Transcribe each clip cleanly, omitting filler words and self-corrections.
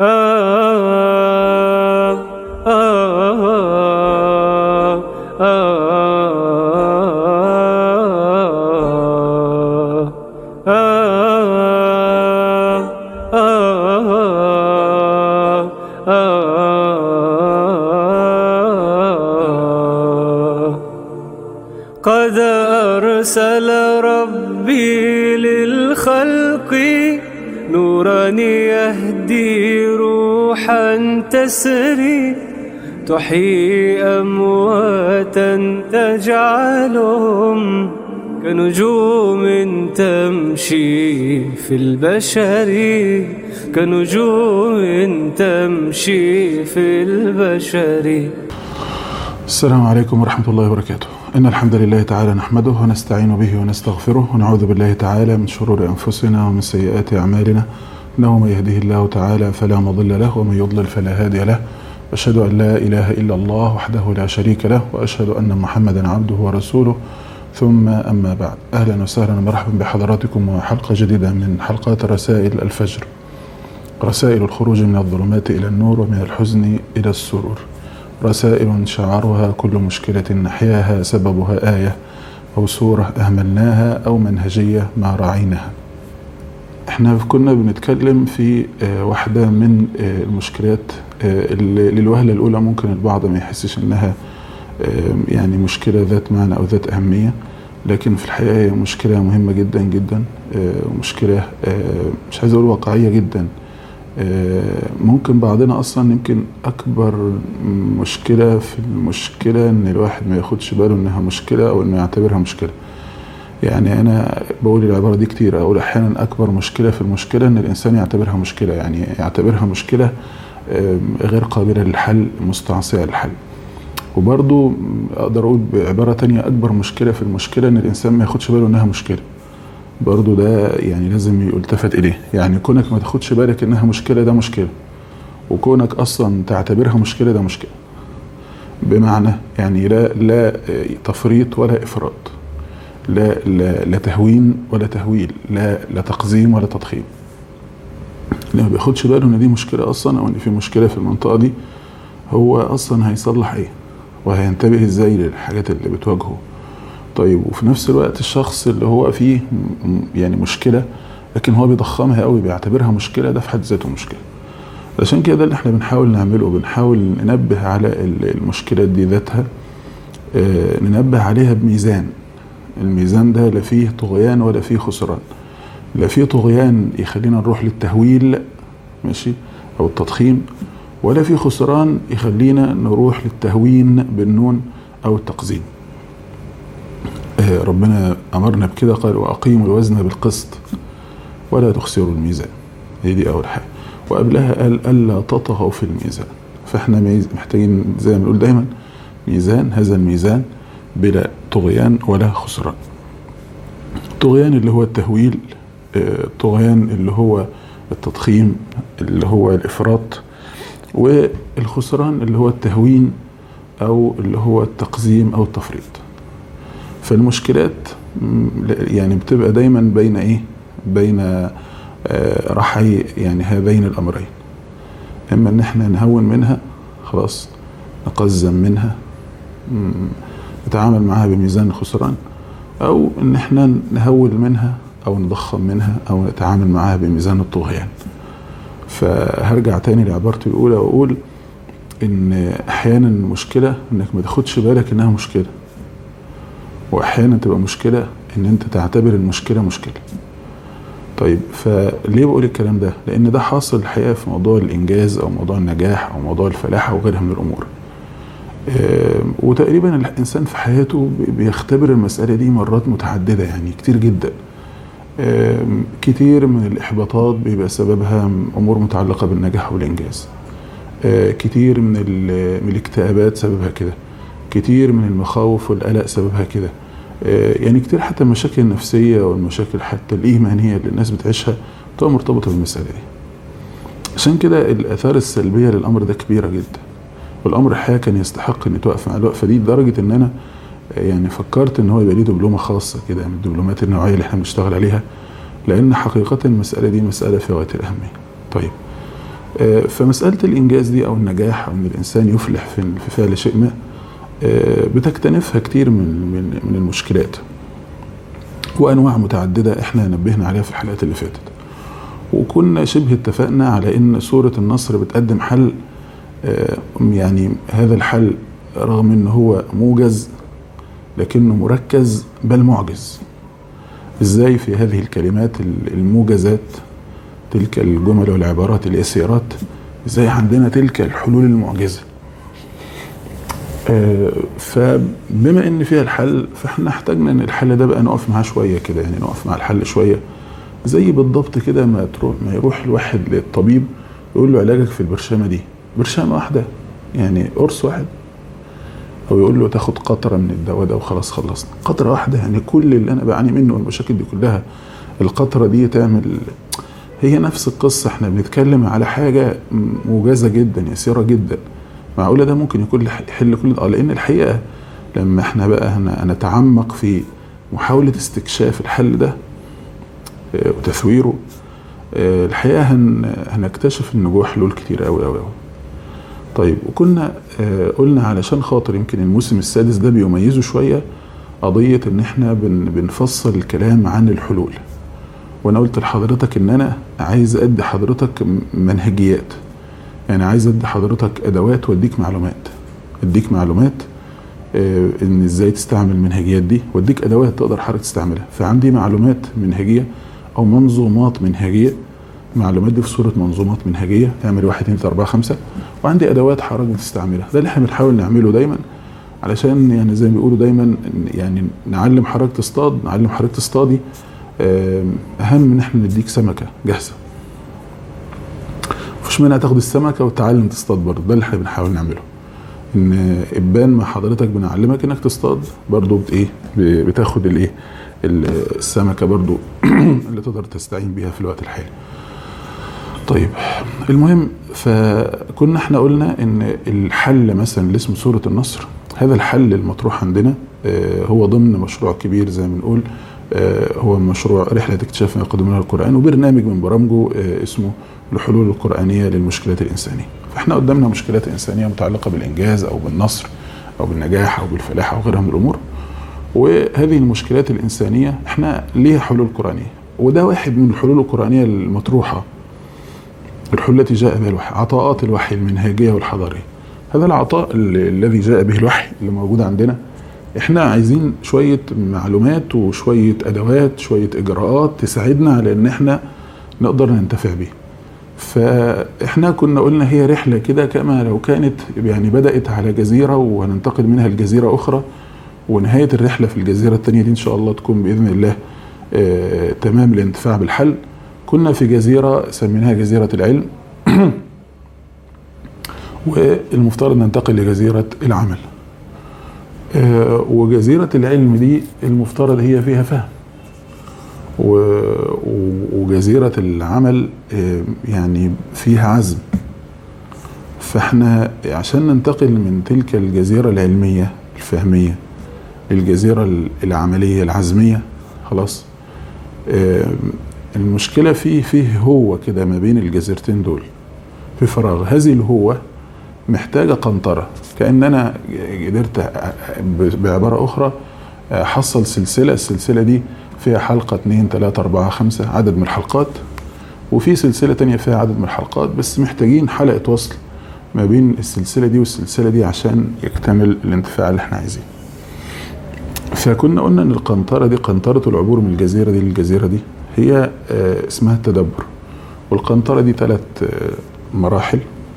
قد أرسل ربي للخلق نورا يهدي روحا تسري تحيي أمواتا تجعلهم كنجوم تمشي في البشر، كنجوم تمشي في البشر. السلام عليكم ورحمة الله وبركاته. إن الحمد لله تعالى نحمده ونستعين به ونستغفره ونعوذ بالله تعالى من شرور أنفسنا ومن سيئات أعمالنا، إنه من يهده الله تعالى فلا مضل له ومن يضلل فلا هادي له، أشهد أن لا إله إلا الله وحده لا شريك له، وأشهد أن محمدا عبده ورسوله، ثم أما بعد. أهلا وسهلا ومرحبا بحضراتكم وحلقة جديدة من حلقات رسائل الفجر، رسائل الخروج من الظلمات إلى النور ومن الحزن إلى السرور، رسائل شعارها كل مشكلة نحياها سببها آية أو سورة أهملناها أو منهجية ما رعيناها. احنا كنا بنتكلم في واحدة من المشكلات اللي للوهلة الأولى ممكن البعض ما يحسش انها يعني مشكلة ذات معنى أو ذات أهمية، لكن في الحقيقة هي مشكلة مهمة جدا جدا، ومشكلة مش عايز أقول واقعية جدا. ممكن بعضنا أصلا يمكن أكبر مشكلة في المشكلة إن الواحد ما ياخدش باله إنها مشكلة أو إنه يعتبرها مشكلة. يعني أنا بقول العبارة دي كتير، أقول أحيانا أكبر مشكلة في المشكلة إن الإنسان يعتبرها مشكلة، يعني يعتبرها مشكلة غير قابلة للحل، مستعصية للحل. وبرضو أقدر أقول بعبارة تانية أكبر مشكلة في المشكلة إن الإنسان ما ياخدش باله إنها مشكلة. برضو ده يعني لازم يلتفت إليه، يعني كونك ما تاخدش بالك إنها مشكلة ده مشكلة، وكونك أصلا تعتبرها مشكلة ده مشكلة. بمعنى يعني لا تفريط ولا إفراط، لا تهوين ولا تهويل، لا تقزيم ولا تضخيم. اللي ما بياخدش باله إن دي مشكلة أصلا أو إن في مشكلة في المنطقة دي، هو أصلا هيصلح إيه وهينتبه إزاي للحاجات اللي بتواجهه. طيب وفي نفس الوقت الشخص اللي هو فيه يعني مشكلة لكن هو بيضخمها قوي، بيعتبرها مشكلة، ده في حد ذاته مشكلة. عشان كده اللي احنا بنحاول نعمله، بنحاول ننبه على المشكلة دي ذاتها، ننبه عليها بميزان. الميزان ده لا فيه طغيان ولا فيه خسران، لا فيه طغيان يخلينا نروح للتهويل ماشي او التضخيم، ولا فيه خسران يخلينا نروح للتهوين بالنون او التقزيم. ربنا أمرنا بكده، قال وأقيموا الوزن بالقسط ولا تخسروا الميزان. دي أول حاجة. وقبلها قال ألا تطغوا في الميزان. فإحنا محتاجين زي ما بنقول دايما ميزان، هذا الميزان بلا طغيان ولا خسران. الطغيان اللي هو التهويل، الطغيان اللي هو التضخيم اللي هو الإفراط، والخسران اللي هو التهوين أو اللي هو التقزيم أو التفريط. فالمشكلات يعني بتبقى دايما بين ايه، بين رحي يعني هذين الامرين، اما ان احنا نهون منها خلاص، نقزم منها، نتعامل معها بميزان الخسران، او ان احنا نهول منها او نضخم منها او نتعامل معها بميزان الطغيان. فهرجع تاني لعبارتي الاولى واقول ان احيانا المشكلة انك ما تاخدش بالك انها مشكلة، واحيانا تبقى مشكلة ان انت تعتبر المشكلة مشكلة. طيب فليه بقول الكلام ده؟ لان ده حاصل الحقيقة في موضوع الانجاز او موضوع النجاح او موضوع الفلاح او غيرها من الامور. وتقريبا الانسان في حياته بيختبر المسألة دي مرات متعددة، يعني كتير جدا. كتير من الاحباطات بيبقى سببها امور متعلقة بالنجاح والانجاز. كتير من الاكتئابات سببها كده، كتير من المخاوف والقلق سببها كده. يعني كتير حتى المشاكل النفسية والمشاكل حتى الإيمانية اللي الناس بتعيشها تبقى مرتبطة بالمسألة دي. عشان كده الآثار السلبية للأمر ده كبيرة جدا، والأمر الحقيقة كان يستحق أن يتوقف مع الوقفة دي، لدرجة أن أنا يعني فكرت أن هو يبقى ليه دبلومة خاصة كده من الدبلومات النوعية اللي احنا بنشتغل عليها، لأن حقيقة المسألة دي مسألة في غاية الأهمية. طيب فمسألة الإنجاز دي أو النجاح أو إن الإنسان يفلح في فعل شيء ما بتكتنفها كتير من المشكلات وأنواع متعددة إحنا نبهنا عليها في الحلقات اللي فاتت، وكنا شبه اتفقنا على إن سورة النصر بتقدم حل. يعني هذا الحل رغم إنه هو موجز لكنه مركز بل معجز. إزاي في هذه الكلمات الموجزات، تلك الجمل والعبارات اليسيرات، إزاي عندنا تلك الحلول المعجزة. فبما إن فيها الحل فإحنا احتاجنا إن الحل ده بقى نقف معاه شوية كده، يعني نقف مع الحل شوية. زي بالضبط كده ما يروح الواحد للطبيب يقول له علاجك في البرشامة دي برشامة واحدة، يعني قرص واحد، أو يقول له تاخد قطرة من الدواء ده وخلاص خلصنا. قطرة واحدة يعني كل اللي أنا بعاني منه والمشاكل دي كلها القطرة دي تعمل. هي نفس القصة، احنا بنتكلم على حاجة موجزة جدا يسيرة جدا. معقولة ده ممكن يكون يحل كل ده؟ لأن الحقيقة لما احنا بقى هنتعمق في محاولة استكشاف الحل ده وتثويره، الحقيقة هنكتشف إن جوه حلول كتير أوي أوي أوي. طيب، وكنا قلنا علشان خاطر يمكن الموسم السادس ده بيميزه شوية قضية إن احنا بنفصل الكلام عن الحلول. وانا قلت لحضرتك ان انا عايز ادي حضرتك منهجيات، يعني عايز ادي حضرتك ادوات واديك معلومات، اديك معلومات ان ازاي تستعمل المنهجيات دي، واديك ادوات تقدر حضرتك تستعملها. فعندي معلومات منهجية او منظومات منهجية. المعلومات دي في صورة منظومات منهجية تعمل 1 2 3 4 5، وعندي ادوات حضرتك بتستعملها. ده اللي احنا بنحاول نعمله دايما علشان يعني زي ما بيقولوا دايما يعني نعلم حضرتك تصطاد، نعلم حضرتك تصطادي. اهم من احنا نديك سمكة جاهزة، مفيش منها تاخد السمكة وتعلم تصطاد برضه. ده اللي احنا بنحاول نعمله، ان ابان مع حضرتك بنعلمك انك تصطاد برضه بتاخد الايه السمكة برضه اللي تقدر تستعين بيها في الوقت الحالي. طيب، المهم فكنا احنا قلنا ان الحل مثلا اللي اسمه سورة النصر، هذا الحل المطروح عندنا هو ضمن مشروع كبير زي ما نقول، هو مشروع رحلة اكتشاف ما يقدم لها القرآن، وبرنامج من برامجه اسمه الحلول القرآنية للمشكلات الإنسانية. فاحنا قدامنا مشكلات إنسانية متعلقة بالإنجاز أو بالنصر أو بالنجاح أو بالفلاح أو غيرها من الأمور، وهذه المشكلات الإنسانية احنا ليها حلول قرآنية، وده واحد من الحلول القرآنية المطروحة، الحلول التي جاء بها الوحي، عطاءات الوحي المنهجية والحضارية. هذا العطاء الذي جاء به الوحي اللي موجود عندنا، احنا عايزين شوية معلومات وشوية ادوات، شوية اجراءات تساعدنا على ان احنا نقدر ننتفع بيه. فاحنا كنا قلنا هي رحلة كده كما لو كانت يعني بدأت على جزيرة وهننتقل منها لجزيرة اخرى، ونهاية الرحلة في الجزيرة التانية دي ان شاء الله تكون بإذن الله تمام الانتفاع بالحل. كنا في جزيرة سميناها جزيرة العلم والمفترض ننتقل لجزيرة العمل. وجزيرة العلم دي المفترض هي فيها فهم، وجزيرة العمل يعني فيها عزم. فاحنا عشان ننتقل من تلك الجزيرة العلمية الفهمية للجزيرة العملية العزمية، خلاص المشكلة فيه هو كده ما بين الجزيرتين دول في فراغ. هذه الهوة محتاجة قنطرة، كأن أنا قدرت بعبارة أخرى حصل سلسلة، السلسلة دي فيها حلقة 2 3 4 5 عدد من الحلقات، وفي سلسلة تانية فيها عدد من الحلقات، بس محتاجين حلقة وصل ما بين السلسلة دي والسلسلة دي عشان يكتمل الانتفاع اللي احنا عايزين. فكنا قلنا ان القنطرة دي، قنطرة العبور من الجزيرة دي للجزيرة دي، هي اسمها التدبر. والقنطرة دي 3 مراحل،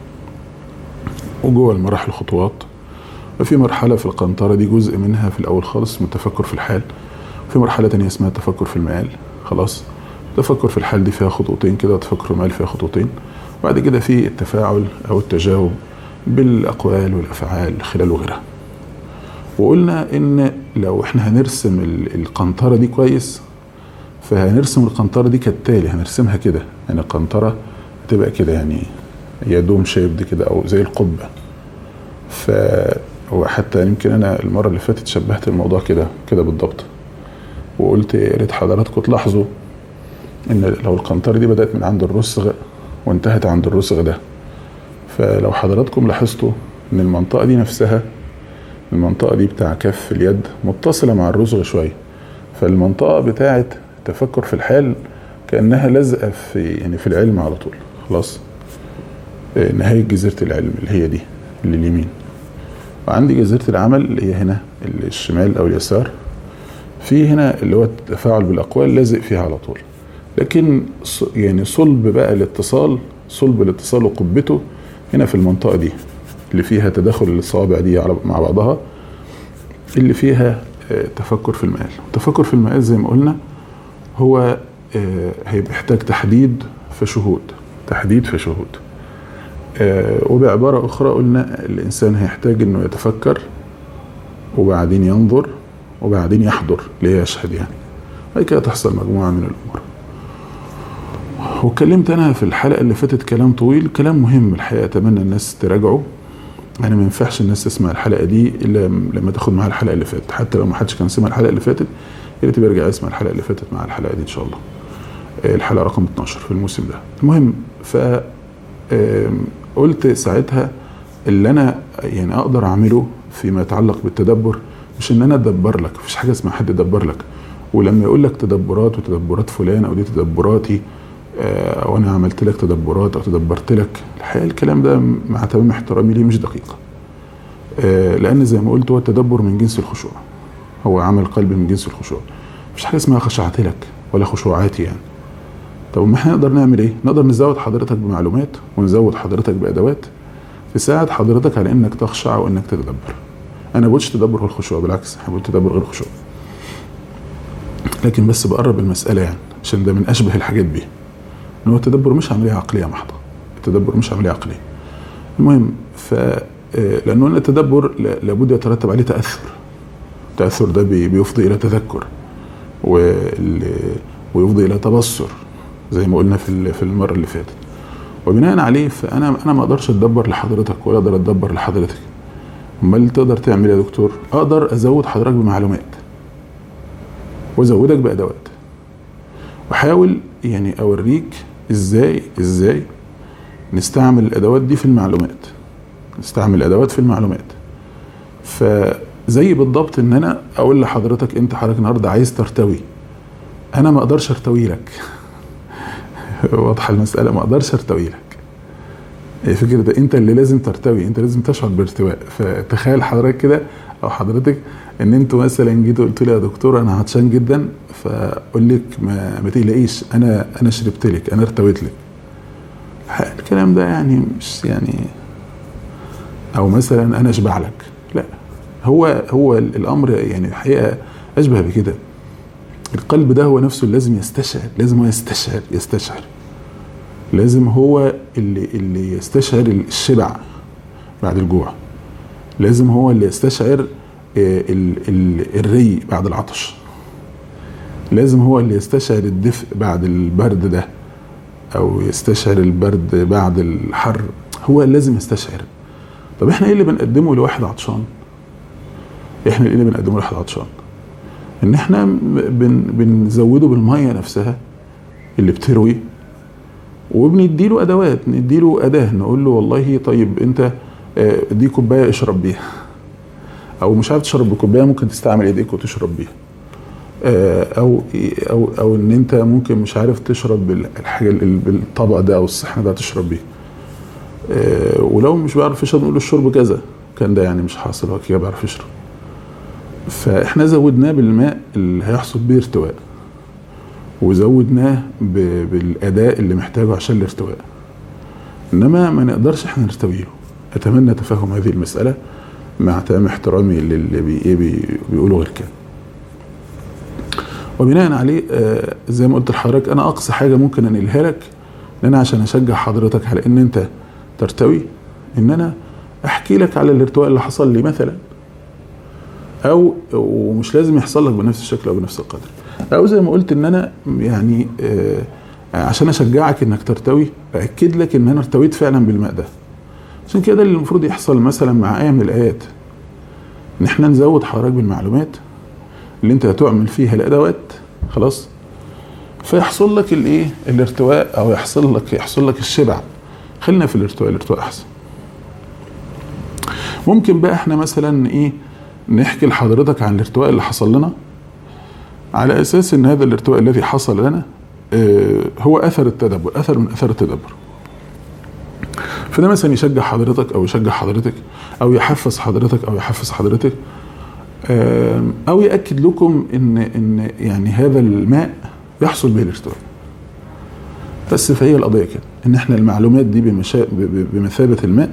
وجوه المراحل خطوات. وفي مرحلة في القنطرة دي جزء منها في الأول خالص التفكر في الحال، في مرحلة تانية اسمها التفكر في المآل. خلاص، التفكر في الحال دي فيها خطوتين كده، والتفكر في المآل فيها خطوتين. بعد كده في التفاعل أو التجاوب بالأقوال والأفعال خلال وغيرها. وقلنا إن لو احنا هنرسم القنطرة دي كويس، فهنرسم القنطرة دي كالتالي، هنرسمها كده، يعني القنطرة تبقى كده، يعني هي دوم شيب دي كده أو زي القبة. وحتى يمكن أنا المرة اللي فاتت شبهت الموضوع كده بالضبط، وقلت يا ريت حضراتكم تلاحظوا إن لو القنطرة دي بدأت من عند الرسغ وانتهت عند الرسغ ده. فلو حضراتكم لاحظتوا ان المنطقة دي نفسها، المنطقة دي بتاع كف اليد متصلة مع الرسغ شوية، فالمنطقة بتاعة تفكر في الحال كأنها لازقة في العلم على طول. خلاص، نهاية جزيرة العلم اللي هي دي اللي اليمين، وعندي جزيرة العمل اللي هي هنا اللي الشمال او اليسار. في هنا اللي هو التفاعل بالاقوال لازق فيها على طول، لكن يعني صلب الاتصال وقبته هنا في المنطقة دي اللي فيها تداخل الصوابع دي مع بعضها، اللي فيها تفكر في المقال. التفكر في المقال زي ما قلنا هو هيبقى يحتاج تحديد في شهود. وبعبارة أخرى قلنا الإنسان هيحتاج إنه يتفكر وبعدين ينظر وبعدين يحضر ليشهد، يعني هي كده تحصل مجموعة من الأمور. واتكلمت أنا في الحلقة اللي فاتت كلام طويل، كلام مهم الحقيقة، أتمنى الناس تراجعه. يعني ما ينفعش الناس تسمع الحلقة دي إلا لما تاخد معاها الحلقة اللي فاتت، حتى لو ما حدش كان سمع الحلقة اللي فاتت يا ريت يرجع يسمع الحلقة اللي فاتت مع الحلقة دي إن شاء الله، الحلقة رقم 12 في الموسم ده. المهم، قلت ساعتها اللي أنا يعني أقدر أعمله فيما يتعلق بالتدبر مش إن أنا أدبر لك، مفيش حاجة اسمها حد يدبر لك. ولما يقول لك تدبرات وتدبرات فلان أو دي تدبراتي أو أنا عملت لك تدبرات أو تدبرت لك، الحقيقة الكلام ده مع تمام احترامي ليه مش دقيق، لأن زي ما قلت هو التدبر من جنس الخشوع، هو عمل قلب من جنس الخشوع. مفيش حاجة اسمها خشعت لك ولا خشوعاتي يعني. طب ما احنا نقدر نعمل ايه؟ نقدر نزود حضرتك بمعلومات ونزود حضرتك بأدوات تساعد حضرتك على انك تخشع وانك تتدبر. انا بقولش تدبر هو الخشوع، بالعكس انا بقول تدبر غير خشوع، لكن بس بقرب المسألة يعني عشان ده من اشبه الحاجات بيه، ان هو التدبر مش عملية عقلية محضة، التدبر مش عملية عقلية. المهم، لانه التدبر لابد يترتب عليه تأثر ده بيفضي الى تذكر ويفضي الى تبصر زي ما قلنا في المرة اللي فاتت. وبناء عليه فانا ما اقدرش اتدبر لحضرتك ولا اقدر اتدبر لحضرتك. امال تقدر تعمل يا دكتور؟ اقدر ازود حضرتك بمعلومات وازودك بادوات، واحاول يعني اوريك ازاي نستعمل الادوات دي في المعلومات. فزي بالضبط ان انا اقول لحضرتك انت حضرتك النهارده عايز ترتوي، انا ما اقدرش ارتوي لك واضحه المساله، ما اقدرش ارتوي لك. فكرة ده انت اللي لازم ترتوي، انت لازم تشعر بارتواء. فتخيل حضرتك كده او حضرتك ان انتوا مثلا جيتوا قلت لي يا دكتور انا عطشان جدا، فاقول لك ما تقلقيش انا شربت لك، انا ارتويت لك. الكلام ده يعني مش يعني، او مثلا انا اشبع لك، لا، هو الامر يعني الحقيقه اشبه بكده. القلب ده هو نفسه لازم يستشعر، لازم هو يستشعر، لازم هو اللي يستشعر الشبع بعد الجوع، لازم هو اللي يستشعر الري بعد العطش، لازم هو اللي يستشعر الدفء بعد البرد ده، او يستشعر البرد بعد الحر، هو لازم يستشعر. طب احنا ايه اللي بنقدمه لواحد عطشان؟ ان احنا بنزوده بالمية نفسها اللي بتروي، وبنديله ادوات، نديله اداه نقول له والله طيب انت دي كوبايه اشرب بيها، او مش عارف تشرب بكوبايه ممكن تستعمل ايديك وتشرب بيها، او ان انت ممكن مش عارف تشرب بالحاجه بالطبق ده او الصحن ده تشرب بيه، ولو مش بيعرف يشرب نقول له الشرب كذا، كان ده يعني مش حاصل هو كده بيعرف يشرب. فاحنا زودناه بالماء اللي هيحصل بيه ارتواء، وزودناه بالاداء اللي محتاجه عشان الارتواء، انما ما نقدرش احنا نرتويه. اتمنى تفهم هذه المسألة مع تمام احترامي اللي بيقولوا غير كده. وبناء عليه زي ما قلت لحضرتك انا اقصى حاجة ممكن انقلها لك ان انا عشان اشجع حضرتك على ان انت ترتوي، ان انا احكي لك على الارتواء اللي حصل لي مثلا، او ومش لازم يحصل لك بنفس الشكل او بنفس القدر، او زي ما قلت ان انا يعني عشان اشجعك انك ترتوي اكد لك ان انا ارتويت فعلا بالماء ده. عشان كده اللي المفروض يحصل مثلا مع ايه من الايات ان احنا نزود حضرتك بالمعلومات اللي انت هتعمل فيها الادوات، خلاص، فيحصل لك الايه الارتواء، او يحصل لك الشبع. خلينا في الارتواء احسن. ممكن بقى احنا مثلا ايه نحكي لحضرتك عن الارتواء اللي حصل لنا، على اساس ان هذا الارتواء الذي حصل لنا هو اثر التدبر، اثر من اثار التدبر. فده مثلا يشجع حضرتك او يشجع حضرتك، او يحفز حضرتك او يحفز حضرتك، او يأكد لكم ان يعني هذا الماء يحصل به الارتواء. بس فهي القضية كده، ان احنا المعلومات دي بمثابة الماء،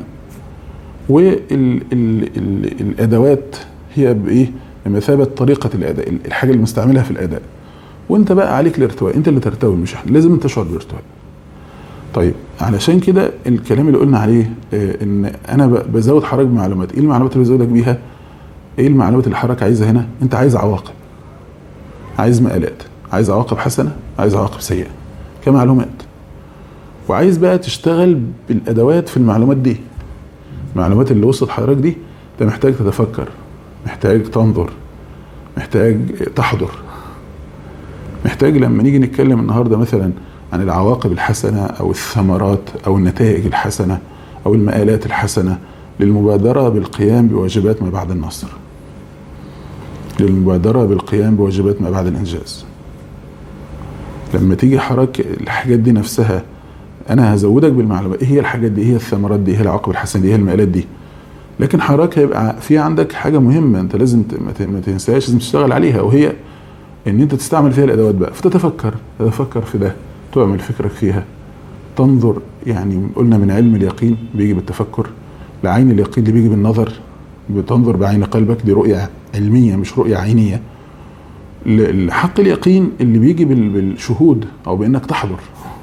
والادوات هي بايه؟ بمثابة طريقة الاداء، الحاجة اللي مستعملها في الاداء. وانت بقى عليك الارتواء، انت اللي ترتوي مش احنا، لازم انت تشعر بالارتواء. طيب علشان كده الكلام اللي قلنا عليه ان انا بزود حضرتك بمعلومات. ايه المعلومات اللي بزودك بيها؟ ايه المعلومات اللي حضرتك عايزها هنا؟ انت عايز عواقب، عايز مقالات، عايز عواقب حسنة، عايز عواقب سيئة كمعلومات. وعايز بقى تشتغل بالادوات في المعلومات دي. المعلومات اللي وصلت حضرتك دي انت محتاج تتفكر، محتاج تنظر، محتاج تحضر، محتاج لما نيجي نتكلم النهارده مثلا عن العواقب الحسنة او الثمرات او النتائج الحسنة او المآلات الحسنة للمبادرة بالقيام بواجبات ما بعد النصر، للمبادرة بالقيام بواجبات ما بعد الإنجاز. لما تيجي حضرتك الحاجات دي نفسها أنا هزودك بالمعلومات. إيه هي الحاجات دي؟ إيه هي الثمرات دي؟ إيه هي العواقب الحسنة دي؟ إيه هي المآلات دي؟ لكن حضرتك هيبقى في عندك حاجة مهمة أنت لازم ما تنساهاش، لازم تشتغل عليها، وهي إن أنت تستعمل فيها الأدوات بقى. فتتفكر في ده، تعمل فكرك فيها، تنظر. يعني قلنا من علم اليقين بيجي بالتفكر، لعين اليقين اللي بيجي بالنظر، بتنظر بعين قلبك، دي رؤية علمية مش رؤية عينية. الحق اليقين اللي بيجي بالشهود او بانك تحضر،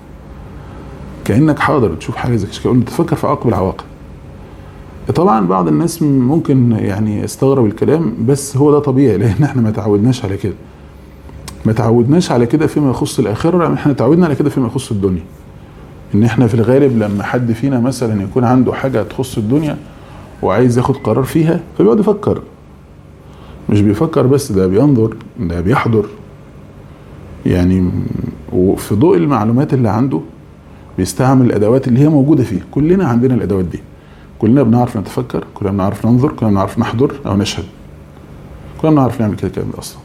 كأنك حاضر تشوف حاجة زي كده، قلنا تفكر في عواقب العواقب. طبعا بعض الناس ممكن يعني يستغرب الكلام، بس هو ده طبيعي لان احنا ما تعودناش على كده. ما تعودناش على كده فيما يخص الاخرة، احنا تعودنا على كده فيما يخص الدنيا. ان احنا في الغالب لما حد فينا مثلا يكون عنده حاجة تخص الدنيا وعايز ياخد قرار فيها، فبيقعد يفكر. مش بيفكر بس، ده بينظر، ده بيحضر يعني. وفي ضوء المعلومات اللي عنده بيستعمل الادوات اللي هي موجودة فيه. كلنا عندنا الادوات دي، كلنا بنعرف نتفكر، كلنا بنعرف ننظر، كلنا بنعرف نحضر او نشهد، كلنا بنعرف نعمل كده اصلا.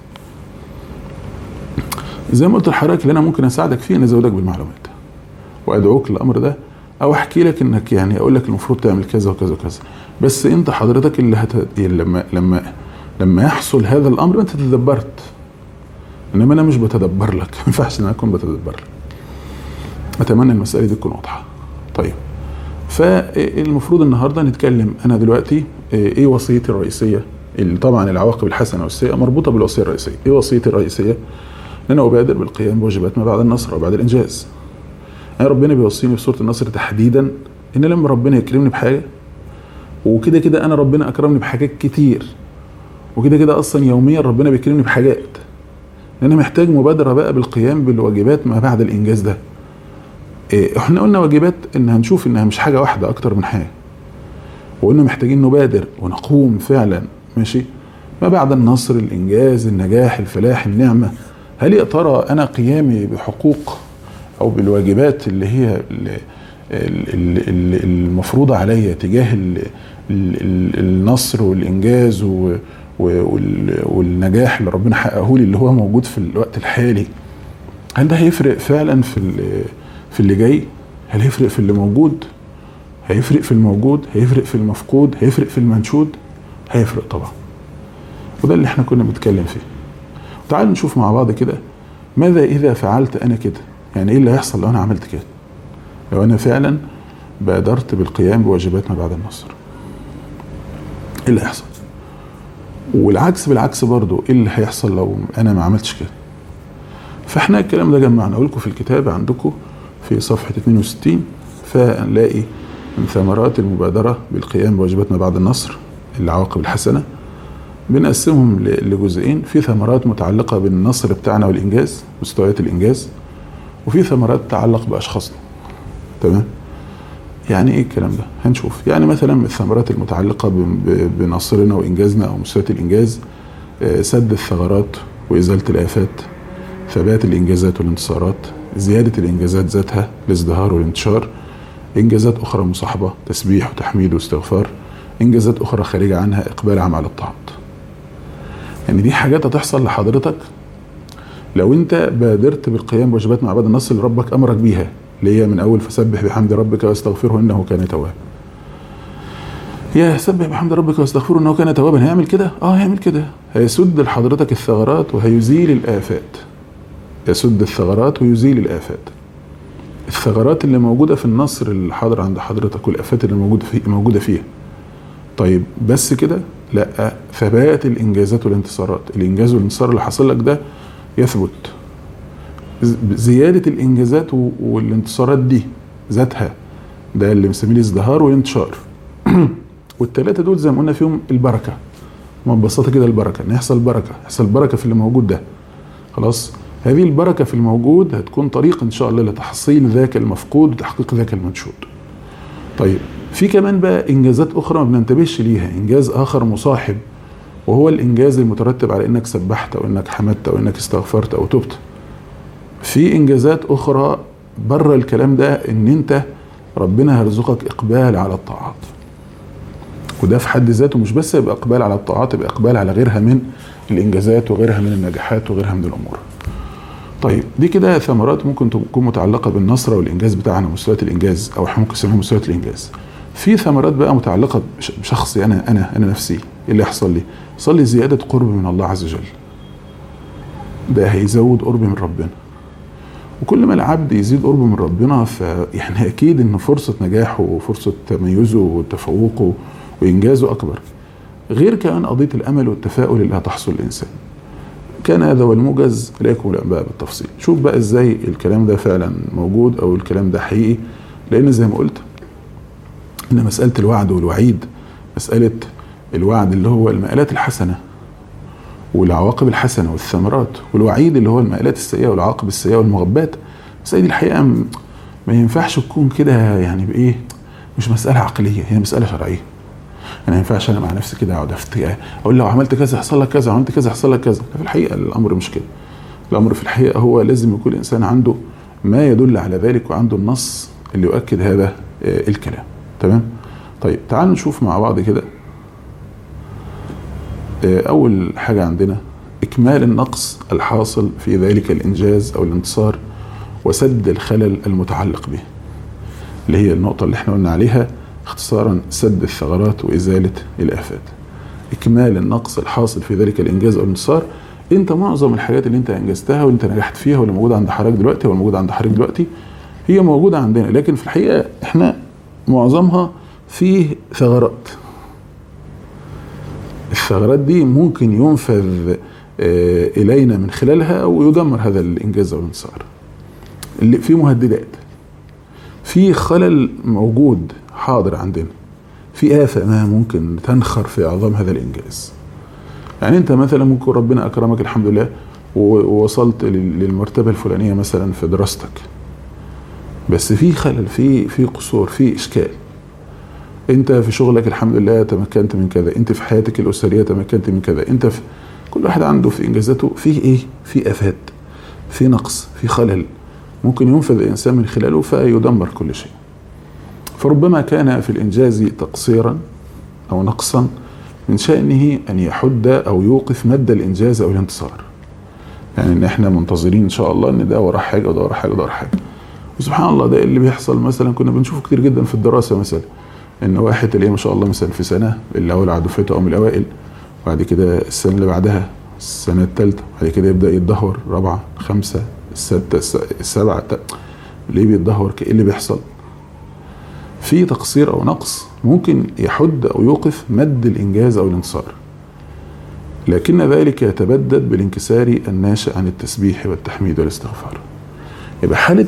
زي ما قلت لحضرتك اللي انا ممكن اساعدك فيه ان ازودك بالمعلومات وادعوك للامر ده، او احكي لك انك يعني اقول لك المفروض تعمل كذا وكذا وكذا. بس انت حضرتك اللي لما يحصل هذا الامر انت تدبرت. انما انا مش بتدبر لك، ما ينفعش ان انا اكون بتدبر لك. اتمنى المساله دي تكون واضحه. طيب فالمفروض النهارده نتكلم انا دلوقتي ايه وصيتي الرئيسيه. طبعا العواقب الحسنه والسيئه مربوطه بالوصيه الرئيسيه. ايه وصيتي الرئيسيه؟ ان انا ابادر بالقيام بواجبات ما بعد النصر وبعد الانجاز. يعني ربنا بيوصيني في سوره النصر تحديدا ان لما ربنا يكرمني بحاجه، وكده كده انا ربنا اكرمني بحاجات كتير، وكده كده اصلا يوميا ربنا بيكرمني بحاجات، انا محتاج مبادره بقى بالقيام بالواجبات ما بعد الانجاز ده. احنا قلنا واجبات ان هنشوف انها مش حاجه واحده، اكتر من حاجه، وقلنا محتاجين نبادر ونقوم فعلا ماشي ما بعد النصر، الانجاز، النجاح، الفلاح، النعمه. هل يا ترى انا قيامي بحقوق او بالواجبات اللي هي المفروضة عليا تجاه النصر والإنجاز والنجاح اللي ربنا حققه لي اللي هو موجود في الوقت الحالي، هل ده هيفرق فعلا في اللي جاي؟ هل هيفرق في اللي موجود؟ هيفرق في الموجود؟ هيفرق في المفقود؟ هيفرق في المنشود؟ هيفرق طبعا. وده اللي احنا كنا بنتكلم فيه. تعالوا نشوف مع بعض كده، ماذا إذا فعلت أنا كده؟ يعني إيه اللي هيحصل لو أنا عملت كده؟ لو أنا فعلا بادرت بالقيام بواجبات ما بعد النصر، إيه اللي هيحصل؟ والعكس بالعكس برضو، إيه اللي هيحصل لو أنا ما عملتش كده؟ فإحنا الكلام ده جمعناه لكم في الكتاب عندكم في صفحة 62، فنلاقي من ثمرات المبادرة بالقيام بواجبات ما بعد النصر العواقب الحسنة. بنقسمهم لجزئين، في ثمرات متعلقة بالنصر بتاعنا والإنجاز، مستويات الإنجاز، وفي ثمرات تتعلق بأشخاصنا. تمام؟ يعني إيه الكلام ده؟ هنشوف. يعني مثلا من الثمرات المتعلقة بنصرنا وإنجازنا أو مستويات الإنجاز، سد الثغرات وإزالة الآفات، ثبات الإنجازات والانتصارات، زيادة الإنجازات ذاتها، الازدهار والانتشار، إنجازات أخرى مصاحبة، تسبيح وتحميد واستغفار، إنجازات أخرى خارجة عنها، إقبال عام على الطاعات. يعني دي حاجات هتحصل لحضرتك لو أنت بادرت بالقيام بواجبات معبد النص اللي ربك أمرك بيها، اللي هي من أول فسبح بحمد ربك واستغفره إنه كان توابا. يا سبح بحمد ربك واستغفره إنه كان توابا، هيعمل كده؟ هيعمل كده، هيسد لحضرتك الثغرات وهيزيل الآفات. يسد الثغرات ويزيل الآفات. الثغرات اللي موجودة في النصر اللي حاضر عند حضرتك والآفات اللي موجودة فيها. طيب بس كده؟ لا، ثبات الإنجازات والانتصارات. الإنجاز والانتصار اللي حصل لك ده يثبت. زيادة الإنجازات والانتصارات دي ذاتها ده اللي مسميه الازدهار والانتشار. والثلاثة دول زي ما قلنا فيهم البركة. ما ببساطة كده البركة، ان يحصل بركة في اللي موجود ده. خلاص، هذه البركة في الموجود هتكون طريق ان شاء الله لتحصيل ذاك المفقود وتحقيق ذاك المنشود. طيب في كمان بقى انجازات اخرى ما بننتبهش ليها، انجاز اخر مصاحب، وهو الانجاز المترتب على انك سبحت او انك حمدت او انك استغفرت او تبت. في انجازات اخرى بره الكلام ده، ان انت ربنا هيرزقك اقبال على الطاعات، وده في حد ذاته مش بس يبقى اقبال على الطاعات، يبقى اقبال على غيرها من الانجازات وغيرها من النجاحات وغيرها من الامور. طيب دي كده ثمرات ممكن تكون متعلقه بالنصر والانجاز بتاعنا، مستويات الانجاز او احنا ممكن نسميها مستويات الانجاز. في ثمرات بقى متعلقه بشخصي انا نفسي. ايه اللي يحصل لي؟ يحصل لي زياده قرب من الله عز وجل. ده هيزود قرب من ربنا، وكل ما العبد يزيد قرب من ربنا يعني اكيد ان فرصه نجاحه وفرصه تميزه وتفوقه وإنجازه أكبر. غير كمان قضية الأمل والتفاؤل اللي هتحصل الإنسان. كان هذا والموجز إليكم الأنباء بالتفصيل. شوف بقى إزاي الكلام ده فعلا موجود أو الكلام ده حقيقي. لأن زي ما قلت إن مسألة الوعد والوعيد، مسألة الوعد اللي هو المآلات الحسنة والعواقب الحسنة والثمرات، والوعيد اللي هو المآلات السيئة والعواقب السيئة والمغبات. مسألة دي الحقيقة ما ينفعش تكون كده يعني بإيه، مش مسألة عقلية، هي مسألة شرعية. انا ما ينفعش انا مع نفسي كده اقعد اقول لو عملت كذا يحصل لك كذا، عملت كذا يحصل لك كذا. في الحقيقه الامر مش كده. الامر في الحقيقه هو لازم يكون الانسان عنده ما يدل على ذلك، وعنده النص اللي يؤكد هذا الكلام. تمام؟ طيب تعالوا نشوف مع بعض كده. اول حاجه عندنا اكمال النقص الحاصل في ذلك الانجاز او الانتصار، وسد الخلل المتعلق به، اللي هي النقطه اللي احنا قلنا عليها اختصارا: سد الثغرات وإزالة الآفات. إكمال النقص الحاصل في ذلك الإنجاز أو الانتصار. أنت معظم الحاجات اللي أنت أنجزتها واللي أنت نجحت فيها واللي موجودة عند حضرتك دلوقتي والموجودة عند حضرتك دلوقتي هي موجودة عندنا، لكن في الحقيقة إحنا معظمها فيه ثغرات. الثغرات دي ممكن ينفذ إلينا من خلالها أو يدمر هذا الإنجاز أو الانتصار. اللي فيه مهددات، في خلل موجود حاضر عندنا، في آفة ما ممكن تنخر في عظام هذا الإنجاز. يعني أنت مثلا ممكن ربنا أكرمك الحمد لله ووصلت للمرتبة الفلانية مثلا في دراستك، بس في خلل، في قصور، في إشكال. أنت في شغلك الحمد لله تمكنت من كذا، أنت في حياتك الأسرية تمكنت من كذا، أنت في كل واحد عنده في إنجازاته فيه إيه؟ في آفات، في نقص، في خلل ممكن ينفذ الإنسان من خلاله فيدمر كل شيء. فربما كان في الإنجاز تقصيرا أو نقصا من شأنه أن يحد أو يوقف مد الإنجاز أو الانتصار. يعني إن إحنا منتظرين إن شاء الله إن ده وراه حاجة وده وراه حاجة وده وراه حاجة. وسبحان الله ده اللي بيحصل. مثلا كنا بنشوفه كتير جدا في الدراسة، مثلا إن واحد تلاقيه ما شاء الله مثلا في سنة الأول على دفعته أو من الأوائل، وبعد كده السنة اللي بعدها السنة الثالثة، وبعد كده يبدأ يتدهور، رابعة، خمسة، الستة، السبعة. ليه بيتدهور؟ إيه اللي بيحصل؟ في تقصير أو نقص ممكن يحد أو يوقف مد الإنجاز أو الانتصار، لكن ذلك يتبدد بالانكسار الناشئ عن التسبيح والتحميد والاستغفار. يبقى حالة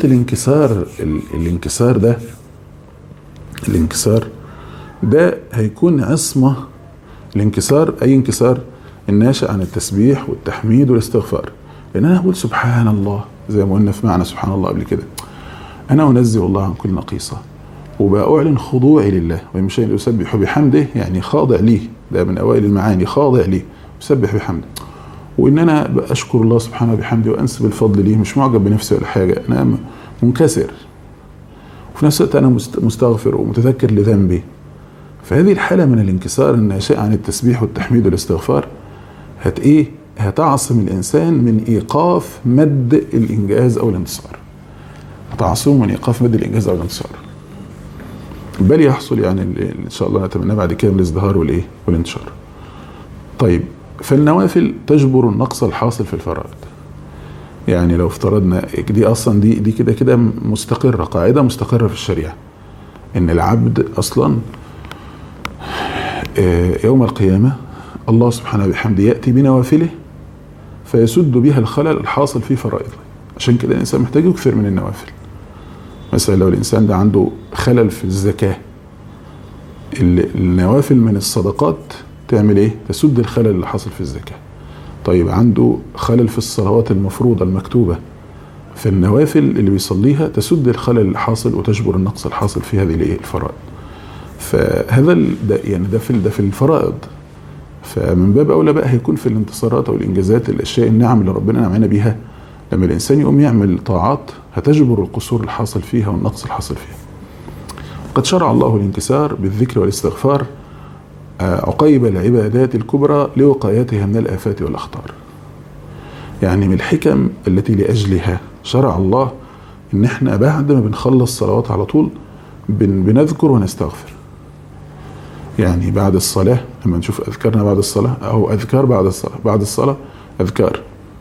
الانكسار ده هيكون عصمة. الانكسار أي انكسار الناشئ عن التسبيح والتحميد والاستغفار. لأن أنا أقول سبحان الله زي ما قلنا في معنى سبحان الله قبل كده، أنا أنزه الله عن كل نقيصة وبأعلن خضوعي لله، ومن شيء يسبح بحمده، يعني خاضع ليه. ده من أوائل المعاني، خاضع ليه، يسبح بحمده. وان انا اشكر الله سبحانه وبحمده وانسب الفضل ليه، مش معجب بنفسي ولا حاجه، انا منكسر وفي نفس الوقت انا مستغفر ومتذكر لذنبي. فهذه الحاله من الانكسار الناشئه عن التسبيح والتحميد والاستغفار هتعصم الانسان من ايقاف مد الانجاز او الانتصار، هتعصمه من ايقاف مد الانجاز او الانتصار، بل يحصل يعني ان شاء الله نتمنى بعد كده الازدهار والانتشار. طيب، فالنوافل تجبر النقص الحاصل في الفرائض. يعني لو افترضنا دي اصلا دي كده كده مستقره، قاعده مستقره في الشريعه، ان العبد اصلا يوم القيامه الله سبحانه وبحمده ياتي بنوافله فيسد بها الخلل الحاصل في فرائضه. عشان كده الانسان محتاج يكثر من النوافل. مثلا لو الانسان ده عنده خلل في الزكاه، النوافل من الصدقات تعمل ايه؟ تسد الخلل اللي حاصل في الزكاه. طيب، عنده خلل في الصلوات المفروضه المكتوبه، فالنوافل اللي بيصليها تسد الخلل اللي حاصل وتجبر النقص الحاصل في هذه الفرائض. فهذا ده في الفرائض. فمن باب اولى بقى هيكون في الانتصارات او الانجازات، الاشياء النعم اللي ربنا نعمنا بيها، لما الانسان يقوم يعمل طاعات هتجبر القصور الحاصل فيها والنقص الحاصل فيها. قد شرع الله الانكسار بالذكر والاستغفار عقيب العبادات الكبرى لوقايتها من الآفات والأخطار. يعني من الحكم التي لأجلها شرع الله إن احنا بعد ما بنخلص صلوات على طول بنذكر ونستغفر. يعني بعد الصلاة لما نشوف أذكارنا بعد الصلاة أو أذكار بعد الصلاة أذكار،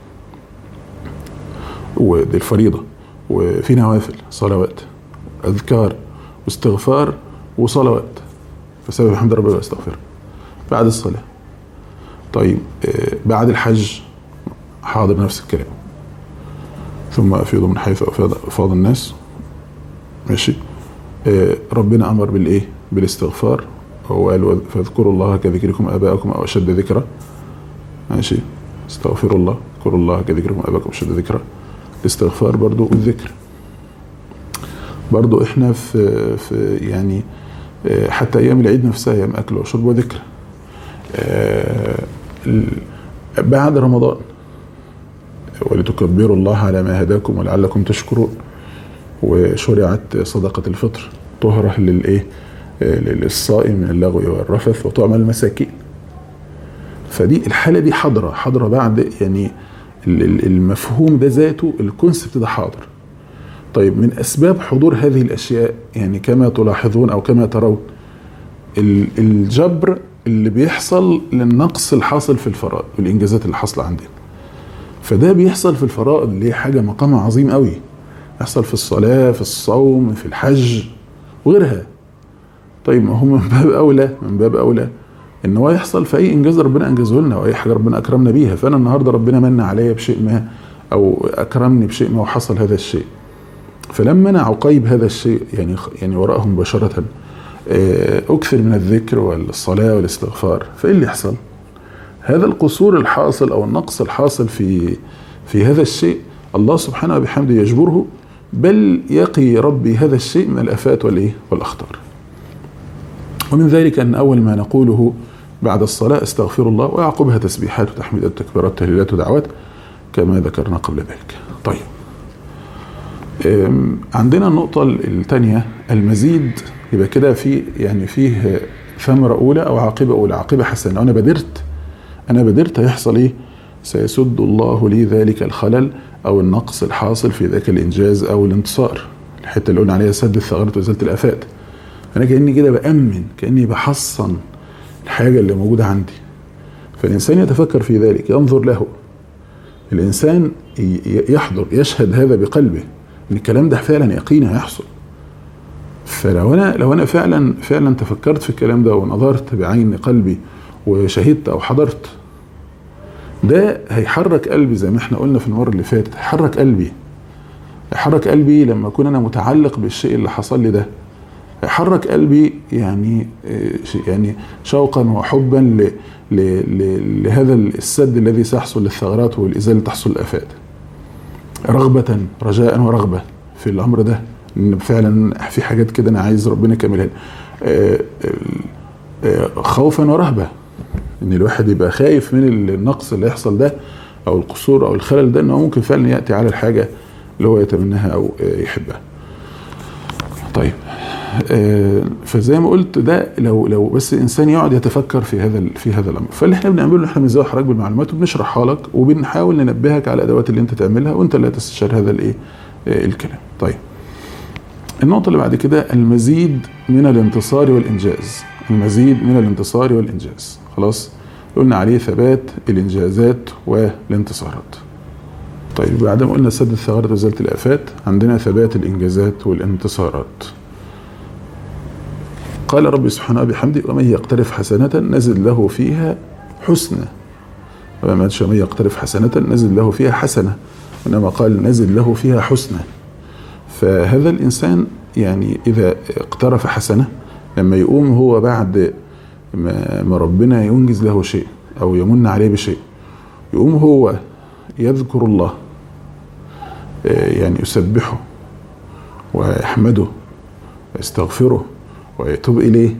ودي الفريضة، وفي نوافل صلوات، أذكار واستغفار وصلوات، فسبب الحمد ربي واستغفر بعد الصلاة. طيب، بعد الحج حاضر نفس الكلام، ثم أفيضوا من حيث أفاض الناس. ماشي. ربنا أمر بالإيه؟ بالاستغفار، هو قال فاذكروا الله كذكركم آباءكم أو أشد ذكرا. ماشي. استغفروا الله، اذكروا الله كذكركم آباءكم أشد ذكرا. الاستغفار برضو والذكر برضو احنا في يعني حتى ايام العيد نفسها، ايام اكل وشرب وذكر. بعد رمضان ولتكبروا الله على ما هداكم ولعلكم تشكرون، وشرعت صدقة الفطر طهرة للصائم من اللغو والرفث وطعم المساكين. فدي الحالة دي حاضرة بعد يعني المفهوم ده ذاته، الكونسبت ده حاضر. طيب، من أسباب حضور هذه الأشياء يعني كما تلاحظون أو كما ترون الجبر اللي بيحصل للنقص الحاصل في الفرائض والإنجازات اللي حاصلة عندنا. فده بيحصل في الفرائض اللي هي حاجة مقام عظيم قوي، يحصل في الصلاة، في الصوم، في الحج وغيرها. طيب، ما هو من باب أولى إن هو يحصل في أي إنجاز ربنا أنجزه لنا وأي حاجة ربنا أكرمنا بيها. فأنا النهاردة ربنا من عليا بشيء ما أو أكرمني بشيء ما وحصل هذا الشيء، فلما أنا عقيب هذا الشيء يعني وراءه مباشرة أكثر من الذكر والصلاة والاستغفار، فإيه اللي يحصل؟ هذا القصور الحاصل أو النقص الحاصل في هذا الشيء الله سبحانه وبحمده يجبره، بل يقي ربي هذا الشيء من الآفات والأخطار. ومن ذلك أن أول ما نقوله بعد الصلاة استغفر الله، ويعقبها تسبيحات وتحميدات وتكبيرات وتهليلات ودعوات كما ذكرنا قبل ذلك. طيب، عندنا النقطة الثانية المزيد، يبقى كده فيه ثمرة أولى أو عاقبة أولى، عاقبة حسنة. أنا بدرت هيحصل إيه؟ سيسد الله لي ذلك الخلل أو النقص الحاصل في ذاك الإنجاز أو الانتصار، الحتة اللي قلنا عليها سد الثغرات وإزالة الآفات. أنا كأني كده بأمن، كأني بحصن الحاجة اللي موجودة عندي. فالإنسان يتفكر في ذلك، ينظر له، الإنسان يحضر يشهد هذا بقلبه ان الكلام ده فعلا يقيني هيحصل. فلو انا فعلا تفكرت في الكلام ده ونظرت بعين قلبي وشهدت او حضرت، ده هيحرك قلبي زي ما احنا قلنا في المره اللي فاتت، هيحرك قلبي لما اكون انا متعلق بالشيء اللي حصل لي ده، هيحرك قلبي يعني شوقا وحبا لهذا السد الذي سيحصل للثغرات والازاله تحصل الافات، رغبة رجاء ورغبة في الأمر ده، إن فعلا في حاجات كده أنا عايز ربنا يكملها. خوفا ورهبة، إن الواحد يبقى خايف من النقص اللي يحصل ده او القصور او الخلل ده، انه ممكن فعلا ياتي على الحاجه اللي هو يتمناها او يحبها. طيب فزي ما قلت ده لو بس الانسان يقعد يتفكر في هذا الامر. فاللي احنا بنعمله احنا بنزود حضرتك بالمعلومات وبنشرحها لك وبنحاول ننبهك على الادوات اللي انت تعملها وانت اللي هتستشعر هذا الكلام. طيب النقطه اللي بعد كده المزيد من الانتصار والانجاز. المزيد من الانتصار والانجاز خلاص قلنا عليه ثبات الانجازات والانتصارات. طيب بعد ما قلنا سد الثغرات وازاله الافات، عندنا ثبات الانجازات والانتصارات. قال ربي سبحانه بحمده ومن يقترف حسنة نزد له فيها حسنة. وما قالش ومن يقترف حسنة نزد له فيها حسنة، وإنما قال نزد له فيها حسنة. فهذا الإنسان يعني إذا اقترف حسنة، لما يقوم هو بعد ما ربنا ينجز له شيء أو يمن عليه بشيء، يقوم هو يذكر الله، يعني يسبحه ويحمده ويستغفره ويتوب إليه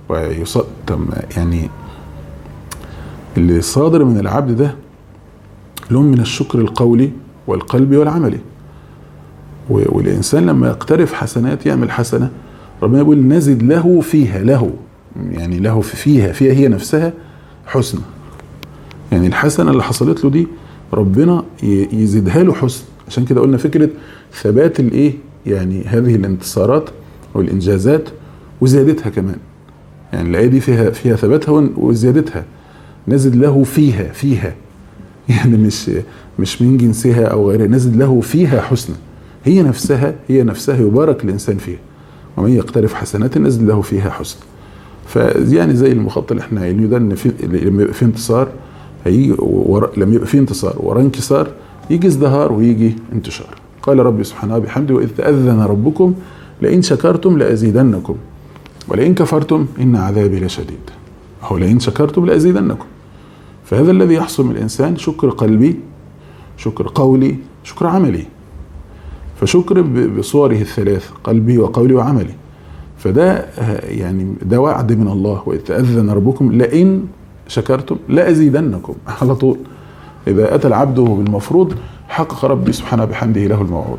يعني اللي صادر من العبد ده لهم من الشكر القولي والقلبي والعملي. والإنسان لما يقترف حسنات يعمل حسنة، ربنا يقول نزد له فيها، يعني له فيها هي نفسها حسنة. يعني الحسنة اللي حصلت له دي ربنا يزيدها له حسن. عشان كده قلنا فكرة ثبات يعني هذه الانتصارات والإنجازات وزيادتها كمان. يعني الآية دي فيها ثباتها وزيادتها. نزد له فيها يعني مش من جنسها أو غيرها، نزد له فيها حسنة. هي نفسها يبارك الإنسان فيها. ومن يقترف حسنات نزد له فيها حسنة. فيعني زي المخطط اللي احنا قايلينه ده، ان لما يبقى في انتصار هيجي لما يبقى في انتصار ورا انكسار يجي ازدهار ويجي انتشار. قال ربي سبحانه بحمده وإذ تأذن ربكم لئن شكرتم لأزيدنكم ولئن كفرتم إن عذابي لشديد. أو لئن شكرتم لأزيدنكم. فهذا الذي يحصل من الإنسان شكر قلبي، شكر قولي، شكر عملي. فشكر بصوره الثلاث، قلبي وقولي وعملي. فده يعني ده وعد من الله، وإذ تأذن ربكم لئن شكرتم لأزيدنكم على طول. إذا أتى العبد بالمفروض حقق ربي سبحانه بحمده له الموعود.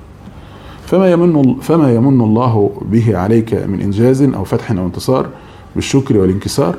فما يمن الله به عليك من إنجاز أو فتح أو انتصار بالشكر والانكسار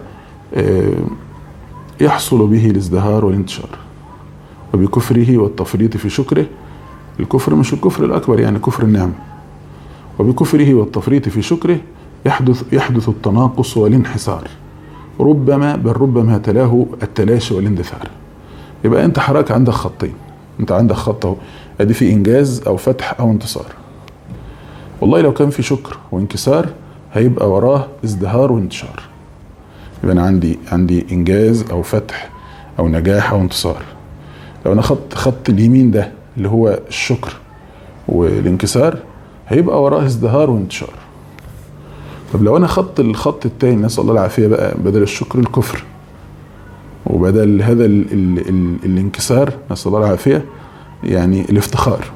يحصل به الازدهار والانتشار. وبكفره والتفريط في شكره، الكفر مش الكفر الأكبر يعني كفر النعم، وبكفره والتفريط في شكره يحدث التناقص والانحسار، ربما تلاه التلاشي والاندثار. يبقى انت حضرتك عندك خطين، انت عندك خط اهو، ادي في انجاز او فتح او انتصار. والله لو كان في شكر وانكسار هيبقى وراه ازدهار وانتشار. يبقى انا عندي انجاز او فتح او نجاح او انتصار. لو انا خط اليمين ده اللي هو الشكر والانكسار هيبقى وراه ازدهار وانتشار. طب لو انا الخط التاني، نسأل الله العافية بقى، بدل الشكر الكفر وبدل هذا الانكسار نسأل الله العافية يعني الافتخار،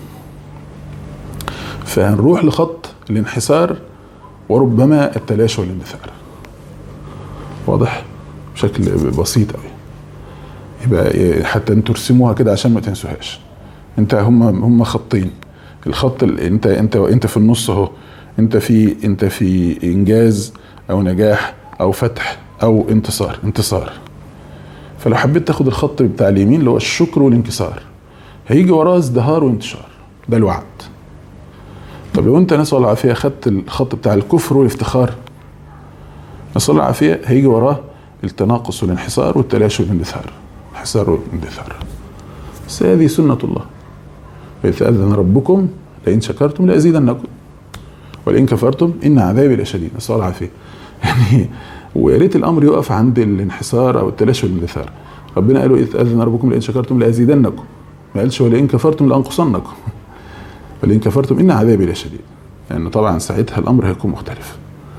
فهنروح لخط الانحسار وربما التلاشى والاندثار. واضح بشكل بسيط قوي. يبقى حتى انتوا ترسموها كده عشان ما تنسوهاش. انت هم خطين، الخط انت في النص اهو، انت في انجاز او نجاح او فتح او انتصار. فلو حبيت تاخد الخط بتاع اليمين اللي هو الشكر والانكسار هيجي وراه ازدهار وانتشار، ده الوعد. طب لو انت نسأل الله العافية خدت الخط بتاع الكفر والافتخار، نسأل الله العافية هيجي وراه التناقص والانحسار والتلاشي والاندثار، انحسار والاندثار. بس هذه سنة الله. وإذ تأذن ربكم لئن شكرتم لأزيدنكم ولئن كفرتم إن عذابي لشديد. نسأل الله العافية. يعني ويا ريت الأمر يقف عند الانحسار أو التلاشي والاندثار. ربنا قال إذ تأذن ربكم لئن شكرتم لأزيدنكم، ما قالش ولئن كفرتم لأنقصنكم، ولئن كفرتم إن عذابي لشديد، لأن طبعا ساعتها الأمر هيكون مختلف.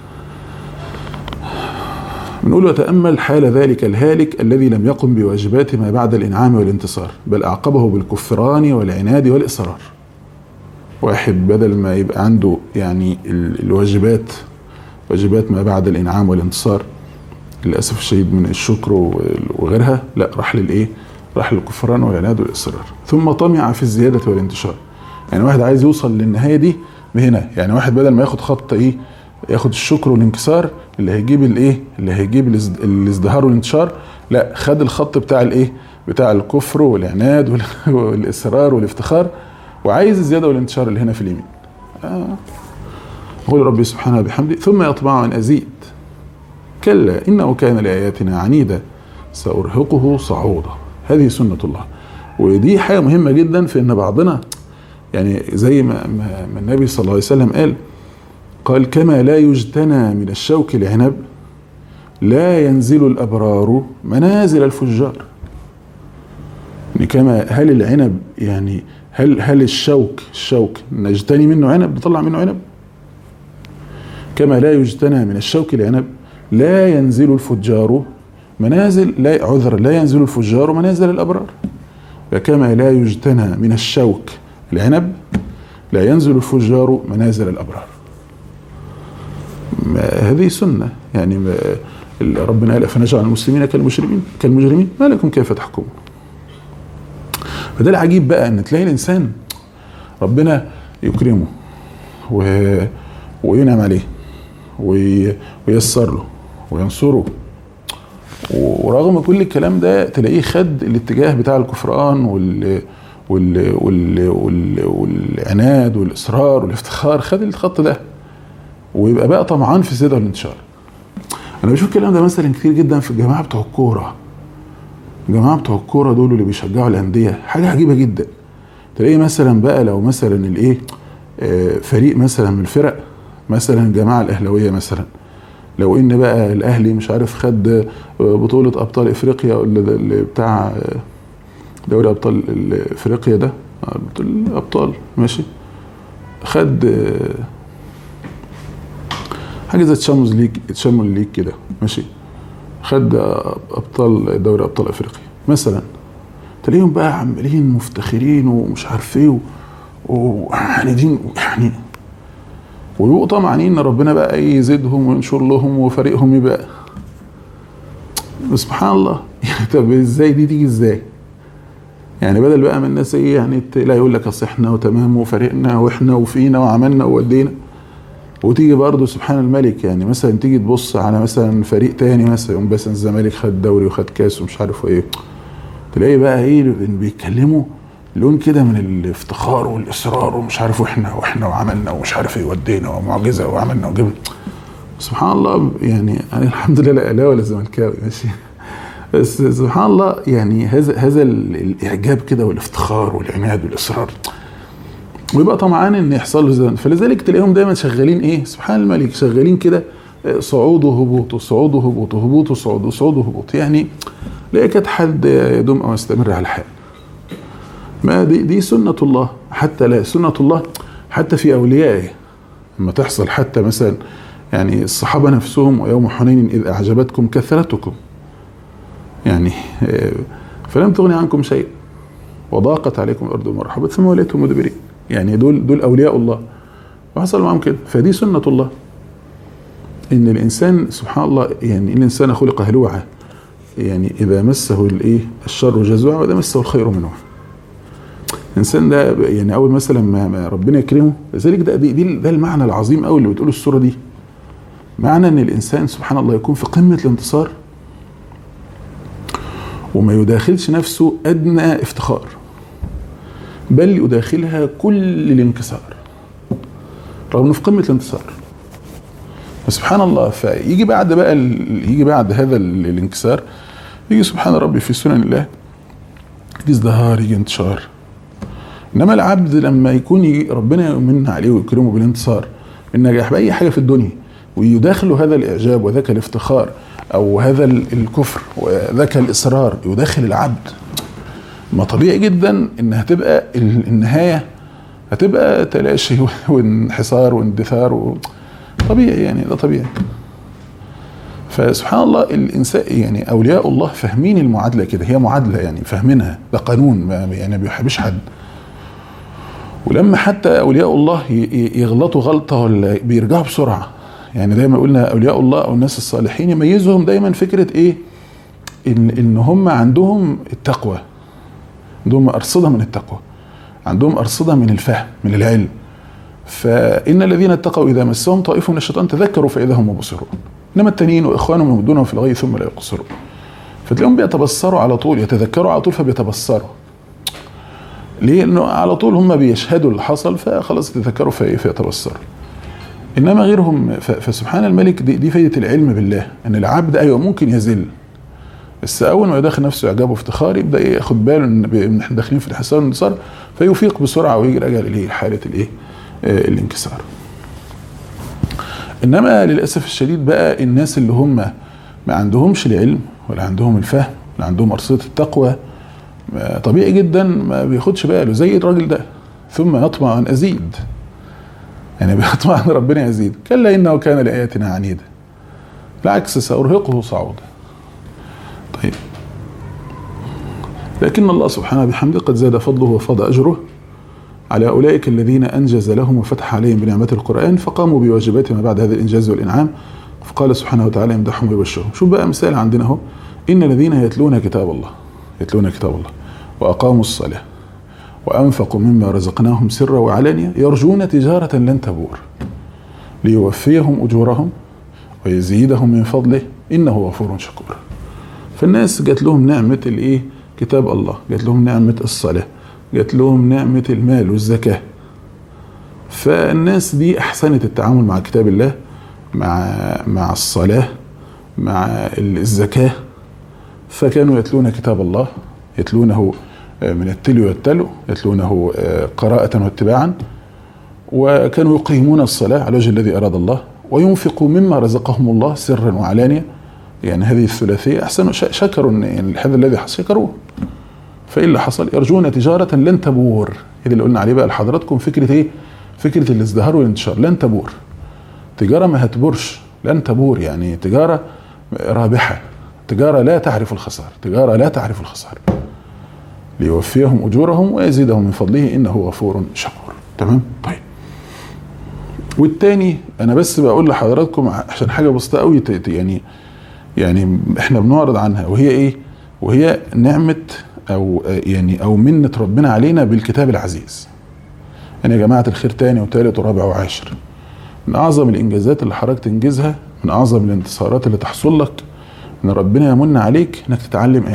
بنقول وتأمل حال ذلك الهالك الذي لم يقم بواجبات ما بعد الإنعام والانتصار، بل أعقبه بالكفران والعناد والإصرار. واحد بدل ما يبقى عنده يعني الواجبات، واجبات ما بعد الإنعام والانتصار للأسف الشديد من الشكر وغيرها، لا راح راح للكفران والعناد والإصرار. ثم طمع في الزيادة والانتشار. يعني واحد عايز يوصل للنهاية دي بهنا، يعني واحد بدل ما ياخد خط ايه، ياخد الشكر والانكسار اللي هيجيب الايه، اللي هيجيب الازدهار والانتشار، لا خد الخط بتاع الايه، بتاع الكفر والعناد والاصرار والافتخار، وعايز الزياده والانتشار اللي هنا في اليمين. يقول ربي سبحانه بحمده ثم يطمع ان ازيد كلا انه كان لاياتنا عنيدا سارهقه صعودا. هذه سنه الله، ودي حاجه مهمه جدا في ان بعضنا يعني زي ما النبي صلى الله عليه وسلم قال كما لا يجتنى من الشوك العنب لا ينزل الأبرار منازل الفجار. يعني كما هل العنب يعني هل الشوك نجتني منه عنب، نطلع منه عنب؟ كما لا يجتنى من الشوك العنب لا ينزل الفجار منازل لا ينزل الفجار منازل الأبرار. وكما لا يجتنى من الشوك العنب لا ينزل الفجار منازل الأبرار. هذه سنة، يعني ربنا قال فنجعل المسلمين كالمجرمين ما لكم كيف تحكمون. فده العجيب بقى ان تلاقي الانسان ربنا يكرمه وينعم عليه وييسر له وينصره، ورغم كل الكلام ده تلاقيه خد الاتجاه بتاع الكفران والعناد والاصرار والافتخار، خد الخط ده ويبقى بقى طمعان في الزياده والانتشار. انا بشوف الكلام ده مثلا كتير جدا في الجماعه بتوع الكوره. الجماعه بتوع الكوره دول اللي بيشجعوا الانديه، حاجه عجيبه جدا. تلاقيه مثلا بقى لو مثلا الايه فريق مثلا من الفرق، مثلا الجماعه الاهلاويه مثلا، لو ان بقى الاهلي مش عارف خد بطوله ابطال افريقيا اللي بتاع دوري ابطال افريقيا ده، الابطال ماشي، خد حاجه زي تشامبيونز ليج كده ماشي، خد ابطال دوري ابطال افريقيا مثلا، تلاقيهم بقى عمالين مفتخرين ومش عارف ايه وعنيدين يعني، ويبقوا طمعانين ان ربنا بقى يزيدهم وينشر لهم وفريقهم يبقى. سبحان الله. طب ازاي دي تيجي ازاي؟ يعني بدل بقى من الناس ايه يعني لا يقول لك اصل احنا وتمام وفريقنا واحنا وفينا وعملنا وودينا، وتيجي برضه سبحان الملك يعني مثلا تيجي تبص على مثلا فريق تاني مثلا يوم مثلا الزمالك خد دوري وخد كاس ومش عارف ايه، تلاقي بقى ايه بيتكلموا لون كده من الافتخار والاصرار ومش عارف واحنا وعملنا ومش عارف ايه ودينا ومعجزه وعملنا وجبنا. سبحان الله. يعني انا الحمد لله لا اهلاوي ولا زملكاوي ماشي، بس سبحان الله يعني هذا الاعجاب كده والافتخار والعناد والاصرار، ويبقى طمعان ان يحصل له زي. فلذلك تلاقيهم دايما شغالين ايه سبحان الملك، شغالين كده صعود وهبوط وصعود وهبوط وهبوط وصعود وصعود وهبوط، يعني لا يكاد حد يدوم او يستمر على حال. ما دي سنة الله، حتى لا سنة الله حتى في أوليائه لما تحصل، حتى مثلا يعني الصحابة نفسهم ويوم حنين إذ أعجبتكم كثرتكم يعني فلم تغني عنكم شيء وضاقت عليكم الأرض بما رحبت ثم وليتم مدبرين، يعني دول أولياء الله وحصل معهم كده. فدي سنة الله، إن الإنسان سبحان الله يعني إن الإنسان خلق هلوعا، يعني إذا مسه الشر جزوعا وإذا مسه الخير منوعا. الانسان ده يعني اول مثلا ما ربنا يكرمه، لذلك ده المعنى العظيم قوي اللي بتقوله السوره دي، معنى ان الانسان سبحان الله يكون في قمه الانتصار وما يداخلش نفسه ادنى افتخار، بل يداخلها كل الانكسار رغم انه في قمه الانتصار. فسبحان الله، فيجي بعد هذا الانكسار يجي سبحان ربي في سنن الله، يجي ازدهار، يجي انتشار. انما العبد لما يكون ربنا يمن عليه ويكرمه بالانتصار بالنجاح باي حاجه في الدنيا، ويداخله هذا الاعجاب وذاك الافتخار او هذا الكفر وذاك الاصرار يداخل العبد، ما طبيعي جدا ان هتبقى النهايه هتبقى تلاشي وانحصار واندثار طبيعي، يعني ده طبيعي. فسبحان الله الانسان يعني اولياء الله فاهمين المعادله كده، هي معادله يعني فاهمينها، ده قانون يعني ما بيحبش حد. ولما حتى اولياء الله يغلطوا غلطه ولا بيرجعوا بسرعه، يعني دايما قلنا اولياء الله او الناس الصالحين يميزهم دايما فكره ايه، ان هم عندهم التقوى، عندهم أرصدة من التقوى، عندهم أرصدة من الفهم من العلم. فإن الذين اتقوا إذا مسهم طائف من الشيطان تذكروا فإذا هم مبصرون، إنما التانيين وإخوانهم يمدونهم في الغي ثم لا يقصرون. فتلاقيهم بيتبصروا على طول، يتذكروا على طول فبيتبصروا. ليه؟ لأنه على طول هم بيشهدوا اللي حصل فخلاص يتذكروا فيتبصروا. إنما غيرهم فسبحان الملك دي فايدة العلم بالله، إن العبد أيوه ممكن يزل، بس أول ما يدخل نفسه إعجاب وافتخار يبدأ ياخد باله إن إحنا داخلين في الحصار والانتصار، فيفيق بسرعة ويجي راجع إليه حالة الانكسار. إنما للأسف الشديد بقى الناس اللي هم ما عندهمش العلم ولا عندهم الفهم ولا عندهم أرصدة التقوى، طبيعي جدا ما بياخدش باله زي الراجل ده، ثم يطمع أن أزيد، يعني بيطمع أن ربنا يزيد. كلا إنه كان لآياتنا عنيدا، بالعكس سأرهقه صعودا. طيب، لكن الله سبحانه بحمده قد زاد فضله وفاض أجره على أولئك الذين أنجز لهم وفتح عليهم بنعمة القرآن فقاموا بواجبات ما بعد هذا الإنجاز والإنعام. فقال سبحانه وتعالى يمدحهم ويبشرهم. شوف بقى مثال عندنا اهو، إن الذين يتلون كتاب الله وأقاموا الصلاة وأنفقوا مما رزقناهم سرا وعلانية يرجون تجارة لن تبور ليوفيهم أجورهم ويزيدهم من فضله إنه غفور شكور. فالناس جات لهم نعمة كتاب الله، جات لهم نعمة الصلاة، جات لهم نعمة المال والزكاة. فالناس دي أحسنت التعامل مع كتاب الله، مع الصلاة، مع الزكاة. فكانوا يتلون كتاب الله، يتلونه من التلو والتلو، يتلونه قراءة واتباعا، وكانوا يقيمون الصلاة على وجه الذي أراد الله، وينفقوا مما رزقهم الله سرا وعلانية. يعني هذه الثلاثية أحسن، شكروا يعني هذا الذي حصل شكروه. فإيه اللي حصل؟ يرجون تجارة لن تبور. هذا اللي قلنا عليه بقى لحضراتكم، فكرة فكرة الازدهار والانتشار. لن تبور، تجارة ما هتبورش، لن تبور يعني تجارة رابحة، تجارة لا تعرف الخسارة، تجارة لا تعرف الخسارة، ليوفيهم أجورهم ويزيدهم من فضله إنه غفور شكور. تمام؟ طيب، والتاني أنا بس بقول لحضراتكم عشان حاجة بسيطة قوي، يعني إحنا بنعرض عنها، وهي إيه؟ وهي نعمة أو منة ربنا علينا بالكتاب العزيز. يعني يا جماعة الخير تاني وتالت ورابع وعاشر، من أعظم الإنجازات اللي حضرتك تنجزها، من أعظم الانتصارات اللي تحصل لك، إن ربنا يمن عليك إنك تتعلم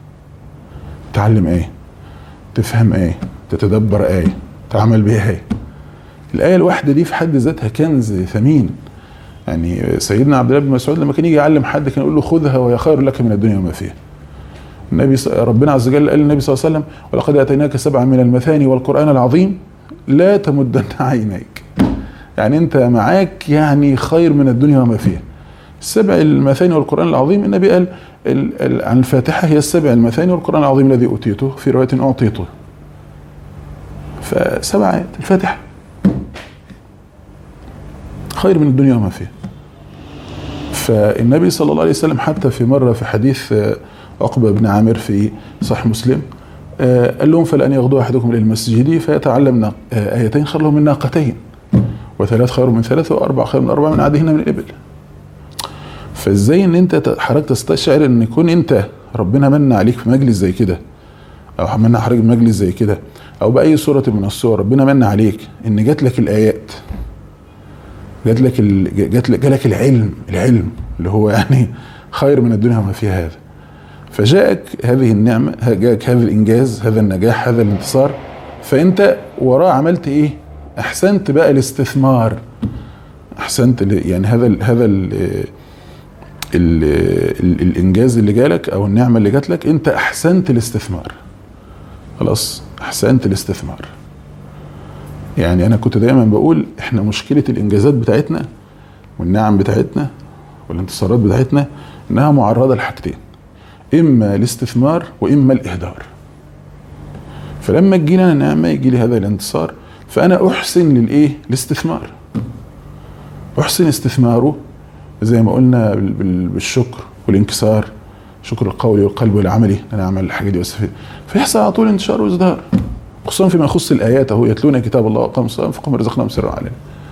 تفهم تتدبر تعمل بها الآية الواحدة دي في حد ذاتها كنز ثمين. يعني سيدنا عبد الله بن مسعود لما كان يجي يعلم حد كان يقول له خذها وهي خير لك من الدنيا وما فيها. ربنا عز وجل قال للنبي صلى الله عليه وسلم ولقد آتيناك 7 من المثاني والقرآن العظيم لا تمدن عينيك. يعني انت معاك يعني خير من الدنيا وما فيها. 7 المثاني والقرآن العظيم، النبي قال عن الفاتحة هي 7 المثاني والقرآن العظيم الذي أوتيته، في رواية أعطيته. ف7 آيات الفاتحة خير من الدنيا وما فيها. فالنبي صلى الله عليه وسلم حتى في مرة في حديث عقبة بن عامر في صحيح مسلم قال لهم فلأن يغدو أحدكم إلى المسجد فيتعلم آيتين خير له من ناقتين، و3 خير من 3، و4 خير من 4 من عادهن من الإبل. فازاي ان انت حضرتك تستشعر ان يكون انت ربنا من عليك في مجلس زي كده، او من حضرتك مجلس زي كده، او باي صورة من الصور ربنا من عليك ان جات لك الايات، جالك العلم اللي هو يعني خير من الدنيا وما فيها. هذا فجاءك هذه النعمة، جاءك هذا الانجاز، هذا النجاح، هذا الانتصار، فانت وراه عملت ايه؟ احسنت بقى الاستثمار، احسنت يعني هذا الانجاز اللي جالك او النعمة اللي جات لك، انت احسنت الاستثمار، خلاص احسنت الاستثمار. يعني انا كنت دايما بقول احنا مشكلة الانجازات بتاعتنا والنعم بتاعتنا والانتصارات بتاعتنا انها معرضة لحاجتين، اما الاستثمار واما الاهدار. فلما تجينا نعمة يجي لي هذا الانتصار، فانا احسن الاستثمار، احسن استثماره زي ما قلنا بالشكر والانكسار، شكر القولي والقلب والعملي، انا اعمل الحاجه دي واستفيد، فيحصل على طول انتشار وازدهار، خصوصا فيما يخص الايات اهو يتلون كتاب الله واقاموا الصلاه وانفقوا مما رزقناهم سرا وعلانية.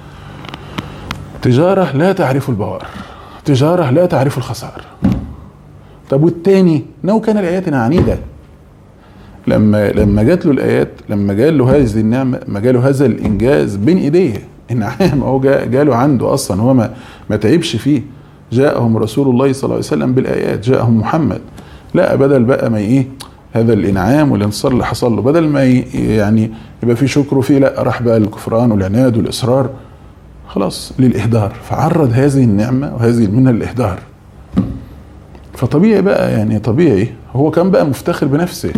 تجاره لا تعرف البوار، تجاره لا تعرف الخسار. طب والتاني انه كان لاياتنا عنيدا، لما جات له الآيات، لما جال له هذه النعمة، ما جاله هذا الإنجاز بين إيديه، إنعام هو جاله عنده أصلا، هو ما تعبش فيه. جاءهم رسول الله صلى الله عليه وسلم بالآيات، جاءهم محمد. لا، بدل بقى ما إيه هذا الإنعام والانتصار اللي حصل له، بدل ما يعني يبقى في شكر فيه، لا راح بقى الكفران والعناد والإصرار خلاص للإهدار، فعرض هذه النعمة وهذه المنة للإهدار. فطبيعي بقى، يعني طبيعي هو كان بقى مفتخر بنفسه،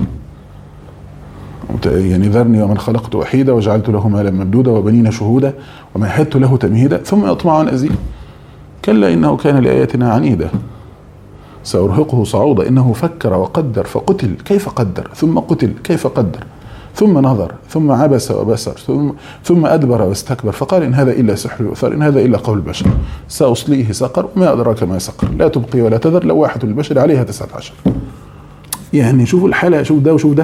يعني ذرني ومن خلقت وحيدا وجعلت له مالا ممدودا وبنين شهودا ومهدت له تمهيدا ثم يطمع أن أزيد كلا إنه كان لآياتنا عنيدا سأرهقه صعودا إنه فكر وقدر فقتل كيف قدر ثم قتل كيف قدر ثم نظر ثم عبس وبسر ثم أدبر واستكبر فقال إن هذا إلا سحر يؤثر إن هذا إلا قول البشر سأصليه سقر وما أدراك ما سقر لا تبقي ولا تذر لواحة البشر عليها 19. يعني شوفوا الحالة، شوف ده وشوف ده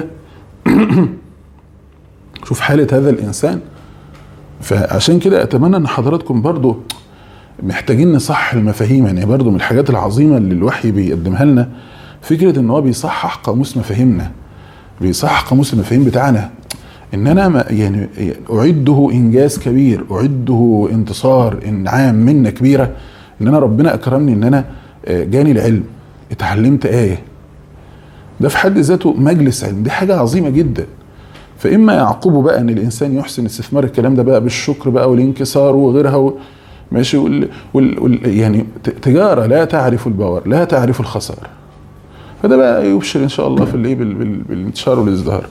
شوف حالة هذا الإنسان. فعشان كده أتمنى أن حضراتكم برضو محتاجين نصحح المفاهيم. يعني برضو من الحاجات العظيمة اللي الوحي بيقدمها لنا فكرة ان هو بيصحح قاموس مفاهيمنا، بيصحح قاموس المفاهيم بتاعنا. ان انا يعني اعده انجاز كبير، اعده انتصار، انعام منة كبيرة، ان انا ربنا اكرمني ان انا جاني العلم، اتعلمت آية، ده في حد ذاته مجلس علم، دي حاجة عظيمة جدا. فإما يعقبه بقى ان الانسان يحسن استثمار الكلام ده بقى بالشكر بقى والانكسار وغيرها ماشي يعني تجارة لا تعرف البور لا تعرف الخسارة. فده بقى يبشر ان شاء الله في الايه بالانتشار والازدهار،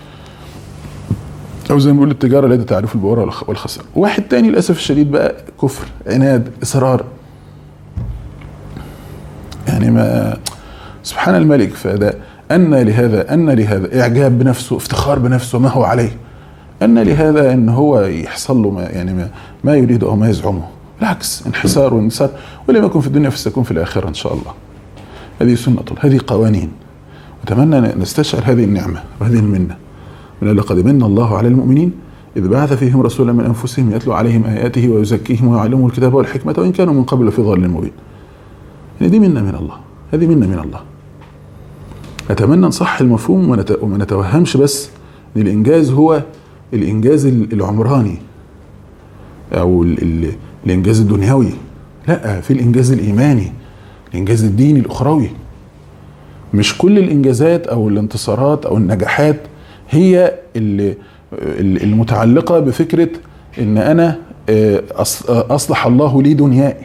او زي ما بيقول التجارة لا تعرف البور والخسارة. واحد تاني للاسف الشديد بقى كفر، عناد، اصرار، يعني ما سبحان الملك. فده ان لهذا اعجاب بنفسه، افتخار بنفسه ما هو عليه، ان لهذا ان هو يحصل له ما يريد او ما يزعمه، بالعكس انحسار وانكسار، ولم يكن في الدنيا فسيكون في الآخرة إن شاء الله. هذه سنة الله، هذه قوانين. أتمنى نستشعر هذه النعمة وهذه المنة من لقد من الله على المؤمنين إذ بعث فيهم رسولا من أنفسهم يتلو عليهم آياته ويزكيهم ويعلمهم الكتاب والحكمة وإن كانوا من قبل في ضلال مبين. يعني دي منة من الله، هذه منة من الله. أتمنى نصح المفهوم وما نتوهمش بس إن الإنجاز هو الإنجاز العمراني أو الإنجاز الدنيوي، لا، في الإنجاز الإيماني، الإنجاز الديني الأخروي. مش كل الإنجازات أو الانتصارات أو النجاحات هي المتعلقة بفكرة إن أنا أصلح الله لي دنيائي.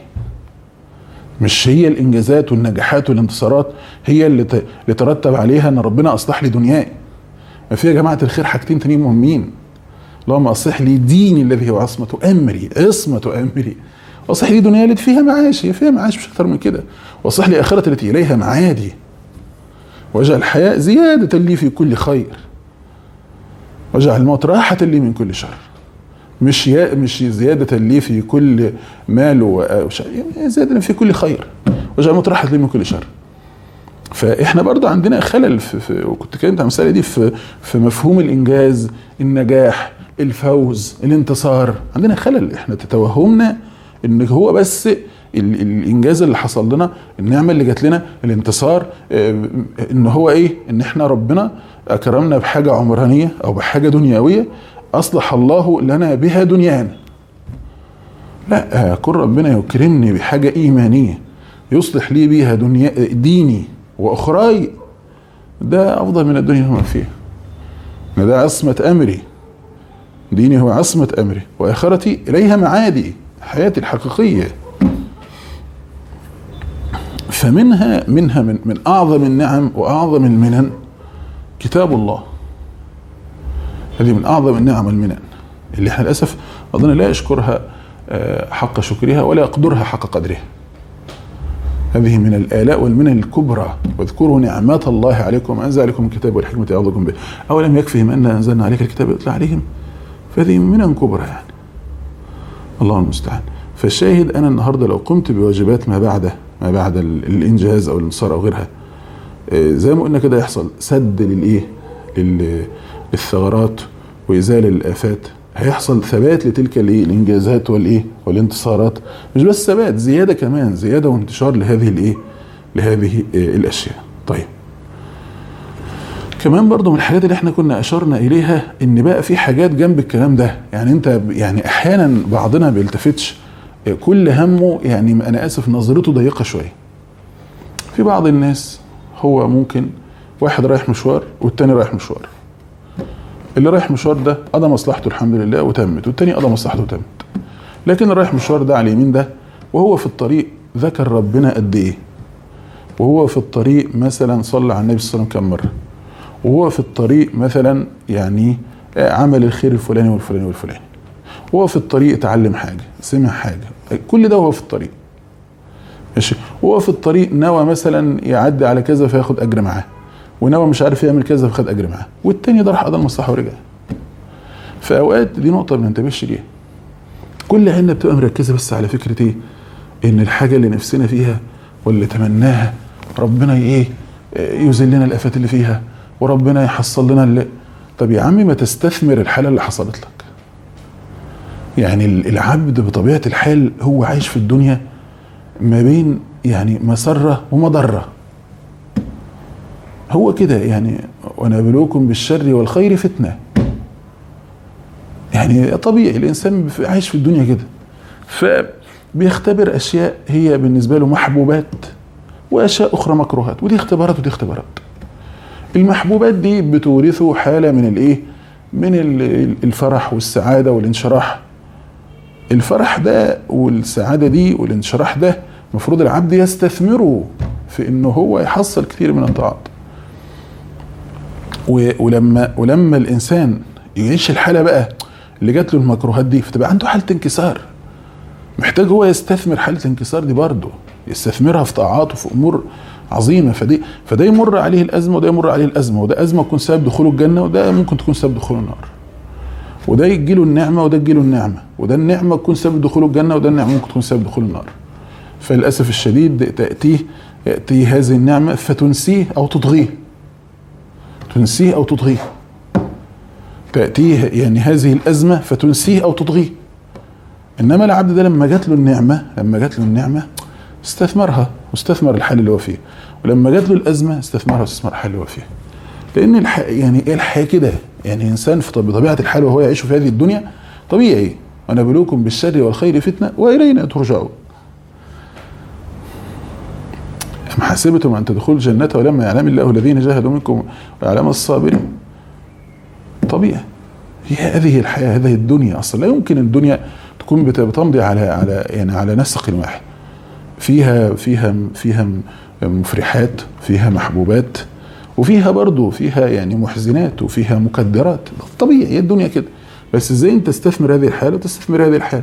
مش هي الإنجازات والنجاحات والانتصارات هي اللي ترتب عليها أن ربنا أصلح لي دنيائي. ما في يا جماعة الخير حاجتين تانيين مهمين: اللهم أصلح لي ديني الذي هو عصمة أمري، واصلح لي دنيا التي فيها معاشي، فيها معاش مش اكثر من كده، واصلح لي اخرتي التي اليها معادي، واجعل الحياة زيادة لي في كل خير، واجعل الموت راحة لي من كل شر. مش زيادة لي في كل مال زيادة لي في كل خير، واجعل الموت راحة لي من كل شر. فاحنا برضو عندنا خلل وكنت اتكلمت عن المسألة دي في مفهوم الانجاز، النجاح، الفوز، الانتصار. عندنا خلل، احنا تتوهمنا ان هو بس الانجاز اللي حصل لنا، النعمه اللي جات لنا، الانتصار، ان هو ايه، ان احنا ربنا اكرمنا بحاجه عمرانيه او بحاجه دنيويه اصلح الله لنا بها دنيانا. لا، كل ربنا يكرمني بحاجه ايمانيه يصلح لي بها ديني واخراي، ده افضل من الدنيا وما فيها. ده عصمه امري، ديني هو عصمه امري واخرتي اليها معادي، حياتي الحقيقية. فمنها من أعظم النعم وأعظم المنن كتاب الله. هذه من أعظم النعم والمنن اللي احنا للأسف أظن لا يشكرها حق شكرها ولا يقدرها حق قدرها. هذه من الآلاء والمنن الكبرى. واذكروا نعمات الله عليكم وأنزل عليكم الكتاب والحكمة يعظكم به أولم يكفهم أن أنزلنا عليك الكتاب يتلى عليهم. فهذه منن كبرى يعني، الله المستعان. فالشاهد أنا النهاردة لو قمت بواجبات ما بعد الإنجاز أو الانتصار أو غيرها، زي ما قلنا كده يحصل سد للثغرات وإزالة الآفات، هيحصل ثبات لتلك الإنجازات والانتصارات. مش بس ثبات، زيادة كمان، زيادة وانتشار لهذه الأشياء. طيب، كمان برضو من الحاجات اللي احنا كنا اشرنا اليها ان بقى في حاجات جنب الكلام ده. يعني انت يعني احيانا بعضنا بيلتفتش، كل همه يعني انا اسف نظرته ضيقه شويه. في بعض الناس هو ممكن واحد رايح مشوار والتاني رايح مشوار، اللي رايح مشوار ده قضى مصلحته الحمد لله وتمت، والتاني قضى مصلحته وتمت. لكن اللي رايح مشوار ده على اليمين ده وهو في الطريق ذكر ربنا قد ايه، وهو في الطريق مثلا صلى على النبي صلى الله عليه وسلم كم مره، وهو في الطريق مثلا يعني عمل الخير الفلاني والفلاني والفلاني، وهو في الطريق اتعلم حاجه، سمع حاجه، كل ده وهو في الطريق ماشي. وهو في الطريق نوى مثلا يعدي على كذا فياخد اجر معاه، ونوى مش عارف يعمل كذا فخد اجر معاه، والتاني ده راح قضى المصلحه ورجع. في اوقات دي نقطه ما بننتبهش ليها، كل عيننا بتبقى مركزه بس على فكره ايه، ان الحاجه اللي نفسنا فيها واللي تمناها ربنا ايه يزيل لنا الافات اللي فيها، وربنا يحصل لنا اللي. طب يا عمي ما تستثمر الحاله اللي حصلت لك. يعني العبد بطبيعه الحال هو عايش في الدنيا ما بين يعني مسره ومضره، هو كده يعني. ونبلوكم بالشر والخير فتنه، يعني طبيعي الانسان عايش في الدنيا كده، فبيختبر اشياء هي بالنسبه له محبوبات واشياء اخرى مكروهات، ودي اختبارات ودي اختبارات. المحبوبات دي بتورثه حاله من الايه، من الفرح والسعاده والانشراح. الفرح ده والسعاده دي والانشراح ده المفروض العبد يستثمره في انه هو يحصل كثير من الطاعات. ولما الانسان يعيش الحاله بقى اللي جات له المكروهات دي، فتبقى عنده حاله انكسار، محتاج هو يستثمر حاله الانكسار دي برضه، يستثمرها في طاعات وفي امور عظيمه. فده يمر عليه الازمه وده يمر عليه الازمه، وده ازمه تكون سبب دخوله الجنه، وده ممكن تكون سبب دخوله النار. وده يجي له النعمه وده تجي له النعمه، وده النعمه تكون سبب دخوله الجنه، وده النعمه ممكن تكون سبب دخوله النار. فللاسف الشديد تأتي هذه النعمه فتنسيه او تطغيه، تنسيه او تطغيه، تأتيه يعني هذه الازمه فتنسيه او تطغيه. انما العبد ده لما جات له النعمه استثمرها واستثمر الحال اللي هو فيه، ولما جات له الازمه استثمرها واستثمر الحال اللي هو فيه. لان يعني ايه الحياه كده، يعني انسان بطبيعه الحال وهو يعيش في هذه الدنيا طبيعي. ونبلوكم بالشر والخير فتنه والينا ترجعون. أم حسبتم أن تدخلوا الجنة ولما يعلم الله الذين جاهدوا منكم ويعلم الصابرين. طبيعي هي هذه الحياة، هذه الدنيا أصلا لا يمكن الدنيا تكون بتمضي على نسق واحد. فيها مفرحات، فيها محبوبات، وفيها برضو فيها يعني محزنات، وفيها مكدرات. طبيعي هي الدنيا كده، بس ازاي انت تستثمر هذه الحالة وتستثمر هذه الحالة.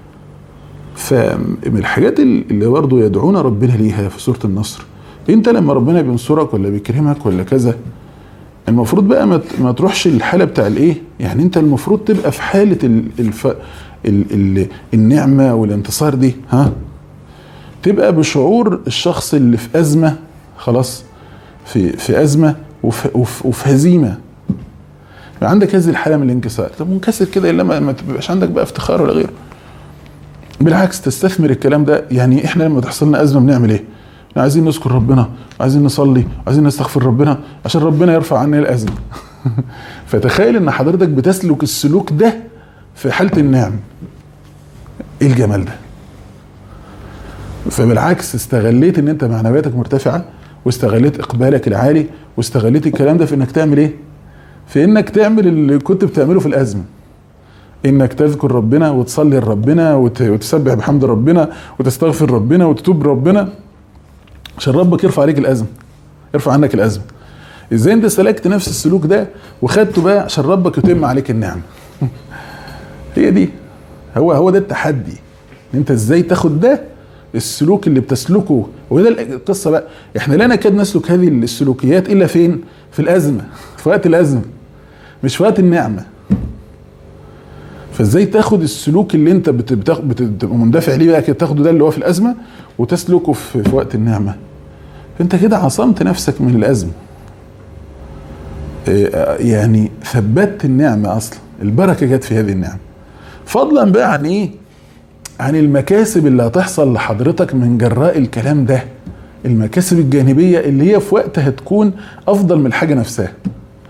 فمن الحاجات اللي برضو يدعونا ربنا ليها في سورة النصر، انت لما ربنا بينصرك ولا بيكرمك ولا كذا، المفروض بقى ما تروحش الحالة بتاع الايه، يعني انت المفروض تبقى في حالة النعمة والانتصار دي، تبقى بشعور الشخص اللي في أزمة، خلاص في أزمة وفي هزيمة. عندك هذه الحالة من الانكسار. طب منكسر كده إلا ما تبقاش عندك بقى افتخار ولا غيره. بالعكس تستثمر الكلام ده. يعني احنا لما تحصل لنا أزمة بنعمل ايه؟ عايزين نذكر ربنا، عايزين نصلي، عايزين نستغفر ربنا عشان ربنا يرفع عنا الأزمة. فتخيل ان حضرتك بتسلك السلوك ده في حالة النعم. ايه الجمال ده؟ فبالعكس استغليت ان انت معنوياتك مرتفعة، واستغليت اقبالك العالي، واستغليت الكلام ده في انك تعمل ايه؟ في انك تعمل اللي كنت بتعمله في الازمة، انك تذكر ربنا وتصلي لربنا وتسبح بحمد ربنا وتستغفر ربنا وتتوب ربنا عشان ربك يرفع عليك الازمة، يرفع عنك الازمة. ازاي انت سلكت نفس السلوك ده وخدته بقى عشان ربك يتم عليك النعمة. هي دي، هو ده التحدي، ان انت ازاي تاخد ده السلوك اللي بتسلكه. وده القصة بقى، احنا لا نكاد نسلك هذه السلوكيات الا فين؟ في الازمة، في وقت الازمة، مش في وقت النعمة. فازاي تاخد السلوك اللي انت بتبقى مندفع ليه بقى كده، تاخده ده اللي هو في الازمة وتسلكه في وقت النعمة. فانت كده عصمت نفسك من الازمة، يعني ثبتت النعمة اصلا، البركة جت في هذه النعمة. فضلا بقى عن ايه؟ عن المكاسب اللي هتحصل لحضرتك من جراء الكلام ده، المكاسب الجانبية اللي هي في وقتها تكون افضل من الحاجة نفسها.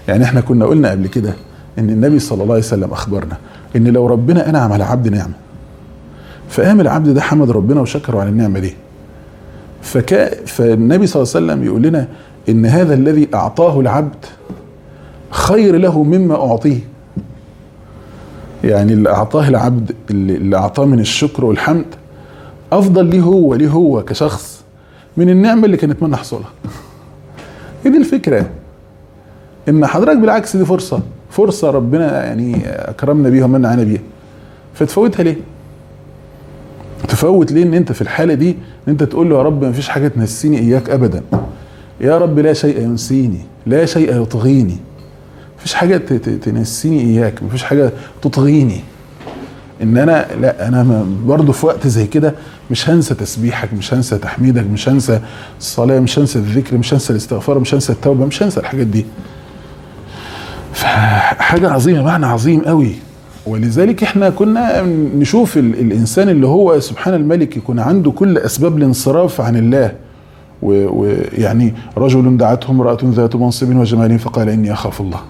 يعني احنا كنا قلنا قبل كده ان النبي صلى الله عليه وسلم اخبرنا ان لو ربنا انعم على عبد نعمه فقام العبد ده حمد ربنا وشكره على النعمه دي، فالنبي صلى الله عليه وسلم يقول لنا ان هذا الذي اعطاه العبد خير له مما اعطيه. يعني اللي اعطاه العبد اللي اعطاه من الشكر والحمد افضل ليه هو كشخص من النعمه اللي كانت منه حصولها. هي دي الفكره، ان حضرتك بالعكس دي فرصه ربنا يعني اكرمنا بيها ومن علينا بيها، فتفوتها ليه؟ تفوت ليه ان انت في الحاله دي ان انت تقول له يا رب ما فيش حاجه تنسيني اياك ابدا، يا رب لا شيء ينسيني، لا شيء يطغيني، مفيش حاجه تنسيني اياك، مفيش حاجه تطغيني. ان انا لا، انا برضه في وقت زي كده مش هنسى تسبيحك، مش هنسى تحميدك، مش هنسى الصلاه، مش هنسى الذكر، مش هنسى الاستغفار، مش هنسى التوبه، مش هنسى الحاجات دي. فحاجه عظيمه، معنى عظيم قوي. ولذلك احنا كنا نشوف الانسان اللي هو سبحان الملك يكون عنده كل اسباب الانصراف عن الله، ويعني رجل دعته امرأة ذات منصب وجمال فقال اني اخاف الله.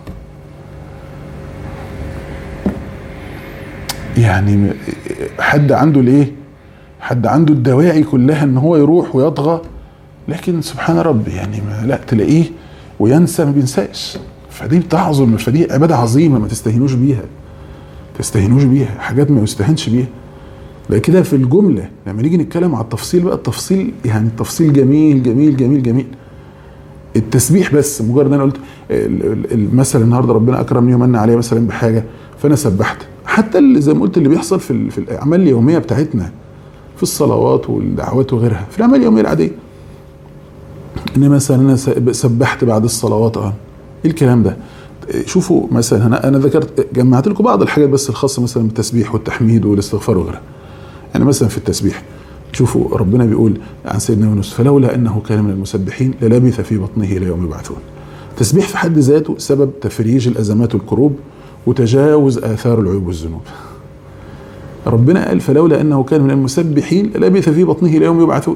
يعني حد عنده الايه؟ حد عنده الدواعي كلها ان هو يروح ويطغى، لكن سبحان ربي يعني لا تلاقيه وينسى، ما بينساش. فدي بتعظم، فدي عبادة عظيمة ما تستهينوش بيها، حاجات ما يستهنش بيها. ده كده في الجملة. لما نيجي نتكلم على التفصيل بقى، التفصيل يعني التفصيل جميل جميل جميل جميل. التسبيح بس مجرد انا قلت مثلا النهارده ربنا اكرمني ومن عليا مثلا بحاجه فانا سبحت، حتى اللي زي ما قلت اللي بيحصل في الاعمال اليوميه بتاعتنا، في الصلوات والدعوات وغيرها، في الاعمال اليوميه العاديه، ان مثلا انا سبحت بعد الصلوات. ايه الكلام ده؟ شوفوا مثلا انا ذكرت جمعت لكم بعض الحاجات بس الخاصه مثلا بالتسبيح والتحميد والاستغفار وغيرها. يعني مثلا في التسبيح شوفوا ربنا بيقول عن سيدنا يونس فلولا انه كان من المسبحين للبث في بطنه الى يوم يبعثون. التسبيح في حد ذاته سبب تفريج الازمات والكروب وتجاوز اثار العيوب والذنوب. ربنا قال فلولا انه كان من المسبحين للبث في بطنه الى يوم يبعثون.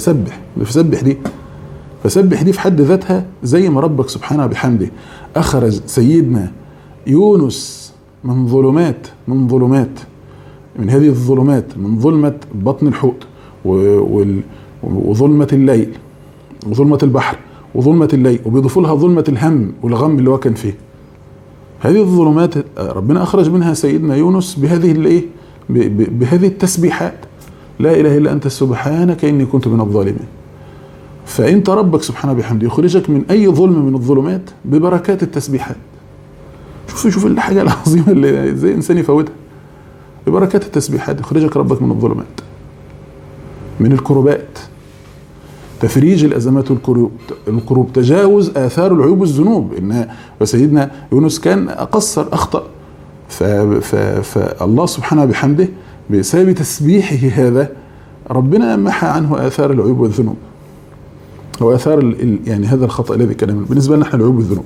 فسبح دي في حد ذاتها زي ما ربك سبحانه بحمده اخرج سيدنا يونس من هذه الظلمات، من ظلمة بطن الحوت وظلمة الليل وظلمة البحر وظلمة الليل، وبيضيفوا لها ظلمة الهم والغم اللي هو كان فيه. هذه الظلمات ربنا أخرج منها سيدنا يونس بهذه التسبيحات، لا إله إلا أنت سبحانك إني كنت من الظالمين. فأنت ربك سبحانه بحمده يخرجك من أي ظلم من الظلمات ببركات التسبيحات. شوف الحاجة العظيمة اللي ازاي إنسان يفوتها. ببركات التسبيحات يخرجك ربك من الظلمات، من الكروبات، تفريج الأزمات والكروب، تجاوز آثار العيوب والذنوب. إن وسيدنا يونس كان قصر أخطأ، فالله سبحانه بحمده بسبب تسبيحه هذا ربنا محى عنه آثار العيوب والذنوب وآثار يعني هذا الخطأ الذي كان بالنسبة لنا احنا العيوب والذنوب.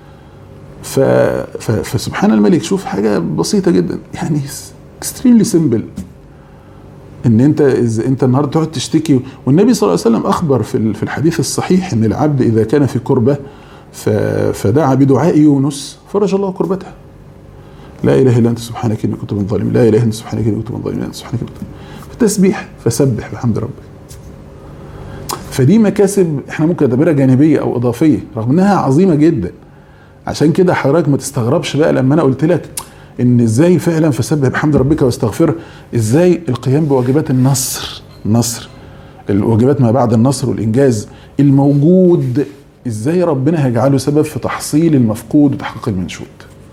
فسبحان الملك، شوف حاجة بسيطة جدا يعني extremely simple، ان انت النهارده تقعد تشتكي. والنبي صلى الله عليه وسلم اخبر في الحديث الصحيح ان العبد اذا كان في كربة فدعا بدعاء يونس فرج الله كربته. لا اله الا انت سبحانك اني كنت من الظالمين، لا اله الا انت سبحانك اني كنت من الظالمين، انت سبحانك في التسبيح فسبح بحمد ربك. فدي مكاسب احنا ممكن نعتبرها جانبيه او اضافيه رغم انها عظيمه جدا. عشان كده حضرتك ما تستغربش بقى لما انا قلت لك ان ازاي فعلا فسبح بحمد ربك واستغفره، ازاي القيام بواجبات النصر الواجبات ما بعد النصر والانجاز الموجود، ازاي ربنا هيجعله سبب في تحصيل المفقود وتحقيق المنشود.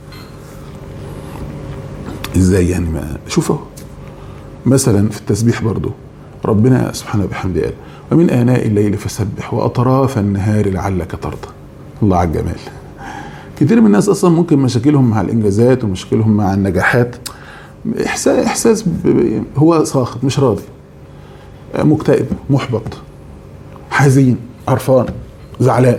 ازاي يعني؟ ما شوفوا مثلا في التسبيح برضو ربنا سبحانه وبحمده قال ومن آناء الليل فسبح وأطراف النهار لعلك ترضى. الله على الجمال. كتير من الناس اصلا ممكن مشاكلهم مع الانجازات ومشاكلهم مع النجاحات احساس هو ساخط مش راضي، مكتئب، محبط، حزين، قرفان، زعلان.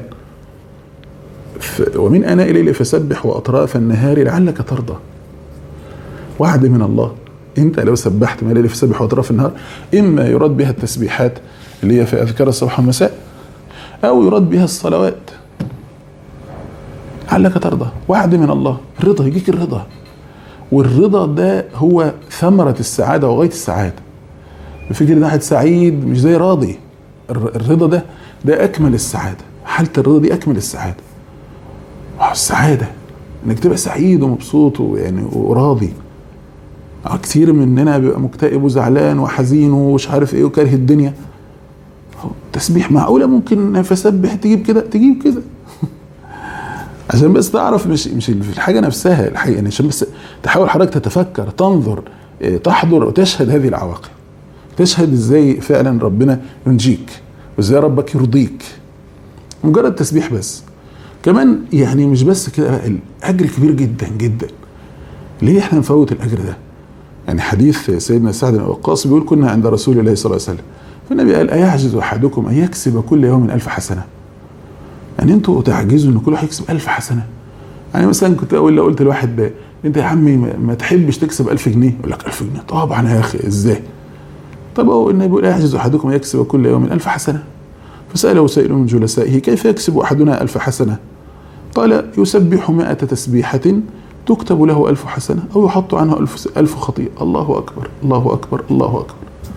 ومن آناء الليل فسبح وأطراف النهار لعلك ترضى. وعد من الله، انت لو سبحت من الليل فسبح وأطراف النهار، اما يراد بها التسبيحات اللي هي في اذكار الصباح والمساء، او يراد بها الصلوات. لعلك ترضى، وعد من الله، الرضا يجيك الرضا. والرضا ده هو ثمرة السعادة وغاية السعادة. الفكر ده واحد سعيد مش زي راضي. الرضا ده أكمل السعادة. حالة الرضا دي أكمل السعادة. السعادة إنك تبقى سعيد ومبسوط ويعني وراضي. كتير مننا بيبقى مكتئب وزعلان وحزين ومش عارف إيه وكاره الدنيا. تسبيح معقولة ممكن فسبح تجيب كده عشان بس تعرف مش الحاجة نفسها الحقيقة، يعني عشان بس تحاول حضرتك تتفكر، تنظر، تحضر وتشهد هذه العواقب. تشهد ازاي فعلا ربنا ينجيك وازاي ربك يرضيك. مجرد تسبيح بس. كمان يعني مش بس كده، الاجر كبير جدا جدا. ليه احنا نفوت الاجر ده؟ يعني حديث سيدنا سعد بن وقاص بيقول كنا عند رسول الله صلى الله عليه وسلم، فالنبي قال ايعجز احدكم ان يكسب كل يوم 1000 حسنه؟ يعني انتوا تعجزوا ان كل واحد يكسب 1000 حسنه؟ يعني مثلا كنت اقول لو قلت لواحد ده انت يا عمي ما تحبش تكسب 1000 جنيه، يقول لك 1000 جنيه طبعا يا اخي ازاي؟ طب هو النبي بيقول ايعجز احدكم ان يكسب كل يوم 1000 حسنه؟ فساله سائل من جلسائه كيف يكسب احدنا 1000 حسنه؟ قال يسبح 100 تسبيحه تكتب له 1000 حسنه او يحط عنه 1000 خطيئه. الله اكبر الله اكبر الله اكبر.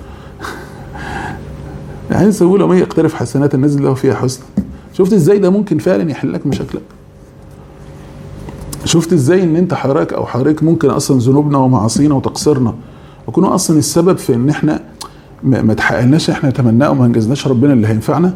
يعني سووا له 100 يقترف حسنات الناس له فيها حسن. شفت ازاي ده ممكن فعلا يحل لك مشاكلك؟ شفت ازاي ان انت حضرتك او حضرتك ممكن اصلا ذنوبنا ومعاصينا وتقصيرنا وكونوا اصلا السبب في ان احنا ما تحققناش احنا نتمناه وما انجزناش ربنا اللي هينفعنا.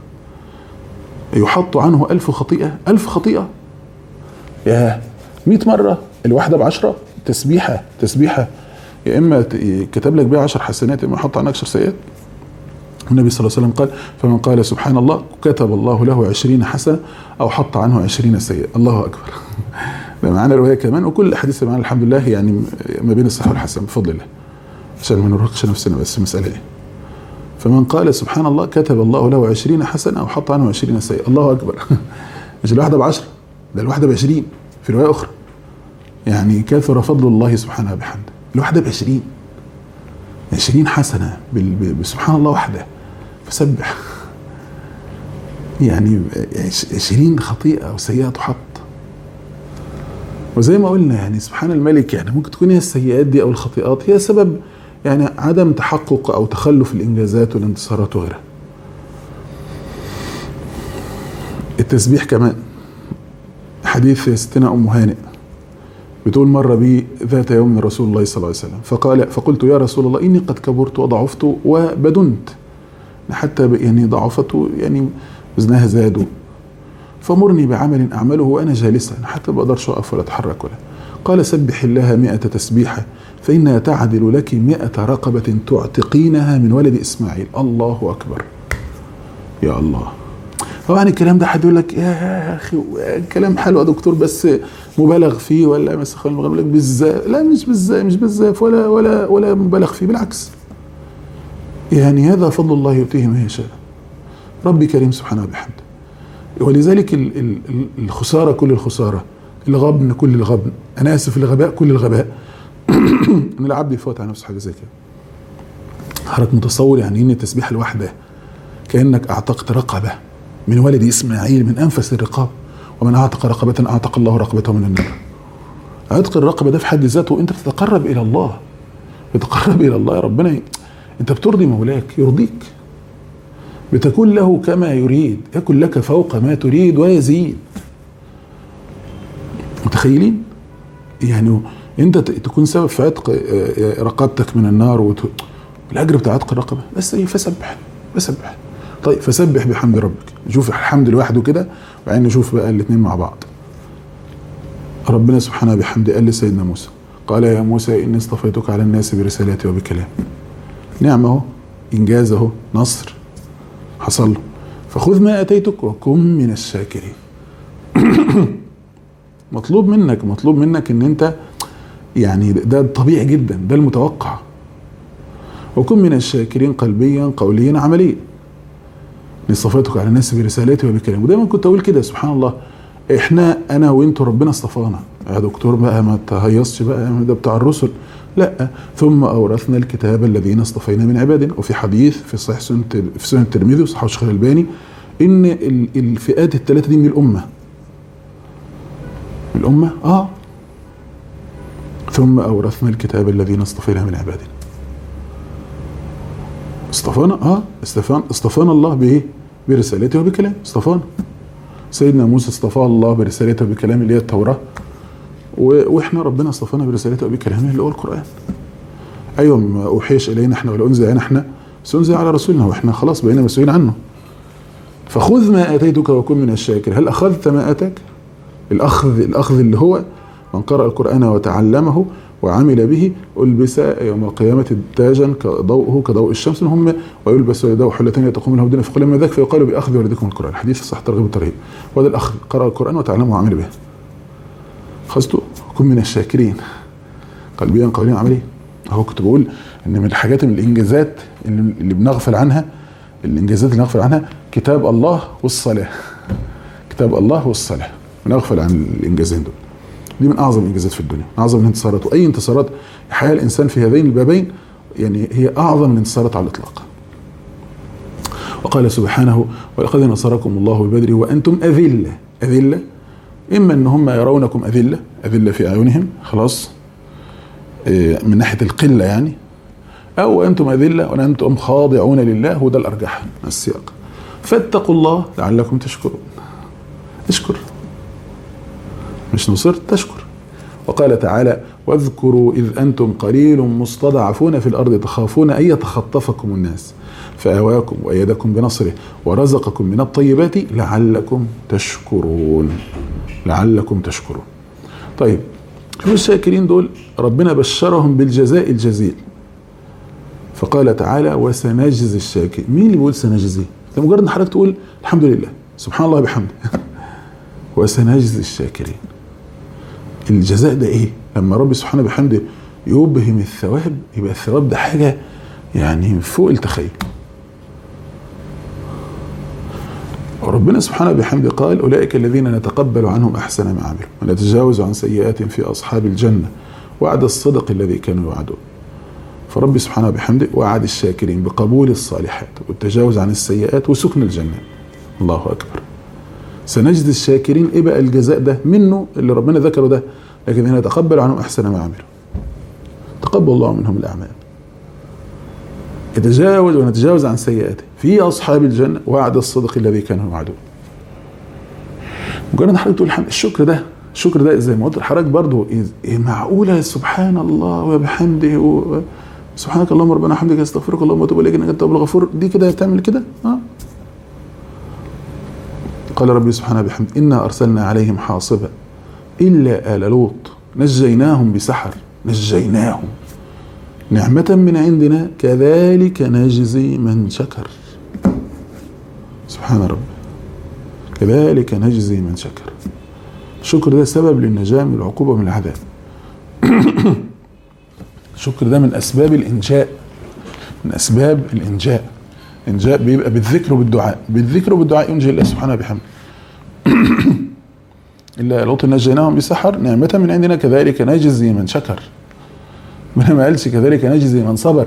يحط عنه 1000 خطيئه. 1000 خطيئه يا 100 مره الواحده ب10 تسبيحه يا اما كتب لك بيها 10 حسنات يا اما يحط عنك 10 سيئات. النبي صلى الله عليه وسلم قال فمن قال سبحان الله كتب الله له 20 حسنه او حط عنه 20 سيئه. الله اكبر. معانا روايه كمان وكل الاحاديث معانا الحمد لله يعني ما بين الصحيح والحسن بفضل الله عشان ما نرهقش نفسنا بس المساله ايه. فمن قال سبحان الله كتب الله له 20 حسنه او حط عنه 20 سيئه. الله اكبر. مش الواحده ب10 ده الواحده ب20 في روايه اخرى. يعني كثر فضل الله سبحانه وبحمده. الواحده ب20 20 حسنه بسبحان الله وحده. فسبح يعني 20 خطيئه او سيئه تحط. وزي ما قلنا يعني سبحان الملك يعني ممكن تكون هي السيئات دي او الخطيئات هي سبب يعني عدم تحقق او تخلف الانجازات والانتصارات وغيرها. التسبيح كمان حديث ستنا ام هانئ بتقول مر بي ذات يوم رسول الله صلى الله عليه وسلم فقلت يا رسول الله اني قد كبرت وضعفت وبدنت حتى يعني ضعفته يعني وزنها زاد فمرني بعمل اعمله وانا جالسا حتى ما اقدرش اقف ولا اتحرك ولا. قال سبح الله 100 تسبيحه فانها تعدل لك 100 رقبه تعتقينها من ولد اسماعيل. الله اكبر يا الله. طبعا الكلام ده حد يقول لك يا اخي كلام حلو يا دكتور بس مبالغ فيه ولا مثلا يقول لك بالزاف. لا مش بالزاف ولا مبالغ فيه، بالعكس يعني هذا فضل الله يؤتيه من يشاء. ربي كريم سبحانه وبحمده. ولذلك الخساره كل الخساره، الغبن كل الغبن، انا اسف الغباء كل الغباء. ان العبد يفوت على نفسه حاجه زي كده. حضرتك متصور يعني ان التسبيح الواحده كانك اعتقت رقبه من ولد اسماعيل من انفس الرقاب. ومن اعتق رقبه اعتق الله رقبته من النار. عتق الرقبه ده في حد ذاته انت بتتقرب الى الله، بتتقرب الى الله يا ربنا. انت بترضي مولاك يرضيك، بتكون له كما يريد، يكن لك فوق ما تريد ويزيد. متخيلين يعني انت تكون سبب في عتق رقبتك من النار الاجر بتاع عتق الرقبه بس ايه. فسبح طيب فسبح بحمد ربك. نشوف الحمد لوحده كده وبعدين نشوف بقى الاثنين مع بعض. ربنا سبحانه بحمده قال لسيدنا موسى قال يا موسى اني اصطفيتك على الناس برسالاتي وبكلامي. نعمه اهو، انجاز اهو، نصر حصل له. فخذ ما اتيتك وكن من الشاكرين. مطلوب منك ان انت يعني ده طبيعي جدا، ده المتوقع. وكن من الشاكرين قلبيا قوليا عمليا. اصطفيتك على الناس برسالاتي وبكلامي. ودايما كنت اقول كده سبحان الله، انا وانتوا ربنا اصطفانا. يا دكتور بقى ما تهيصش بقى ده بتاع الرسل، لا. ثم اورثنا الكتاب الذين اصطفينا من عبادنا. وفي حديث في صحيح في سنن الترمذي وصححه الشيخ الألباني ان الفئات الثلاثه دي من الامه الأمة ثم أورثنا الكتاب الذين اصطفينا من عبادنا. اصطفانا الله بإيه؟ برسالته وبكلامه. اصطفانا سيدنا موسى اصطفاه الله برسالته وبكلامه اللي هي التوراة، واحنا ربنا اصطفانا برسالته وبكلامه اللي هو القرآن. ايوه ما اوحيش الينا احنا ولا انزل علينا احنا، بس انزل على رسولنا واحنا خلاص بقينا مسؤولين عنه. فخذ ما اتيتك وكن من الشاكر. هل اخذت ما اتاك؟ الاخذ اللي هو من قرأ القرآن وتعلمه وعمل به ألبس يوم القيامة تاجا كضوءه كضوء الشمس هم ويلبس يداه حلتين تقوم له الدنيا فقل لما ذاك فيقال بأخذ ولدكم القرآن. الحديث في صحيح الترغيب والترهيب. وهذا الأخذ قرأ القرآن وتعلمه وعمل به. خذته كن من الشاكرين قلبيا قوليا عمليا. هو كنت بقول ان من الحاجات من الانجازات اللي بنغفل عنها، الانجازات اللي نغفل عنها كتاب الله والصلاة. كتاب الله والصلاة بنغفل عن الانجازين دول. دي من اعظم الانجازات في الدنيا، اعظم الانتصارات. واي انتصارات يحققها الانسان في هذين البابين يعني هي اعظم الانتصارات على الاطلاق. وقال سبحانه ولقد نصركم الله ببدر وانتم اذله اما ان هم يرونكم اذله في اعينهم خلاص من ناحيه القله يعني، او انتم اذله وانتم خاضعون لله، وده الارجح من السياق. فاتقوا الله لعلكم تشكرون. اشكر مش نصرت تشكر. وقال تعالى واذكروا إذ أنتم قليل مستضعفون في الأرض تخافون أن يتخطفكم الناس فآواكم وأيدكم بنصره ورزقكم من الطيبات لعلكم تشكرون. طيب شوفوا الشاكرين دول ربنا بشرهم بالجزاء الجزيل، فقال تعالى وسنجزي الشاكرين. مين اللي بيقول سنجزي؟ ده مجرد ان حضرتك تقول الحمد لله سبحان الله بحمده. وسنجزي الشاكرين. الجزاء ده ايه؟ لما ربي سبحانه بحمده يبهم الثواب، يبقى الثواب ده حاجة يعني فوق التخيل. وربنا سبحانه بحمده قال أولئك الذين نتقبل عنهم أحسن ما عملوا ونتجاوز عن سيئات في أصحاب الجنة وعد الصدق الذي كانوا يوعدون. فربي سبحانه بحمده وعد الشاكرين بقبول الصالحات والتجاوز عن السيئات وسكن الجنة. الله أكبر. سنجد الشاكرين. ايه بقى الجزاء ده منه اللي ربنا ذكره ده؟ لكن هنا نتقبل عنهم احسن ما عملوا. تقبل الله منهم الاعمال. يتجاوز ونتجاوز عن سيئاته في اصحاب الجنه وعد الصدق الذي كانوا يوعدون. مجرد حضرتك تقول الشكر ده زي ما قلت لحضرتك برضه معقوله سبحان الله وبحمده سبحانك اللهم ربنا وبحمدك استغفرك اللهم واتوب اليك انك انت التواب الغفور. دي كده تعمل كده قال ربي سبحانه بحمده إنا أرسلنا عليهم حاصبا إلا آل لوط نجيناهم بسحر. نجيناهم نعمة من عندنا كذلك نجزي من شكر. سبحان ربي. كذلك نجزي من شكر. الشكر ده سبب للنجاة من العقوبة من العذاب. الشكر ده من أسباب الإنجاء. إنجاء بيبقى بالذكر وبالدعاء ينجي الله سبحانه بحمده. إلا لوط نجيناهم بسحر نعمة من عندنا كذلك نجزي من شكر. ما قالش كذلك نجزي من صبر.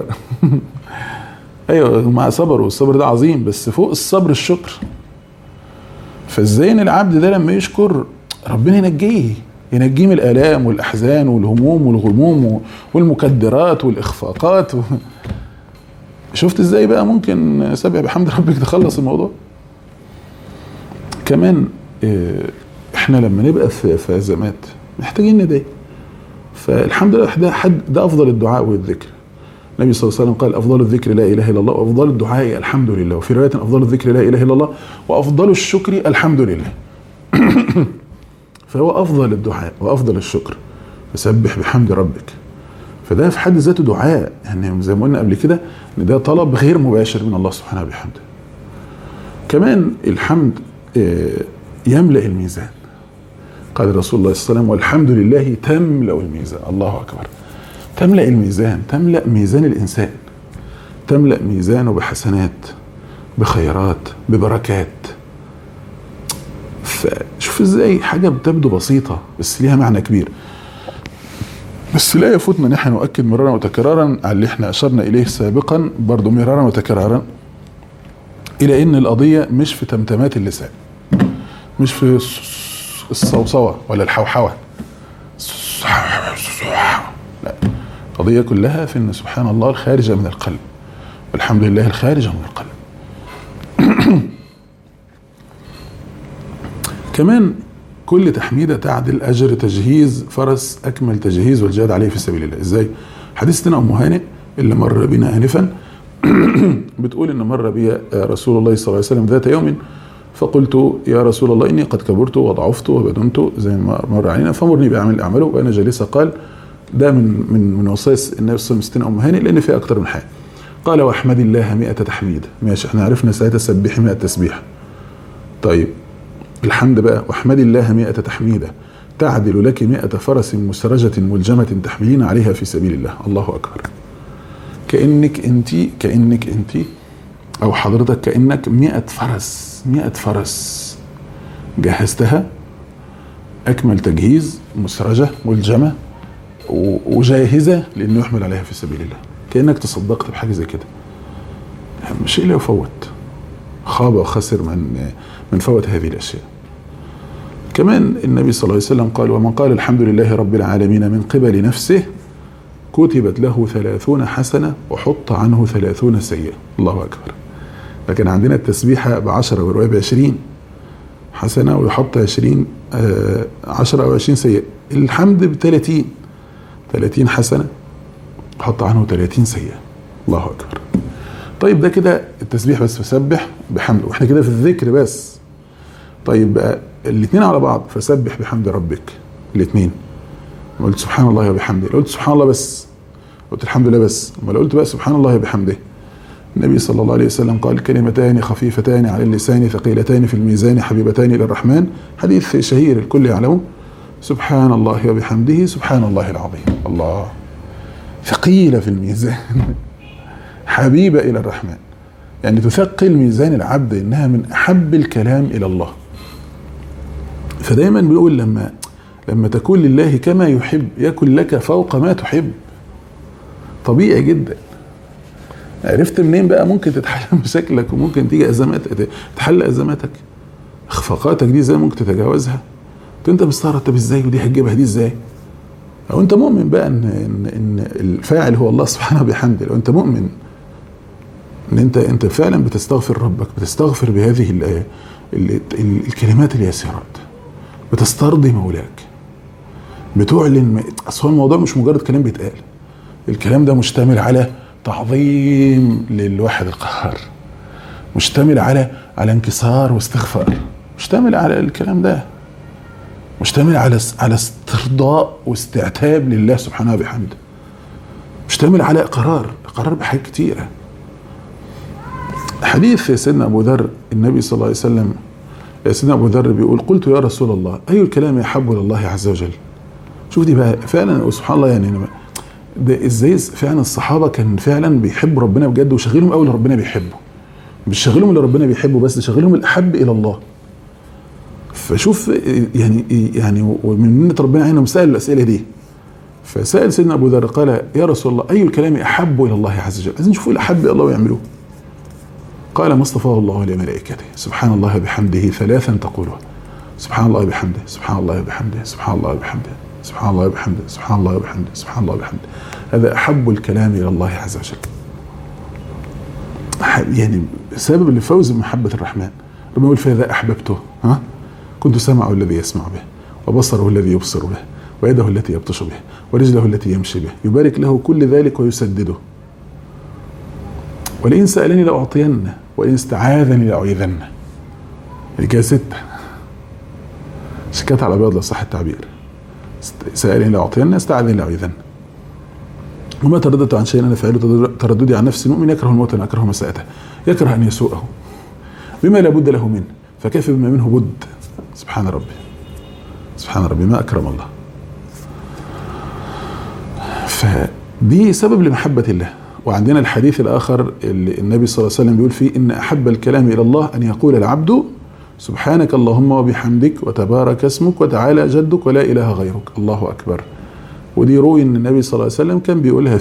ايوه مع صبر، والصبر ده عظيم، بس فوق الصبر الشكر. فازاي ان العبد ده لما يشكر ربنا ينجيه من الآلام والأحزان والهموم والغموم والمكدرات والإخفاقات شفت ازاي بقى ممكن سبح بحمد ربك تخلص الموضوع. كمان احنا لما نبقى في أزمات محتاجين ندعي. فالحمد لله ده أفضل الدعاء والذكر. النبي صلى الله عليه وسلم قال أفضل الذكر لا إله إلا الله وأفضل الدعاء الحمد لله، وفي رواية أفضل الذكر لا إله إلا الله وأفضل الشكر الحمد لله. فهو أفضل الدعاء وأفضل الشكر. فسبح بحمد ربك. فده في حد ذاته دعاء، يعني زي ما قلنا قبل كده ان ده طلب غير مباشر من الله سبحانه وبحمده. كمان الحمد يملأ الميزان. قال رسول الله صلى الله عليه وسلم والحمد لله تملأ الميزان. الله أكبر. تملأ الميزان، تملأ ميزان الإنسان، تملأ ميزانه بحسنات بخيرات ببركات. فشوف ازاي حاجة بتبدو بسيطة بس ليها معنى كبير. بس لا يفوتنا نحن نؤكد مرارا وتكرارا على اللي احنا أشرنا إليه سابقا برضو مرارا وتكرارا، إلى إن القضية مش في تمتمات اللسان، مش في الصوصوة ولا الحوحوة، لا، القضية كلها في ان سبحان الله الخارجة من القلب، والحمد لله الخارجة من القلب. كمان كل تحميدة تعدل أجر تجهيز فرس أكمل تجهيز والجهاد عليه في سبيل الله. إزاي؟ حديثنا أم هانئ اللي مر بنا آنفا بتقول إن مر بي رسول الله صلى الله عليه وسلم ذات يوم فقلت يا رسول الله إني قد كبرت وضعفت وبدنت زي ما مر علينا فمرني بأعمل أعمله. وأنا جالسة قال ده من وصايا النبي صلى الله عليه وسلم أم هانئ لأن فيها أكتر من حاجة. قال واحمد الله 100 تحميد. ماشي، احنا عرفنا ساعتها سبحي 100 تسبيح. طيب الحمد بقى واحمد الله 100 تحميدة تعدل لك 100 فرس مسرجة ملجمة تحملين عليها في سبيل الله. الله أكبر. كأنك انت او حضرتك كأنك 100 فرس جهزتها اكمل تجهيز، مسرجة ملجمة وجاهزة لانه يحمل عليها في سبيل الله. كأنك تصدقت بحاجة زي كده. مش إلا يفوت، خاب وخسر من فوت هذه الأشياء. كمان النبي صلى الله عليه وسلم قال ومن قال الحمد لله رب العالمين من قبل نفسه كتبت له 30 حسنة وحط عنه 30 سيئة. الله أكبر. لكن عندنا التسبيحة ب10 والرواية ب20 حسنة ويحط 10 أو 20 سيئة. الحمد ب30 حسنة حط عنه 30 سيئة. الله أكبر. طيب ده كده التسبيح بس، فسبح بحمد، واحنا كده في الذكر بس. طيب بقى الاثنين على بعض، فسبح بحمد ربك الاثنين. قلت سبحان الله وبحمده، قلت سبحان الله بس، قلت الحمد لله بس، ولا قلت بقى سبحان الله وبحمده. النبي صلى الله عليه وسلم قال كلمتان خفيفتان على اللسان ثقيلتان في الميزان حبيبتان إلى الرحمن. حديث شهير الكل يعلمه. سبحان الله وبحمده سبحان الله العظيم. الله، ثقيلة في الميزان حبيبة إلى الرحمن، يعني تثقل ميزان العبد، إنها من أحب الكلام إلى الله. فدايما بيقول لما تكون لله كما يحب يكن لك فوق ما تحب. طبيعي جدا. عرفت منين بقى ممكن تتحل مشاكلك وممكن تيجي أزماتك، تحل أزماتك، اخفاقاتك دي ازاي ممكن تتجاوزها. انت مستغرب طب ازاي ودي هتجيبها دي ازاي؟ لو انت مؤمن بقى ان الفاعل هو الله سبحانه وبحمده، لو انت مؤمن ان انت فعلا بتستغفر ربك، بتستغفر بهذه الكلمات اليسيرات، بتسترضي مولاك، بتعلن. اصل الموضوع مش مجرد كلام بيتقال، الكلام ده مشتمل على تعظيم للواحد القهار، مشتمل على انكسار واستغفار، مشتمل على الكلام ده، مشتمل على استرضاء واستعتاب لله سبحانه وبحمده، مشتمل على اقرار بحاجات كتيره. حديث سيدنا ابو ذر، النبي صلى الله عليه وسلم سيدنا ابو ذر بيقول قلت يا رسول الله اي الكلام يحب الى الله عز وجل. شوف دي بقى فعلا سبحان الله، يعني ده ازاي فعلا الصحابه كان فعلا بيحبوا ربنا بجد، وشغلهم قوي اللي ربنا بيحبه، مش شغلهم اللي ربنا بيحبه بس، شغلهم الاحب الى الله. فشوف يعني ومن منة ربنا علينا مسائل الاسئله دي. فسال سيدنا ابو ذر قال يا رسول الله اي الكلام احب الى الله عز وجل، عايزين نشوفوا الاحب الى الله ويعملوه. قال ما اصطفاه الله لملائكته سبحان الله بحمده 3 تقولها سبحان الله بحمده سبحان الله بحمده سبحان الله بحمده سبحان الله بحمده سبحان الله بحمده سبحان الله بحمده. هذا احب الكلام الى الله عز وجل، يعني سبب لفوز بمحبه الرحمن. ربنا يقول فاذا احببته كنت سمعه الذي يسمع به وبصره الذي يبصر به ويده التي يبطش به ورجله التي يمشي به، يبارك له كل ذلك ويسدده. ولئن سألني لأعطينه وإن استعاذني لأعيذنه. الجاية 6 شكات على بيض لو صح التعبير. سألني لأعطينه، استعاذني لأعيذنه. وما ترددت عن شيء أنا فعله ترددي عن نفس المؤمن يكره الموت أنا أكره مساءته، يكره أن يسوءه بما لا بد له منه فكيف بما منه بد. سبحان ربي سبحان ربي ما أكرم الله. فدي سبب لمحبة الله. وعندنا الحديث الآخر اللي النبي صلى الله عليه وسلم بيقول فيه إن أحب الكلام إلى الله أن يقول العبد سبحانك اللهم وبحمدك وتبارك اسمك وتعالى جدك ولا إله غيرك. الله أكبر. ودي روي إن النبي صلى الله عليه وسلم كان بيقولها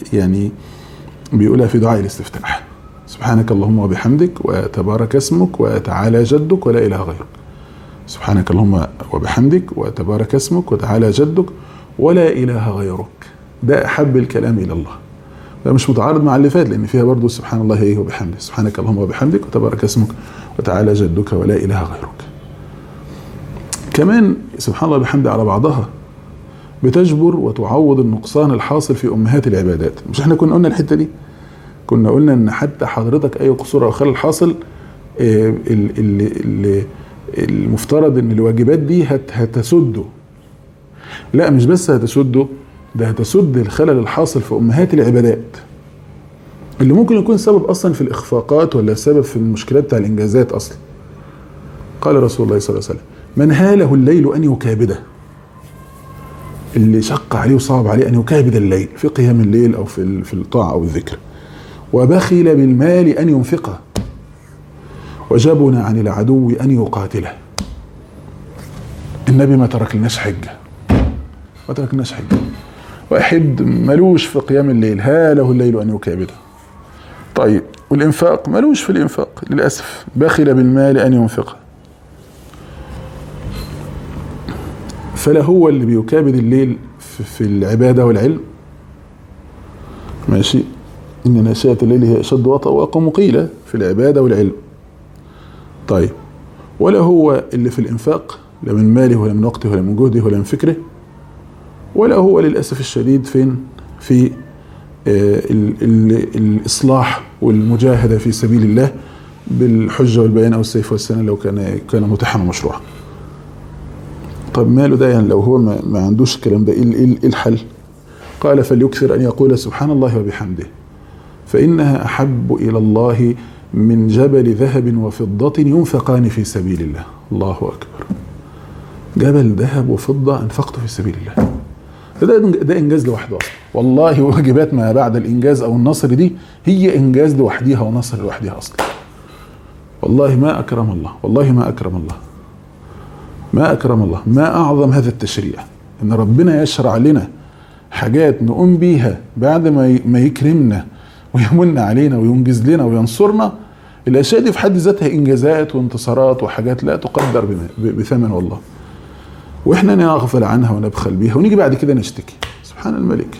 في دعاء الاستفتاح. سبحانك اللهم وبحمدك وتبارك اسمك وتعالى جدك ولا إله غيرك. سبحانك اللهم وبحمدك وتبارك اسمك وتعالى جدك ولا إله غيرك. ده أحب الكلام إلى الله. ده مش متعارض مع اللي فات، لأن فيها برضو سبحان الله إيه وبحمده، سبحانك اللهم وبحمدك وتبارك اسمك وتعالى جدك ولا إله غيرك. كمان سبحان الله وبحمده على بعضها بتجبر وتعوض النقصان الحاصل في أمهات العبادات. مش احنا كنا قلنا الحتة دي؟ كنا قلنا ان حتى حضرتك اي قصور او خلل حاصل المفترض ان الواجبات دي هتسده. لا مش بس هتسده، ده هتسد الخلل الحاصل في امهات العبادات اللي ممكن يكون سبب اصلا في الاخفاقات ولا سبب في المشكلات بتاع الانجازات اصلا. قال رسول الله صلى الله عليه وسلم: من هاله الليل ان يكابده، اللي شق عليه وصعب عليه ان يكابد الليل في قيام الليل او في الطاعه او الذكر، وبخل بالمال ان ينفقه، وجبن عن العدو ان يقاتله. النبي ما تركلناش حجه، ما تركلناش حجه. واحد ملوش في قيام الليل، هاله الليل ان يكابده. طيب والانفاق ملوش في الانفاق للاسف، بخل بالمال ان ينفقه. فلا هو اللي بيكابد الليل في العباده والعلم، ماشي، إن ناشئة الليل هي أشد وطأ وأقوم قيلة في العبادة والعلم. طيب ولا هو اللي في الإنفاق، لا من ماله ولا من وقته ولا من جهده ولا من فكره، ولا هو للأسف الشديد فين في الإصلاح والمجاهدة في سبيل الله بالحجة والبيان أو السيف والسنة لو كان متاحا ومشروعا. طب ماله ده؟ يعني لو هو ما عندوش الكلام ده إيه الحل؟ قال: فليكثر أن يقول سبحان الله وبحمده، فإنها أحب إلى الله من جبل ذهب وفضة ينفقان في سبيل الله. الله أكبر. جبل ذهب وفضة أنفقته في سبيل الله، ده إنجاز لوحده أصلا. والله واجبات ما بعد الإنجاز أو النصر دي هي إنجاز لوحديها ونصر لوحديها أصلا. والله ما أكرم الله، والله ما أكرم الله، ما أكرم الله، ما أعظم هذا التشريع، إن ربنا يشرع لنا حاجات نقوم بيها بعد ما يكرمنا ويمن علينا وينجز لنا وينصرنا. الاشياء دي في حد ذاتها انجازات وانتصارات وحاجات لا تقدر بثمن والله، واحنا نغفل عنها ونبخل بيها ونيجي بعد كده نشتكي. سبحان الملك.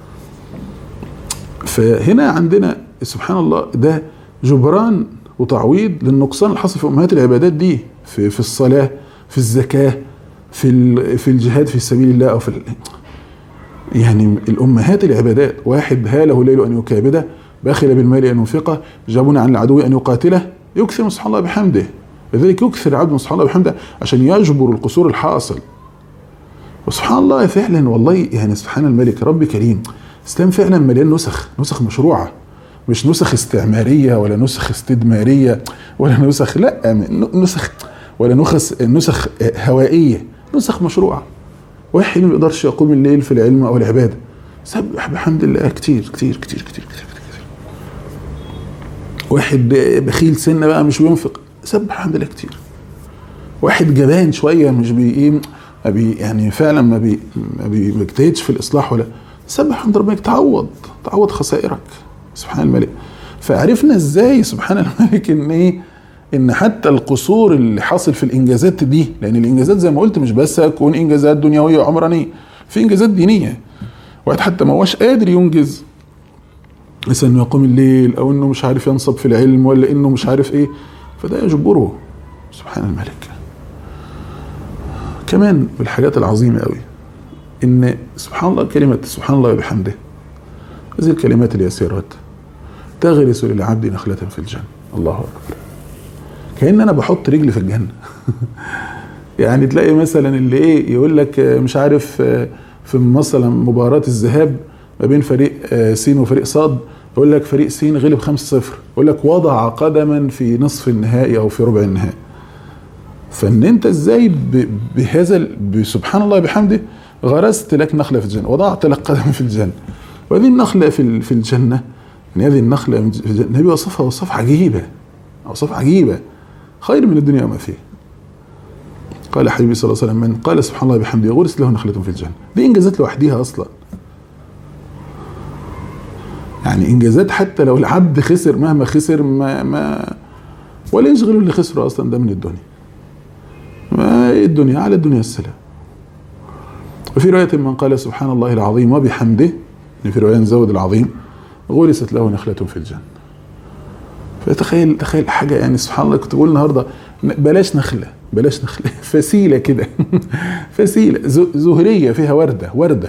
فهنا عندنا سبحان الله ده جبران وتعويض للنقصان الحاصل في امهات العبادات دي، في الصلاه، في الزكاه، في الجهاد في سبيل الله، او يعني الامهات العبادات. واحد هاله الليل ان يكابده، بخل بالمال ان ينفقه، جبن عن العدو ان يقاتله. يكثر من سبحان الله بحمده، لذلك يكثر العبد من سبحان الله بحمده عشان يجبر القصور الحاصل. وسبحان الله فعلا والله يعني سبحان الملك رب كريم. الاسلام فعلا مليان نسخ مشروعه، مش نسخ استعماريه ولا نسخ استدماريه ولا نسخ، لا نسخ ولا نسخ هوائيه، نسخ مشروعه. واحد ما بيقدرش يقوم الليل في العلم او العباده، سبح بحمد الله كتير كتير كتير كتير كتير كتير. واحد بخيل سنه بقى مش بينفق، سبح بحمد الله كتير. واحد جبان شويه مش يعني فعلا ما بيجتهدش في الاصلاح ولا، سبح بحمد ربك، تعوض خسائرك. سبحان الملك. فعرفنا ازاي سبحان الملك ان حتى القصور اللي حاصل في الانجازات دي، لان الانجازات زي ما قلت مش بس هتكون انجازات دنيويه وعمرانيه، في انجازات دينيه. واحد حتى ما هوش قادر ينجز، مثلا انه يقوم الليل او انه مش عارف ينصب في العلم ولا انه مش عارف ايه، فده يجبره. سبحان الملك. كمان بالحاجات العظيمه قوي ان سبحان الله كلمه سبحان الله وبحمده، هذه الكلمات اليسيرات تغرس للعبد نخله في الجنه. الله اكبر. كأن انا بحط رجلي في الجنه. يعني تلاقي مثلا اللي يقول لك مش عارف في مثلا مباراه الذهاب ما بين فريق س وفريق ص، يقول لك فريق س غلب 5-0، يقول لك وضع قدما في نصف النهائي او في ربع النهائي. فان انت ازاي بهذا سبحان الله بحمده غرست لك نخله في الجنه، وضعت لك قدم في الجنه. وهذه النخله في الجنه، يعني هذه النخله في الجنه النبي وصفها وصف عجيبه، اوصاف عجيبه خير من الدنيا وما فيها. قال حبيبي صلى الله عليه وسلم: من قال سبحان الله بحمده غرس له نخله في الجنه. دي انجازات لوحديها اصلا، يعني انجازات حتى لو العبد خسر مهما خسر ما ولا يشغله اللي خسره اصلا، ده من الدنيا. ما الدنيا على الدنيا السلام. وفي رواية من قال سبحان الله العظيم وبحمده، في رواية نزود العظيم، غرست له نخلة في الجنة. فتخيل حاجة يعني سبحان الله. كنت بقول النهاردة بلاش نخلة فسيلة كده فسيلة زهرية فيها وردة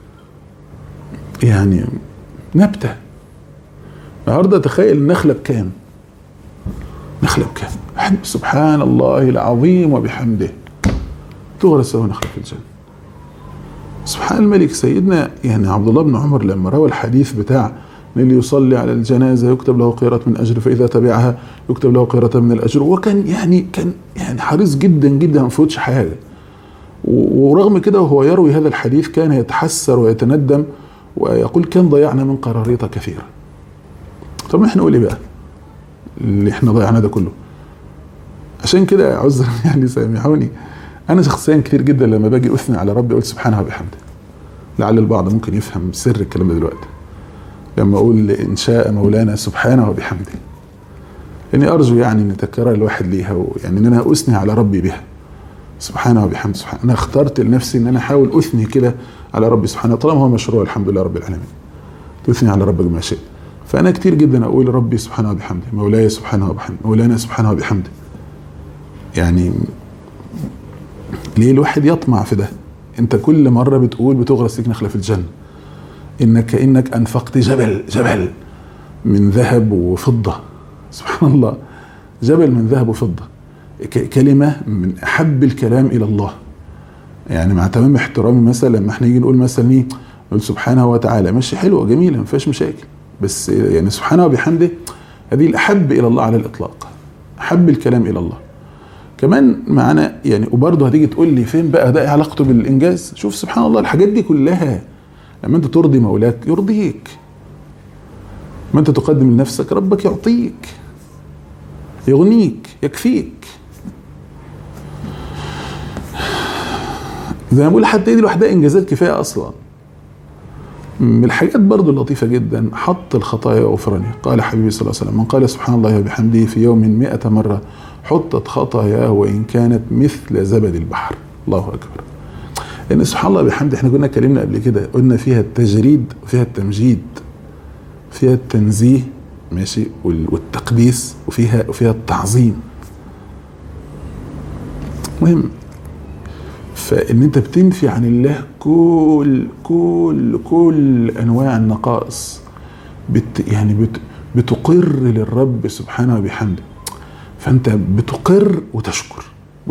يعني نبتة. النهاردة تخيل النخلة بكام؟ سبحان الله العظيم وبحمده تغرس له نخلة في الجنة. سبحان الملك. سيدنا يعني عبد الله بن عمر لما روى الحديث بتاع اللي يصلي على الجنازة يكتب له قيرة من أجر، فإذا تبعها يكتب له قيرة من الأجر، وكان كان حريص جدا ما يفوتش حاجة. ورغم كده وهو يروي هذا الحديث كان يتحسر ويتندم ويقول كان ضيعنا من قراريط كثيرة. طب احنا نقول ايه بقى اللي احنا ضيعنا ده كله؟ عشان كده عذرا يعني سامحوني، انا شخصيا كتير جدا لما باجي اثني على ربي اقول سبحانه وبحمده. لعل البعض ممكن يفهم سر الكلام ده دلوقتي لما اقول ان شاء مولانا سبحانه وبحمده، اني ارجو يعني ان تكرر الواحد ليها، ويعني ان انا اثني على ربي بها سبحانه وبحمده. انا اخترت لنفسي ان انا احاول اثني كده على ربي سبحانه، طالما هو مشروع الحمد لله رب العالمين، تثني على ربك بما شئت. فانا كتير جدا اقول ربي سبحانه وبحمده، مولاي سبحانه وبحمده، مولانا سبحانه وبحمده. يعني ليه الواحد يطمع في ده؟ انت كل مرة بتقول بتغرس لك نخلة في الجنة، كأنك انفقت جبل من ذهب وفضة. سبحان الله، جبل من ذهب وفضة، كلمة من احب الكلام الى الله. يعني مع تمام احترامي مثلا لما احنا نيجي نقول مثلا ايه، نقول سبحانه وتعالى، ماشي حلوة جميلة ما فيهاش مشاكل، بس يعني سبحانه وبحمده هذه الاحب الى الله على الاطلاق، احب الكلام الى الله. كمان معنا يعني، وبرضه هتيجي تقول لي فين بقى ده علاقته بالانجاز؟ شوف سبحان الله الحاجات دي كلها لما انت ترضي مولاك يرضيك، ما انت تقدم لنفسك ربك يعطيك، يغنيك، يكفيك. زي ما بقول حتى دي لوحدها انجازات كفايه اصلا. من الحاجات برضه اللطيفه جدا حط الخطايا وغفرانها. قال حبيبي صلى الله عليه وسلم من قال سبحان الله وبحمده في يوم 100 مرة حطت خطاياه وإن كانت مثل زبد البحر. الله أكبر. لأن سبحان الله بحمده احنا كنا اتكلمنا قبل كده، قلنا فيها التجريد وفيها التمجيد، فيها التنزيه ماشي والتقديس، وفيها التعظيم. مهم فإن أنت بتنفي عن الله كل أنواع النقائص، بتقر للرب سبحانه وبحمده. فأنت بتقر وتشكر،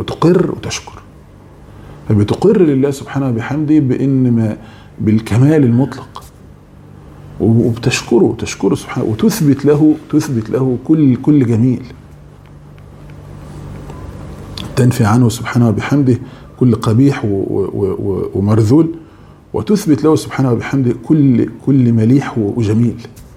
فبتقر لله سبحانه وبحمده بإن بالكمال المطلق، وبتشكره سبحانه، وتثبت له كل جميل، تنفي عنه سبحانه وبحمده كل قبيح ومرذول، وتثبت له سبحانه وبحمده كل مليح وجميل.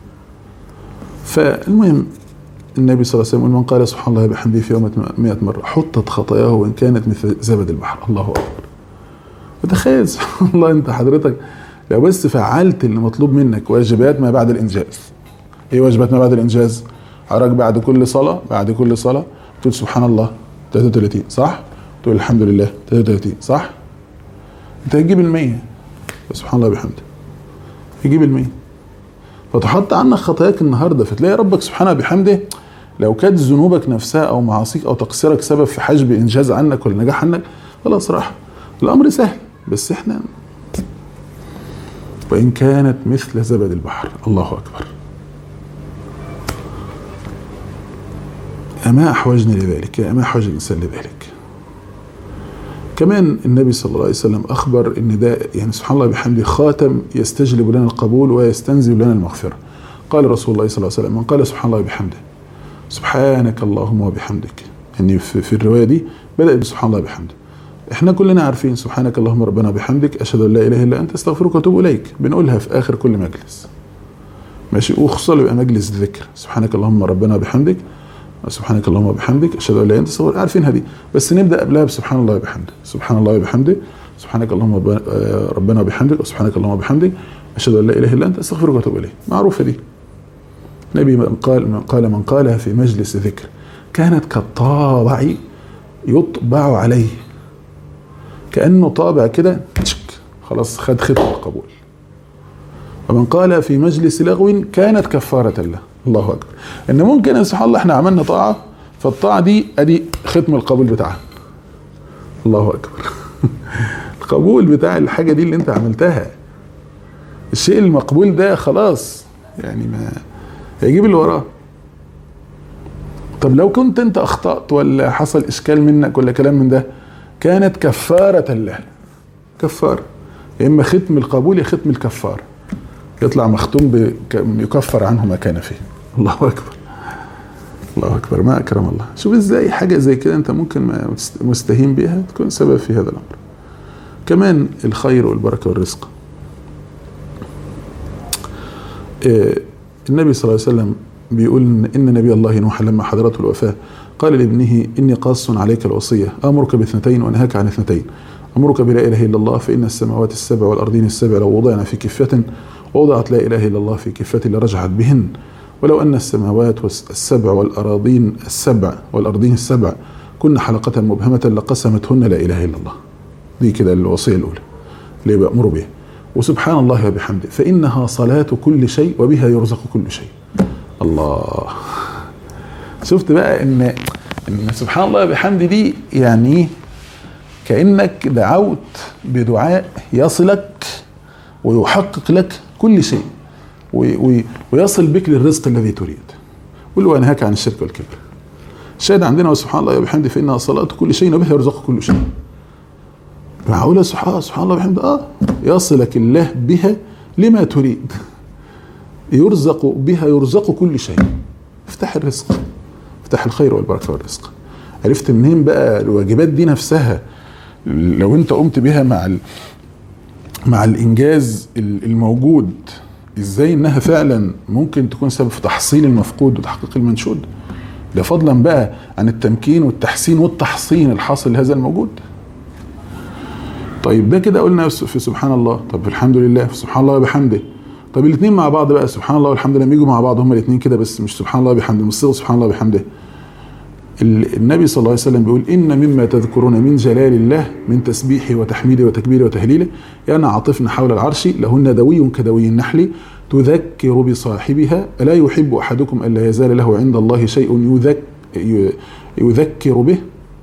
فالمهم النبي صلى الله عليه وسلم من قال سبحان الله وبحمده في يوم 100 مرة حطت خطاياه وإن كانت مثل زبد البحر. الله أكبر. وتخيل سبحان الله انت حضرتك لو بس فعلت اللي مطلوب منك، واجبات ما بعد الإنجاز. ايه واجبات ما بعد الإنجاز؟ حضرتك بعد كل صلاة تقول سبحان الله 33 صح؟ تقول الحمد لله 33 صح؟ انت هتجيب 100 سبحان الله بحمده، يجيب 100. فتحط عنك خطاياك النهارده، فتلاقي ربك سبحانه بحمده لو كانت ذنوبك نفسها او معاصيك او تقصيرك سبب في حجب انجاز عنك ولا نجاح عنك، خلاص راح الامر سهل. بس احنا وان كانت مثل زبد البحر. الله اكبر. اما احوجني لذلك، اما احوج الانسان لذلك. كمان النبي صلى الله عليه وسلم أخبر إن ده يعني سبحان الله بحمده خاتم يستجلب لنا القبول ويستنزل لنا المغفرة. قال رسول الله صلى الله عليه وسلم من قال سبحان الله بحمده سبحانك اللهم وبحمدك، يعني في الرواية دي بدأت بسبحان الله بحمده. احنا كلنا عارفين سبحانك اللهم ربنا بحمدك أشهد أن لا إله إلا أنت أستغفرك وأتوب إليك، بنقولها في آخر كل مجلس ماشي، وخصوصا يبقى مجلس ذكر سبحانك اللهم ربنا بحمدك سبحانك اللهم وبحمدك اشهد ان لا اله الا انت، عارفين هذه، بس نبدا قبلها بسبحان الله وبحمده، سبحان الله وبحمده سبحانك اللهم ربنا وبحمدك وسبحانك اللهم وبحمدك اشهد ان لا اله الا انت استغفرك واتوب اليك. معروفه دي. النبي من قالها في مجلس ذكر كانت كالطابع يطبع عليه، كانه طابع كده خلاص خد ختم القبول. ومن قال في مجلس لغو كانت كفارة له. الله أكبر. إن ممكن سبحان الله إحنا عملنا طاعة، فالطاعة دي أدي ختم القبول بتاعها. الله أكبر. القبول بتاع الحاجة دي اللي أنت عملتها، الشيء المقبول ده خلاص يعني ما هيجيب اللي وراه. طب لو كنت أنت أخطأت ولا حصل إشكال منك ولا كلام من ده، كانت كفارة له. كفارة، يا إما ختم القبول يا ختم الكفارة، يطلع مختوم يكفر عنه ما كان فيه. الله أكبر. الله أكبر. ما أكرم الله. شوف إزاي حاجة زي كده أنت ممكن ما مستهين بها تكون سبب في هذا الأمر. كمان الخير والبركة والرزق. النبي صلى الله عليه وسلم بيقول إن نبي الله نوح لما حضرته الوفاة قال لابنه إني قاص عليك الوصية، أمرك باثنتين وأنهاك عن اثنتين، أمرك بلا إله إلا الله فإن السماوات السبع والأرضين السبع لو وضعنا في كفة ووضعت لا إله إلا الله في كفة لرجعت بهن، ولو أن السماوات السبع والأراضين السبع والأرضين السبع كن حلقة مبهمة لقسمتهن لا إله إلا الله. دي كده الوصية الأولى اللي بأمر بها. وسبحان الله وبحمده فإنها صلاة كل شيء وبها يرزق كل شيء. الله. شفت بقى إن سبحان الله وبحمده دي يعني كأنك دعوت بدعاء يصلك ويحقق لك كل شيء ويصل بك للرزق الذي تريد. قل وانهاك عن الشرك والكبر. الشاهد عندنا وسبحان الله وبحمده فإنها صلاة كل شيء وبها يرزق كل شيء. معقولة سبحان الله وبحمده يصلك الله بها لما تريد، يرزق بها يرزق كل شيء. افتح الرزق، افتح الخير والبركة والرزق. عرفت منين بقى الواجبات دي نفسها لو انت قمت بها مع الانجاز الموجود، ازاي انها فعلا ممكن تكون سبب في تحصيل المفقود وتحقيق المنشود، ده فضلا بقى عن التمكين والتحسين والتحصين الحاصل لهذا الموجود. طيب ده كده قلنا في سبحان الله. طب الحمد لله في سبحان الله وبحمده. طب الاثنين مع بعض بقى سبحان الله والحمد لله يجوا مع بعض هما الاثنين كده، بس مش سبحان الله وبحمده، مش صيغه سبحان الله وبحمده. النبي صلى الله عليه وسلم بيقول إن مما تذكرون من جلال الله من تسبيحه وتحميده وتكبيره وتهليله يعني عاطفن حول العرش لهن دوي كدوي النحل تذكر بصاحبها ألا يحب أحدكم ألا يزال له عند الله شيء يذكر به.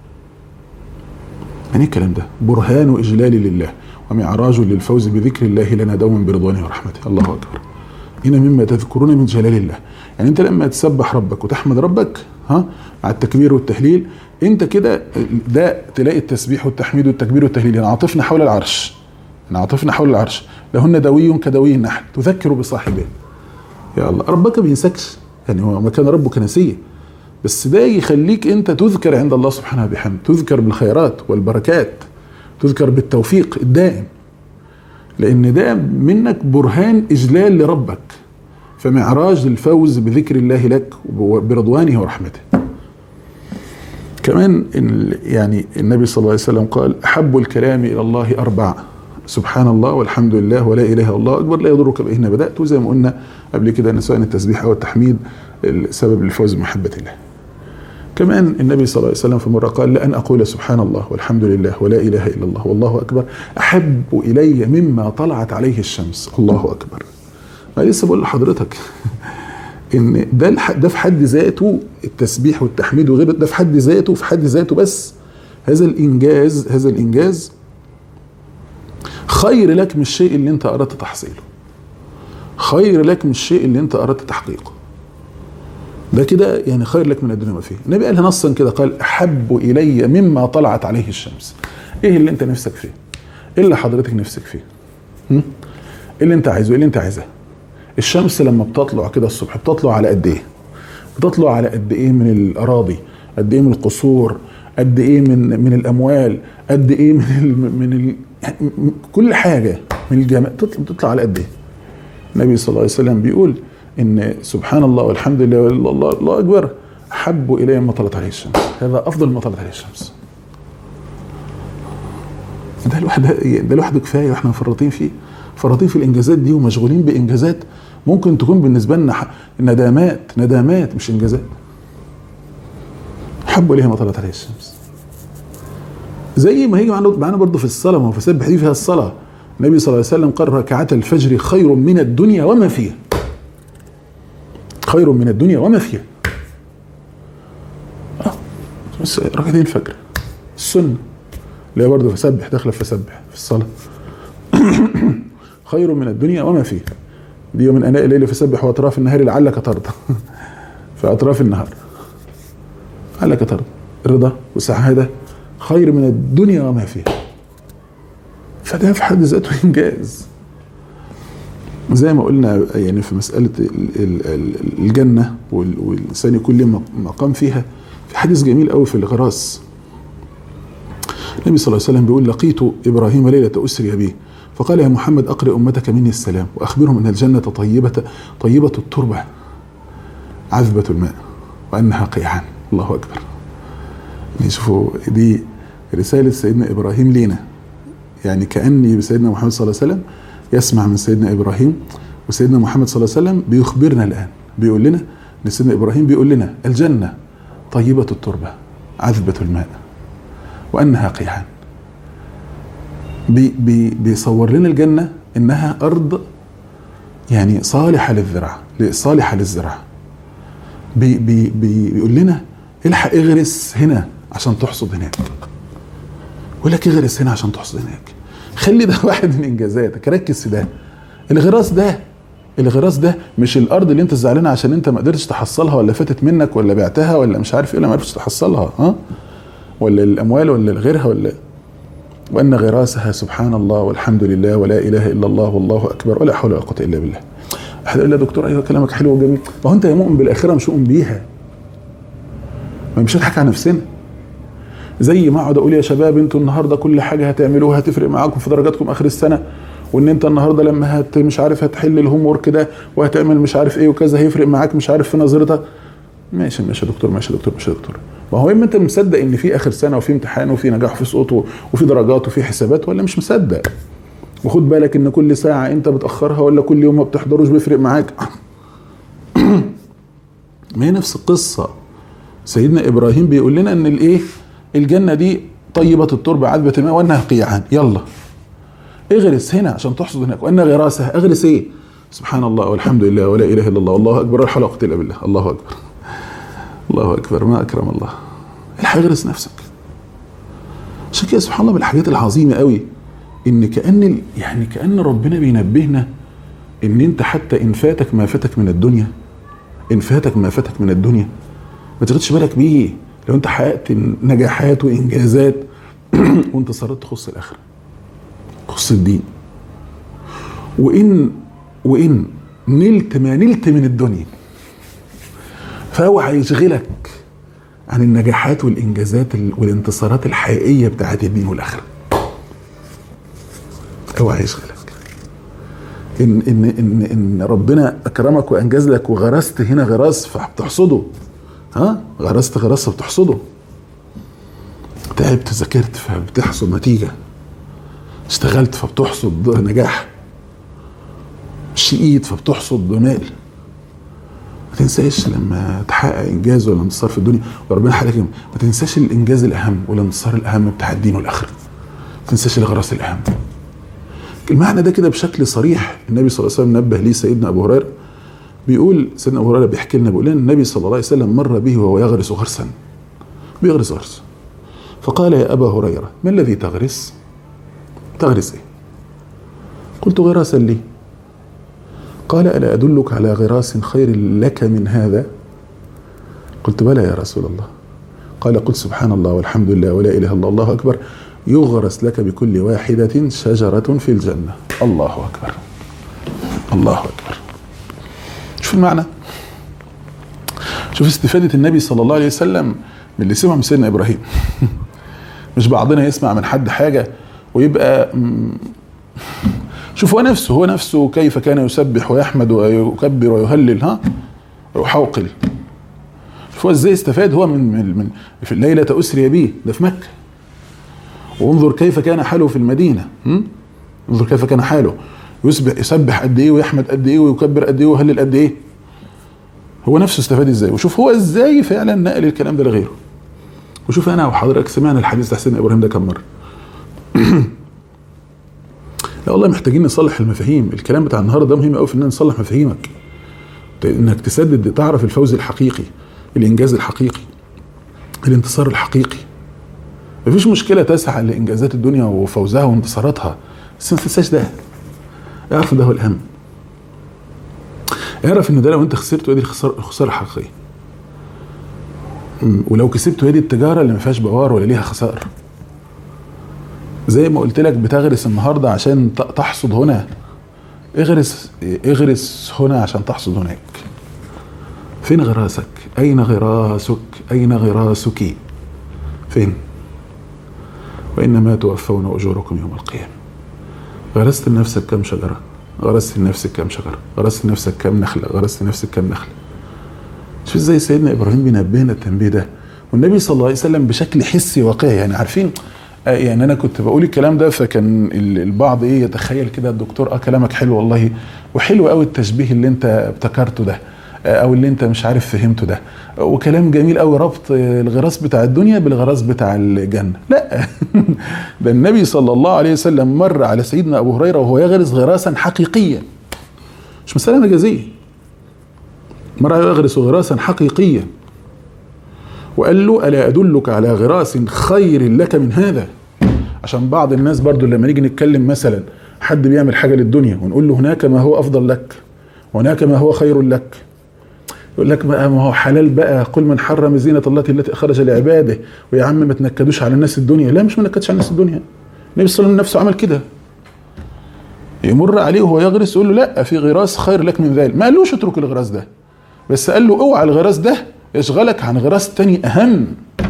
يعني الكلام ده برهان إجلال لله ومعراج للفوز بذكر الله لنا دوما برضوانه ورحمته. الله أكبر. إن مما تذكرون من جلال الله، يعني أنت لما تسبح ربك وتحمد ربك مع التكبير والتهليل، أنت كده ده تلاقي التسبيح والتحميد والتكبير والتهليل يعني عاطفنا حول العرش، يعني عاطفنا حول العرش لهن دوي كدوي النحل تذكر بصاحبه. يا الله ربك ما بينسكش، يعني هو ما كان ربك نسيه، بس ده يخليك أنت تذكر عند الله سبحانه وبحمده، تذكر بالخيرات والبركات، تذكر بالتوفيق الدائم، لأن ده منك برهان إجلال لربك، فمعراج للفوز بذكر الله لك برضوانه ورحمته. كمان يعني النبي صلى الله عليه وسلم قال أحب الكلام إلى الله أربع: سبحان الله والحمد لله ولا إله إلا الله أكبر لا يضرك بأين بدأت. وزي ما قلنا قبل كده أن سواء التسبيح أو التحميد سبب للفوز بمحبة الله. كمان النبي صلى الله عليه وسلم في مرة قال لأن أقول سبحان الله والحمد لله ولا إله إلا الله والله أكبر أحب إلي مما طلعت عليه الشمس. الله أكبر. ما لسه بقول لحضرتك إن ده في حد ذاته التسبيح والتحميد وغيره، ده في حد ذاته بس هذا الإنجاز خير لك من الشيء اللي أنت أردت تحصيله، خير لك من الشيء اللي أنت أردت تحقيقه. ده كده يعني خير لك من الدنيا ما فيه. النبي قالها نصا كده، قال أحب إلي مما طلعت عليه الشمس. إيه اللي أنت نفسك فيه؟ إيه اللي حضرتك نفسك فيه؟ إيه اللي أنت عايزه؟ إيه اللي أنت عايزاه؟ الشمس لما بتطلع كده الصبح بتطلع على قد إيه؟ بتطلع على قد إيه من الأراضي؟ قد إيه من القصور؟ قد إيه من الأموال؟ قد إيه من كل حاجة من الجمال بتطلع على قد إيه؟ النبي صلى الله عليه وسلم بيقول إن سبحان الله والحمد لله الله أكبر أحب إلي ما طلعت عليه الشمس. هذا أفضل ما طلعت عليه الشمس. ده لوحده كفاية، وإحنا مفرطين فيه، فرطين في الإنجازات دي ومشغولين بإنجازات ممكن تكون بالنسبة لنا ندامات مش إنجازات. أحب إلي ما طلعت عليه الشمس. زي ما هيجي معانا برضه في الصلاة، ما هو فسبح دي فيها الصلاة. النبي صلى الله عليه وسلم قال ركعات الفجر خير من الدنيا وما فيها. خير من الدنيا وما فيها. بس ركعتين الفجر السنة اللي هي برضه فسبح، داخله فسبح في الصلاة. خير من الدنيا وما فيها. دي من اناء الليل فسبح واطراف النهار لعلك ترضى. في اطراف النهار لعلك ترضى. الرضا والسعادة خير من الدنيا وما فيها. فده في حد ذاته انجاز. زي ما قلنا يعني في مسألة الجنة والإنسان يكون له مقام فيها، في حديث جميل قوي في الغراس. النبي صلى الله عليه وسلم بيقول لقيت إبراهيم ليلة أسري به فقال يا محمد أقرئ أمتك مني السلام وأخبرهم أن الجنة طيبة التربة عذبة الماء وأنها قيعان. الله أكبر. شوفوا دي رسالة سيدنا إبراهيم لينا، يعني كأني سيدنا محمد صلى الله عليه وسلم يسمع من سيدنا إبراهيم، وسيدنا محمد صلى الله عليه وسلم بيخبرنا الآن، بيقول لنا سيدنا إبراهيم بيقول لنا الجنة طيبة التربة عذبة الماء وأنها قيعان. بيصور لنا الجنة إنها أرض يعني صالحة للزراعة. بيقول لنا الحق اغرس هنا عشان تحصد هناك، يقول لك اغرس هنا عشان تحصد هناك. خلي ده واحد من انجازاتك، ركز في ده. الغراس ده مش الارض اللي انت زعلان عشان انت ما قدرتش تحصلها ولا فاتت منك ولا بعتها ولا مش عارف ايه ولا ما عرفتش تحصلها، ولا الاموال ولا غيرها، ولا وان غراسها سبحان الله والحمد لله ولا اله الا الله والله اكبر ولا حول ولا قوه الا بالله. احد قال لي يا دكتور ايوه كلامك حلو وجميل، ما هو انت يا مؤمن بالاخره مش مؤمن بيها، ما مش هنضحك على نفسنا. زي ما اقعد اقول يا شباب انتوا النهارده كل حاجه هتعملوها هتفرق معاكم في درجاتكم اخر السنه، وان انت النهارده لما مش عارف هتحل الهوم ورك ده وهتعمل مش عارف ايه وكذا هيفرق معاك مش عارف في نظرتك. ماشي يا دكتور. ما هو اما انت مصدق ان في اخر سنه وفي امتحان وفي نجاح وفي سقوط وفي درجات وفي حسابات، ولا مش مصدق؟ وخد بالك ان كل ساعه انت بتاخرها ولا كل يوم ما بتحضروش بيفرق معاك. ما هي نفس القصه. سيدنا ابراهيم بيقول لنا ان الجنه دي طيبه التربه عذبه الماء وانها قيعان. يلا اغرس هنا عشان تحصد هناك. وان غراسها اغرس ايه؟ سبحان الله والحمد لله ولا اله الا الله والله اكبر ولا حول ولا قوه الا بالله. الله اكبر الله اكبر ما اكرم الله. الحق اغرس نفسك. عشان كده سبحان الله بالحاجات العظيمه قوي ان كأن ربنا بينبهنا ان انت حتى ان فاتك ما فاتك من الدنيا ما تاخدش بالك بيه. لو انت حققت نجاحات وانجازات وانتصارات تخص الاخره تخص الدين، وان نلت ما نلت من الدنيا، فاوعى يشغلك عن النجاحات والانجازات والانتصارات الحقيقيه بتاعت الدين والاخره. اوعى يشغلك ان ربنا اكرمك وانجز لك وغرست هنا غراس فبتحصده. غرست غراس فبتحصده. تعبت ذاكرت فبتحصد نتيجه، اشتغلت فبتحصد نجاح، شقيت فبتحصد مال. ما تنساش لما تحقق انجاز ولا انتصار في الدنيا وربنا حالك، ما تنساش الانجاز الاهم والانتصار الاهم بتاع الدين والاخره. ما تنساش الغراس الاهم. المعنى ده كده بشكل صريح النبي صلى الله عليه وسلم نبه ليه سيدنا ابو هريره. بيقول سيدنا ابو هريره بيحكي لنا بيقول لنا النبي صلى الله عليه وسلم مر به وهو يغرس غرسا، بيغرس غرس، فقال يا ابا هريره ما الذي تغرس؟ تغرس ايه؟ قلت غراسا لي. قال الا ادلك على غراس خير لك من هذا؟ قلت بلى يا رسول الله. قال قل سبحان الله والحمد لله ولا اله الا الله والله اكبر يغرس لك بكل واحدة شجرة في الجنة. الله أكبر الله أكبر. شوف المعنى، شوف استفادة النبي صلى الله عليه وسلم من اللي سمع من سيدنا إبراهيم. مش بعضنا يسمع من حد حاجة ويبقى شوف هو نفسه كيف كان يسبح ويحمد ويكبر ويهلل ويحوقل. شوف ازاي استفاد هو من في الليلة أسري به، ده في مكة. وانظر كيف كان حاله في المدينة. انظر كيف كان حاله، يسبح قد ايه ويحمد قد ايه ويكبر قد ايه ويهلل قد ايه. هو نفسه استفاد ازاي، وشوف هو ازاي فعلا نقل الكلام ده لغيره. وشوف انا وحضرتك سمعنا الحديث ده سيدنا ابراهيم ده كم مرة. والله محتاجين نصلح المفاهيم. الكلام بتاع النهارده ده مهم قوي في ان نصلح مفاهيمك، انك تسدد، تعرف الفوز الحقيقي، الانجاز الحقيقي، الانتصار الحقيقي. مفيش مشكله تسعى لانجازات الدنيا وفوزها وانتصاراتها، بس ما تنساش ده. اعرف ده هو الاهم. اعرف ان ده لو انت خسرته، دي الخساره الحقيقيه. ولو كسبته، هي دي التجاره اللي ما فيهاش بوار ولا ليها خسائر. زي ما قلت لك، بتغرس النهارده عشان تحصد هنا. اغرس هنا عشان تحصد هناك. فين غراسك؟ اين غراسك؟ اين غراسك؟ فين؟ وانما توفون اجوركم يوم القيامه. غرست لنفسك كم شجره؟ غرست لنفسك كم شجره؟ غرست لنفسك كم نخله؟ غرست لنفسك كم نخله؟ شوف ازاي سيدنا ابراهيم بينبهنا التنبيه ده، والنبي صلى الله عليه وسلم بشكل حسي واقعي. يعني عارفين، يعني انا كنت بقول الكلام ده، فكان البعض يتخيل كده الدكتور كلامك حلو والله، وحلو قوي التشبيه اللي انت ابتكرته ده، او اللي انت مش عارف فهمته ده، وكلام جميل قوي ربط الغراس بتاع الدنيا بالغراس بتاع الجنه. لا ده النبي صلى الله عليه وسلم مر على سيدنا ابو هريره وهو يغرس غراسا حقيقيا، مش مساله مجازيه، مر يغرس غراسا حقيقيا، وقال له الا ادلك على غراس خير لك من هذا. عشان بعض الناس برضو لما نيجي نتكلم مثلا حد بيعمل حاجه للدنيا ونقول له هناك ما هو افضل لك وهناك ما هو خير لك، يقول لك بقى ما هو حلال بقى، قل من حرم زينة الله التي أخرج لعباده، ويا عم ما تنكدوش على الناس الدنيا. لا، مش ما نكدش على الناس الدنيا، النبي صلى الله عليه وسلم نفسه عمل كده. يمر عليه وهو يغرس يقول له لا، في غراس خير لك من ذلك. ما قالوش اترك الغراس ده، بس قال له اوعى الغراس ده يشغلك عن غراس تاني اهم،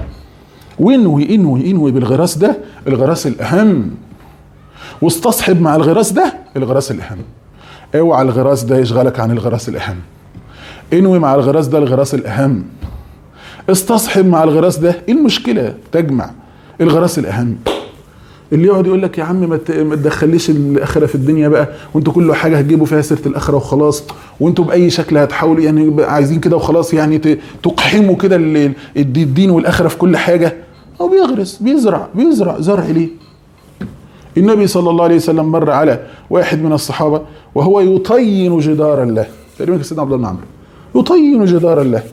وانوي انوي انوي بالغراس ده الغراس الاهم، واستصحب مع الغراس ده الغراس الاهم. اوعى الغراس ده يشغلك عن الغراس الاهم، انوي مع الغراس ده الغراس الاهم، استصحب مع الغراس ده. ايه المشكله؟ تجمع الغراس الاهم. اللي يقعد يقول لك يا عم ما تدخليش الاخره في الدنيا بقى، وانتوا كل حاجه هتجيبوا فيها سيره الاخره وخلاص، وانتوا باي شكل هتحاولوا يعني عايزين كده وخلاص، يعني تقحموا كده الدين والاخره في كل حاجه. هو بيغرس، بيزرع زرع ليه؟ النبي صلى الله عليه وسلم مر على واحد من الصحابه وهو يطين جدارا له، تقريبا سيدنا عبد الله بن عمرو، يطين جدارا له،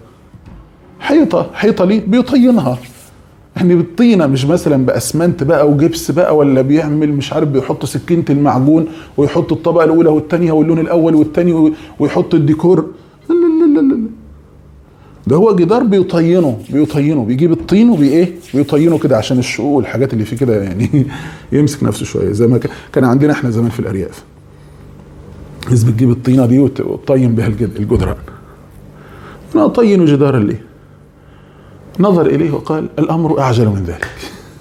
حيطه ليه؟ بيطينها، يعني بالطينه، مش مثلا باسمنت بقى وجبس بقى، ولا بيعمل مش عارف بيحط سكينه المعجون ويحط الطبقه الاولى والثانيه واللون الاول والثاني ويحط الديكور. لا لا لا لا، ده هو جدار بيطينه، بيجيب الطين بيطينه كده عشان الشقوق والحاجات اللي فيه كده، يعني يمسك نفسه شويه، زي ما كان عندنا احنا زمان في الارياف، الناس بتجيب الطينه دي وتطين بها الجدران. انا اطين جدارا ليه؟ نظر اليه وقال الامر اعجل من ذلك.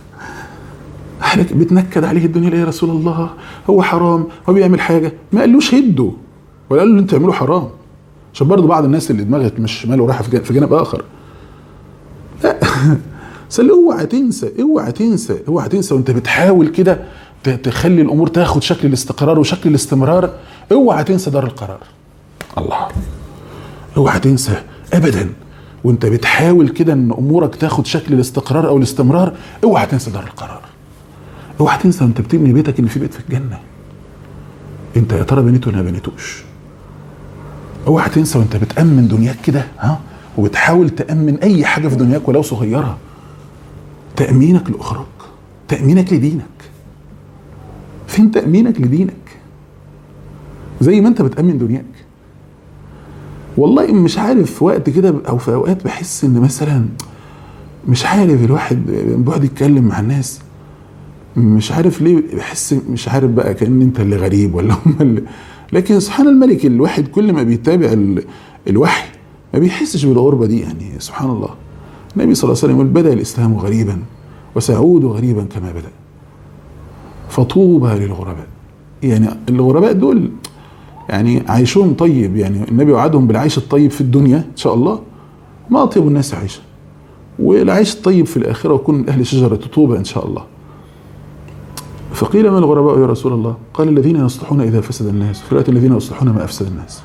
بتنكد عليه الدنيا ليه يا رسول الله؟ هو حرام، هو بيعمل حاجه، ما قالوش هده ولا قال له انت تعمله حرام، عشان برضه بعض الناس اللي دماغها مش ماله رايحه في جانب اخر. لا سأل اوعى تنسى وانت بتحاول كده تخلي الامور تاخد شكل الاستقرار وشكل الاستمرار. اوعى تنسى دار القرار. الله، اوعى تنسى ابدا وانت بتحاول كده ان امورك تاخد شكل الاستقرار او الاستمرار. اوعى تنسى دار القرار. اوعى تنسى وانت بتبني بيتك ان في بيت في الجنه، انت يا ترى بنيته ولا ما بنيتوش. اوعى تنسى وانت بتامن دنياك كده، وبتحاول تامن اي حاجه في دنياك ولو صغيره، تامينك لاخرك، تامينك لدينك. فين تامينك لدينك؟ زي ما انت بتامن دنياك. والله مش عارف وقت كده او في اوقات بحس ان مثلا مش عارف الواحد بيقعد يتكلم مع الناس، مش عارف ليه بحس، مش عارف بقى كأن انت اللي غريب ولا هم اللي، لكن سبحان الملك الواحد كل ما بيتابع الوحي ما بيحسش بالغربة دي. يعني سبحان الله، النبي صلى الله عليه وسلم يقول بدأ الإسلام غريبا وسيعود غريبا كما بدأ، فطوبى للغرباء. يعني الغرباء دول يعني عيشهم طيب، يعني النبي وعدهم بالعيش الطيب في الدنيا إن شاء الله، ما أطيب الناس عيشا، والعيش الطيب في الآخرة وكون من أهل شجرة طوبى إن شاء الله. فقيل ما الغرباء يا رسول الله؟ قال الذين يصلحون إذا فسد الناس، في الوقت الذين يصلحون ما أفسد الناس.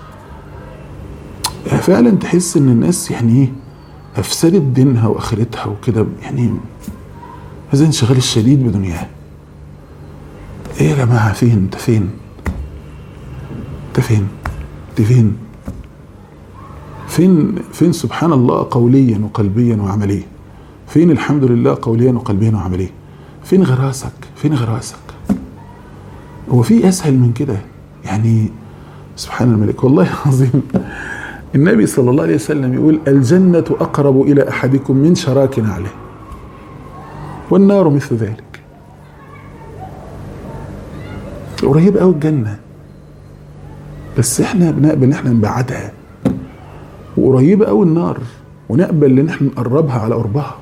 فعلا تحس إن الناس يعني أفسدت دينها وآخرتها وكده، يعني هذا الانشغال الشديد بدنياها. ايه يا جماعة؟ فين انت؟ فين انت؟ فين انت؟ فين سبحان الله قوليا وقلبيا وعمليا؟ فين الحمد لله قوليا وقلبيا وعمليا؟ فين غراسك؟ فين غراسك؟ هو في اسهل من كده؟ يعني سبحان الملك. والله العظيم النبي صلى الله عليه وسلم يقول الجنة أقرب إلى أحدكم من شراك نعله، والنار مثل ذلك. قريب قوي الجنة، بس احنا بنقبل ان احنا نبعدها، وقريبة قوي النار ونقبل ان احنا نقربها على قربها.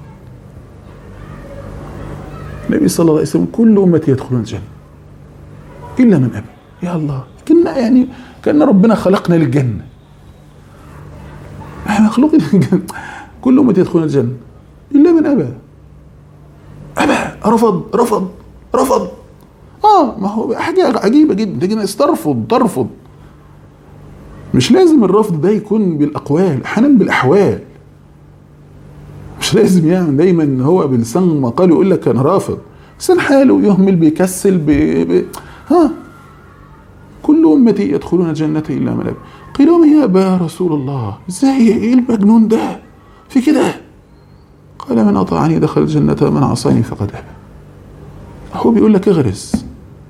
النبي صلى الله عليه وسلم كل أمتي يدخلون الجنة إلا من أبى. يا الله، كأن ربنا خلقنا للجنة، احنا مخلوقين للجنة. كل أمتي يدخلون الجنة إلا من أبى. رفض. ما هو حاجة عجيبة جدا، تيجي ناس ترفض. مش لازم الرفض ده يكون بالأقوال، أحيانا بالأحوال. مش لازم يعني دايما هو بلسان مقال يقول لك أنا رافض، لسان حاله يهمل بيكسل كل أمتي يدخلون الجنة إلا من أبى. قيل ومن يأبى يا رسول الله؟ ازاي؟ ايه المجنون ده في كده؟ قال من أطاعني دخل الجنة ومن عصاني فقد أبى. هو بيقول لك اغرس،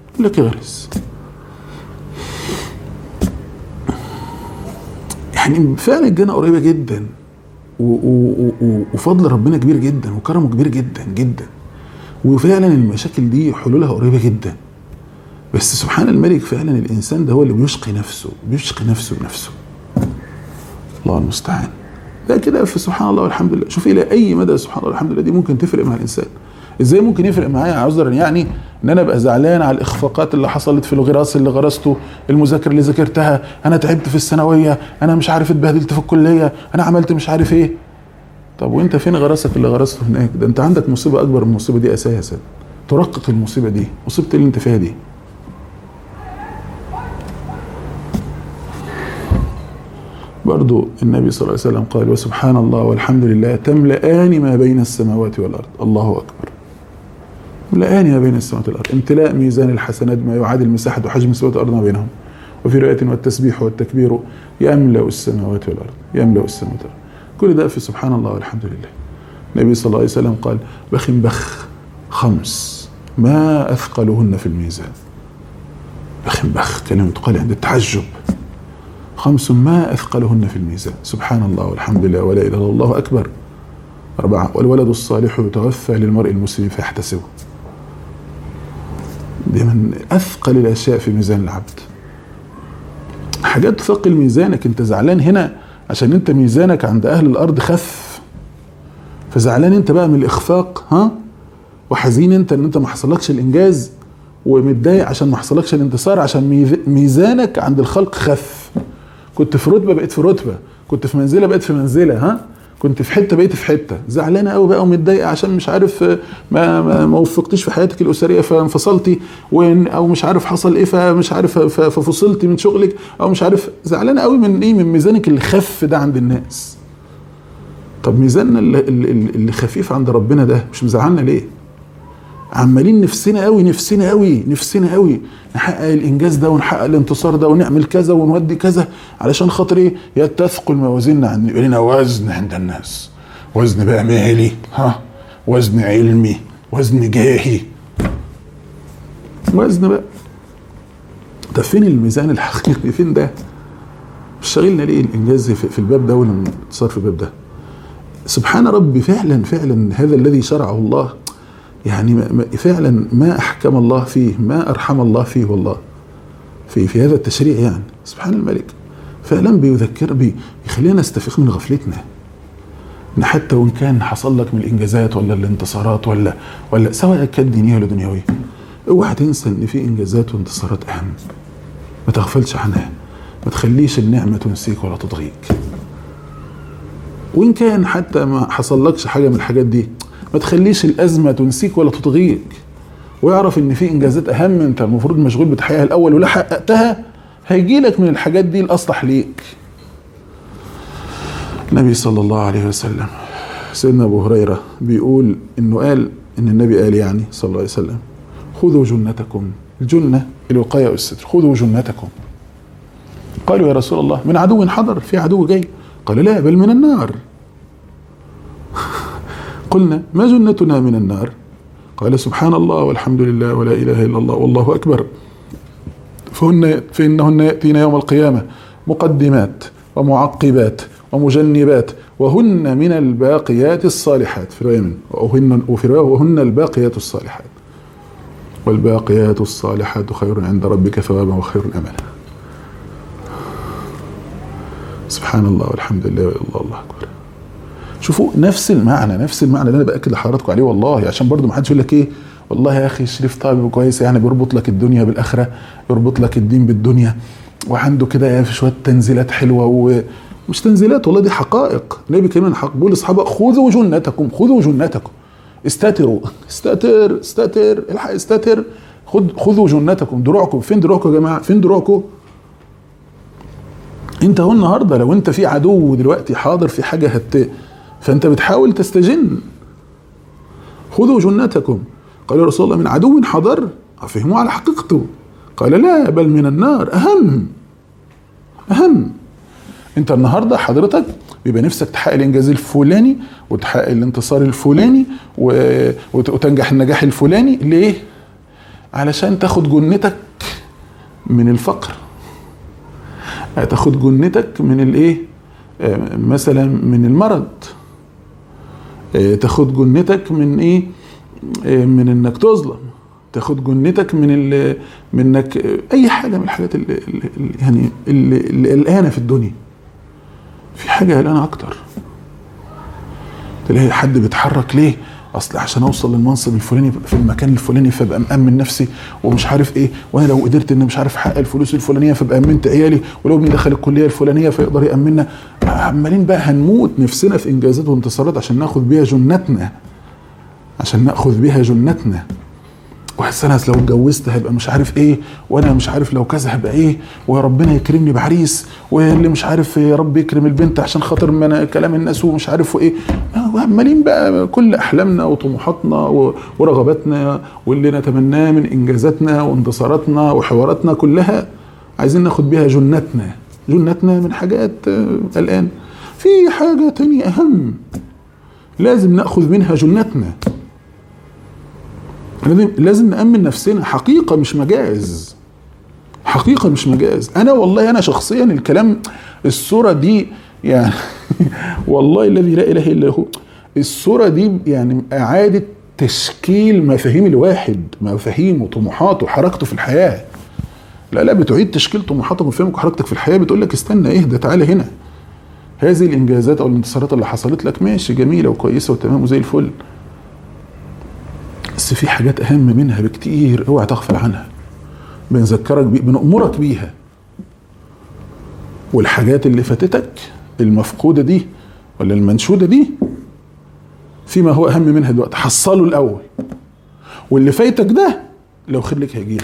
يعني فعلا الجنة قريبة جدا، وفضل ربنا كبير جدا، وكرمه كبير جدا جدا، وفعلا المشاكل دي حلولها قريبة جدا. بس سبحان الملك فعلا الإنسان ده هو اللي بيشقي نفسه بنفسه. الله المستعان. ده كده في سبحان الله والحمد لله. شوف إلى أي مدى سبحان الله والحمد لله دي ممكن تفرق مع الإنسان. ازاي ممكن يفرق معايا عذرا يعني ان انا ابقى زعلان على الاخفاقات اللي حصلت في الغراس اللي غرسته، المذاكره اللي ذاكرتها، انا تعبت في الثانويه، انا مش عارف اتبهدلت في الكليه، انا عملت مش عارف ايه. طب وانت فين غراسك اللي غرسته هناك؟ ده انت عندك مصيبه اكبر من المصيبه دي اساسا، ترقق المصيبه دي. مصيبه اللي انت فيها دي برضو النبي صلى الله عليه وسلم قال وسبحان الله والحمد لله تملأان ما بين السماوات والأرض. الله أكبر. تملأان ما بين السماوات والأرض، امتلاء ميزان الحسنات ما يعادل مساحة وحجم السماوات والأرض ما بينهم. وفي رواية والتسبيح والتكبير يملأ السماوات والأرض. كل ده في سبحان الله والحمد لله. النبي صلى الله عليه وسلم قال بخ 5 ما أثقلهن في الميزان. بخ كلمة تقال عند التعجب. 5 ما أثقلهن في الميزان. سبحان الله والحمد لله ولا إله إلا الله أكبر. 4 والولد الصالح يتوفى للمرء المسلم فيحتسبه. دي من أثقل الأشياء في ميزان العبد. حاجات تثقل ميزانك. أنت زعلان هنا عشان أنت ميزانك عند أهل الأرض خف، فزعلان أنت بقى من الإخفاق وحزين أنت أن أنت ما حصلكش الإنجاز، ومتضايق عشان ما حصلكش الانتصار، عشان ميزانك عند الخلق خف. كنت في رتبة بقيت في رتبة، كنت في منزلة بقيت في منزلة، كنت في حتة بقيت في حتة. زعلانة قوي بقى ومتضايقة عشان مش عارف ما وفقتيش في حياتك الأسرية فانفصلتي، او مش عارف حصل ايه فمش عارف ففصلتي من شغلك، او مش عارف. زعلانة قوي من ايه؟ من ميزانك اللي خف ده عند الناس. طب ميزاننا اللي خفيف عند ربنا ده مش مزعلنا ليه؟ عمالين نفسنا قوي نحقق الانجاز ده ونحقق الانتصار ده ونعمل كذا ونودي كذا علشان خاطر ايه؟ يا تثقل موازيننا عن يبقى لنا وزن عند الناس، وزن بقى مالي، وزن علمي، وزن جاهي، وزن بقى. طب فين الميزان الحقيقي؟ فين ده؟ مش شاغلنا ليه الانجاز في الباب ده والانتصار في الباب ده؟ سبحان ربي. فعلا هذا الذي شرعه الله، يعني فعلا ما أحكم الله فيه، ما أرحم الله فيه والله في هذا التشريع. يعني سبحان الملك فعلا بيخلينا نستفيق من غفلتنا، إن حتى وإن كان حصل لك من الإنجازات ولا الانتصارات ولا سواء كانت دينية ولا دنيوية، اوعى تنسى إن في إنجازات وانتصارات أهم، ما تغفلش عنها، ما تخليش النعمة تنسيك ولا تضغيك. وإن كان حتى ما حصل لكش حاجة من الحاجات دي، ما تخليش الأزمة تنسيك ولا تطغيك، ويعرف ان في انجازات اهم انت المفروض مشغول بتحقيقها الاول، ولا حققتها هيجيلك من الحاجات دي الاصلح ليك. النبي صلى الله عليه وسلم، سيدنا ابو هريرة بيقول انه قال ان النبي قال يعني صلى الله عليه وسلم خذوا جنتكم الجنة الوقاية والستر. خذوا جنتكم. قالوا يا رسول الله من عدو حضر، في عدو جاي؟ قال لا بل من النار. قلنا ما جنتنا من النار؟ قال سبحان الله والحمد لله ولا إله إلا الله والله أكبر. فإنهن يأتين يوم القيامة مقدمات ومعقبات ومجنبات وهن من الباقيات الصالحات، في رواية وفي رواية وهن الباقيات الصالحات، والباقيات الصالحات خير عند ربك ثوابا وخير أملا. سبحان الله والحمد لله والله أكبر. شوفوا نفس المعنى اللي انا باكد لحضراتكم عليه والله، عشان برضو ما حدش يقول لك ايه والله يا اخي شريف طيب كويس، يعني بيربط لك الدنيا بالاخره، يربط لك الدين بالدنيا، وعنده كده في شويه تنزيلات حلوه، ومش تنزيلات والله دي حقائق. النبي كمان حق بيقول لاصحابه خذوا جنتكم استتروا استتر الحق استتر، خذوا جنتكم. دروعكم فين؟ دروعكم يا جماعه، فين دروعكم؟ انت هو النهارده لو انت في عدو دلوقتي حاضر في حاجه فانت بتحاول تستجن. خذوا جنتكم. قال يا رسول الله من عدو حضر؟ فهموا على حقيقته. قال لا بل من النار. اهم انت النهارده حضرتك بيبقى نفسك تحقق الانجاز الفلاني وتحقق الانتصار الفلاني وتنجح النجاح الفلاني. ليه؟ علشان تاخد جنتك من الفقر، تاخد جنتك من الايه، مثلا من المرض، تاخد جنتك من ايه، من انك تظلم، تاخد جنتك من انك اي حاجه من الحاجات اللي قلقانه في الدنيا. في حاجه قلقانه اكتر، تلاقي حد بيتحرك ليه؟ اصل عشان اوصل للمنصب الفلاني في المكان الفلاني فابقى مأمن نفسي ومش عارف ايه، وانا لو قدرت ان مش عارف احقق الفلوس الفلانيه فابقى امنت عيالي، ولو ابني دخل الكليه الفلانيه فيقدر يامننا. عمالين بقى هنموت نفسنا في انجازات وانتصارات عشان ناخد بيها جنتنا. واحد سنة لو اتجوزت هيبقى مش عارف ايه، وانا مش عارف لو كذا هبقى ايه، وربنا يكرمني بعريس، واللي مش عارف يا رب يكرم البنت عشان خاطر من كلام الناس ومش عارف ايه. عمالين بقى كل احلامنا وطموحاتنا ورغباتنا واللي نتمناه من انجازاتنا وانتصاراتنا وحواراتنا كلها عايزين ناخد بيها جنتنا من حاجات الان. في حاجة تانية اهم لازم ناخذ منها جنتنا، لازم نأمن نفسنا. حقيقة مش مجاز. أنا والله أنا شخصيا الكلام الصورة دي يعني والله الذي لا إله إلا هو، الصورة دي يعني إعادة تشكيل مفاهيم الواحد، مفاهيم وطموحاته وحركته في الحياة. لا بتعيد تشكيل طموحاتك ومفاهيمك وحركتك في الحياة. بتقول لك استنى اهدى تعالى هنا، هذه الإنجازات أو الانتصارات اللي حصلت لك ماشي جميلة وكويسة وتمام وزي الفل، بس في حاجات أهم منها بكتير اوعى تغفل عنها، بنذكرك بنأمرك بيها. والحاجات اللي فاتتك المفقودة دي ولا المنشودة دي فيما هو أهم منها دلوقتي حصله الأول، واللي فايتك ده لو خير لك هيجيلك،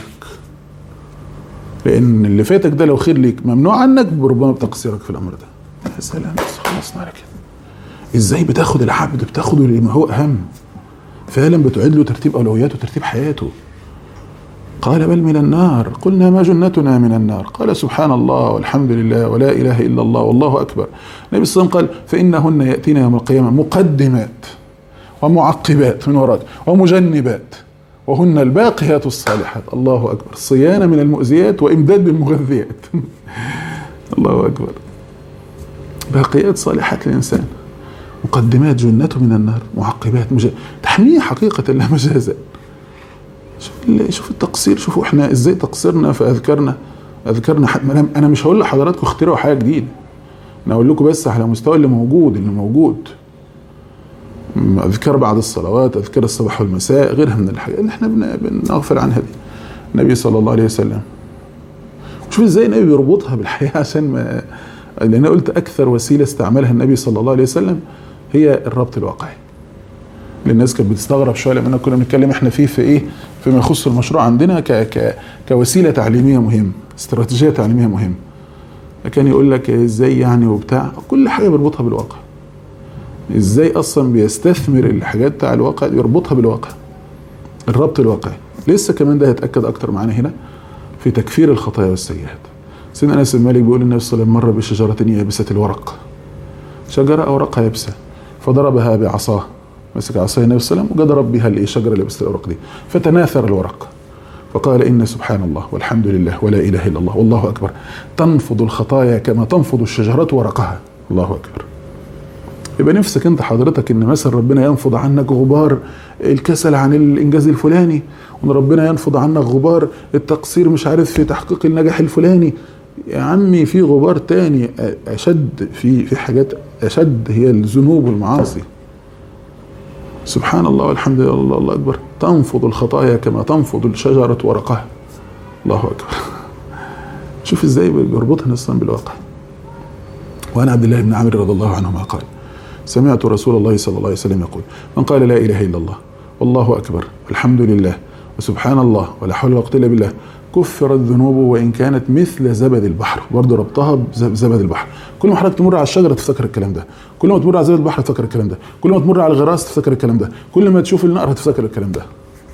لأن اللي فايتك ده لو خير لك ممنوع عنك بربما بتقصيرك في الأمر ده. يا سلام خلصنا على كده. إزاي بتاخد العبد بتاخده لما هو أهم، فعلا بتعيد له ترتيب أولوياته وترتيب حياته. قال بل من النار. قلنا ما جنتنا من النار؟ قال سبحان الله والحمد لله ولا إله إلا الله والله أكبر. النبي صلى الله عليه وسلم قال فإنهن يأتين يوم القيامة مقدمات ومعقبات من وراء ومجنبات وهن الباقيات الصالحات. الله أكبر. صيانة من المؤذيات وإمداد بالمغذيات. الله أكبر. باقيات صالحات للإنسان، مقدمات جنته من النار، معقبات تحميه حقيقة لا مجازا. شوف التقصير، شوفوا احنا ازاي تقصيرنا في اذكارنا. انا مش هقول لحضراتكم اخترعوا حاجة جديدة، انا اقول لكم بس على مستوى اللي موجود. اذكار بعد الصلوات، اذكار الصباح والمساء، غيرها من الحاجات اللي احنا بنغفل عنها دي. النبي صلى الله عليه وسلم شوف ازاي النبي بيربطها بالحياة، عشان ما لان انا قلت اكثر وسيله استعملها النبي صلى الله عليه وسلم هي الربط الواقعي. الناس كانت بتستغرب شويه لما كنا بنتكلم احنا في ايه، فيما يخص المشروع عندنا كوسيله تعليميه مهمه، استراتيجيه تعليميه مهمه. كان يقول لك ازاي يعني وبتاع، كل حاجه بيربطها بالواقع. ازاي اصلا بيستثمر الحاجات بتاع الواقع يربطها بالواقع. الربط الواقعي. لسه كمان ده هيتأكد أكتر معانا هنا في تكفير الخطايا والسيئات. سيدنا أنس بن مالك بيقول النبي صلى الله عليه وسلم مر بشجرة يابسة الورق، شجرة أوراقها يابسة، فضربها بعصاه، مسك عصاية النبي صلى الله عليه وسلم وضرب بها الشجرة اللي يابسة الأوراق دي، فتناثر الورق، فقال إن سبحان الله والحمد لله ولا إله إلا الله والله أكبر تنفض الخطايا كما تنفض الشجرة ورقها. الله أكبر. يبقى نفسك انت حضرتك ان مثلا ربنا ينفض عنك غبار الكسل عن الانجاز الفلاني، وان ربنا ينفض عنك غبار التقصير مش عارف في تحقيق النجاح الفلاني. يا عمي في غبار تاني اشد، في حاجات اشد، هي الذنوب والمعاصي. سبحان الله والحمد لله الله اكبر تنفض الخطايا كما تنفض الشجرة ورقها. الله اكبر. شوف ازاي بيربطها اصلا بالواقع. وعن عبد الله بن عمرو رضي الله عنهما قال سمعت رسول الله صلى الله عليه وسلم يقول من قال لا اله الا الله والله اكبر الحمد لله وسبحان الله ولا حول ولا قوه الا بالله كفرت ذنوبه وان كانت مثل زبد البحر. برضه ربطها بزبد البحر. كل ما حضرتك تمر على الشجره تفتكر الكلام ده، كل ما تمر على زبد البحر تفتكر الكلام ده، كل ما تمر على الغراس تفتكر الكلام ده، كل ما تشوف النهر هتفتكر الكلام ده.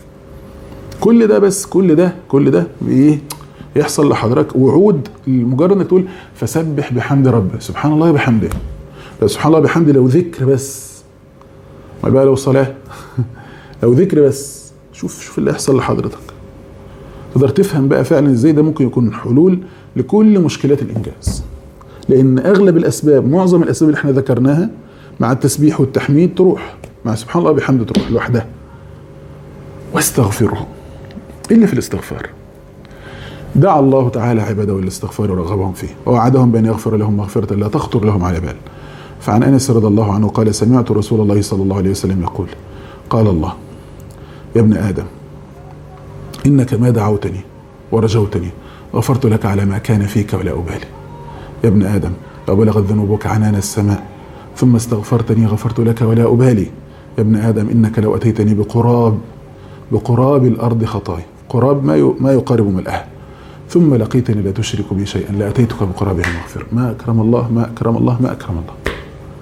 كل ده بس كل ده بايه يحصل لحضرتك؟ وعود مجرد انك تقول فسبح بحمد ربه، سبحان الله بحمده. سبحان الله بحمده لو ذكر بس، ما بقى لو صلاه لو ذكر بس. شوف اللي يحصل لحضرتك. تقدر تفهم بقى فعلا ازاي ده ممكن يكون حلول لكل مشكلات الانجاز. لان اغلب الاسباب، معظم الاسباب اللي احنا ذكرناها مع التسبيح والتحميد تروح، مع سبحان الله بحمده تروح لوحدها. واستغفره، الا في الاستغفار دعا الله تعالى عباده والاستغفار ورغبهم فيه ووعدهم بان يغفر لهم مغفرة لا تخطر لهم على بال. فعن انس رضي الله عنه قال سمعت رسول الله صلى الله عليه وسلم يقول قال الله يا ابن ادم انك ما دعوتني ورجوتني غفرت لك على ما كان فيك ولا ابالي. يا ابن ادم لو بلغت ذنوبك عنان السماء ثم استغفرتني غفرت لك ولا ابالي. يا ابن ادم انك لو اتيتني بقراب الارض خطايا، قراب ما يقارب ملئها، ثم لقيتني لا تشرك بي شيئا لاتيتك بقرابها مغفرة. ما اكرم الله ما اكرم الله ما اكرم الله.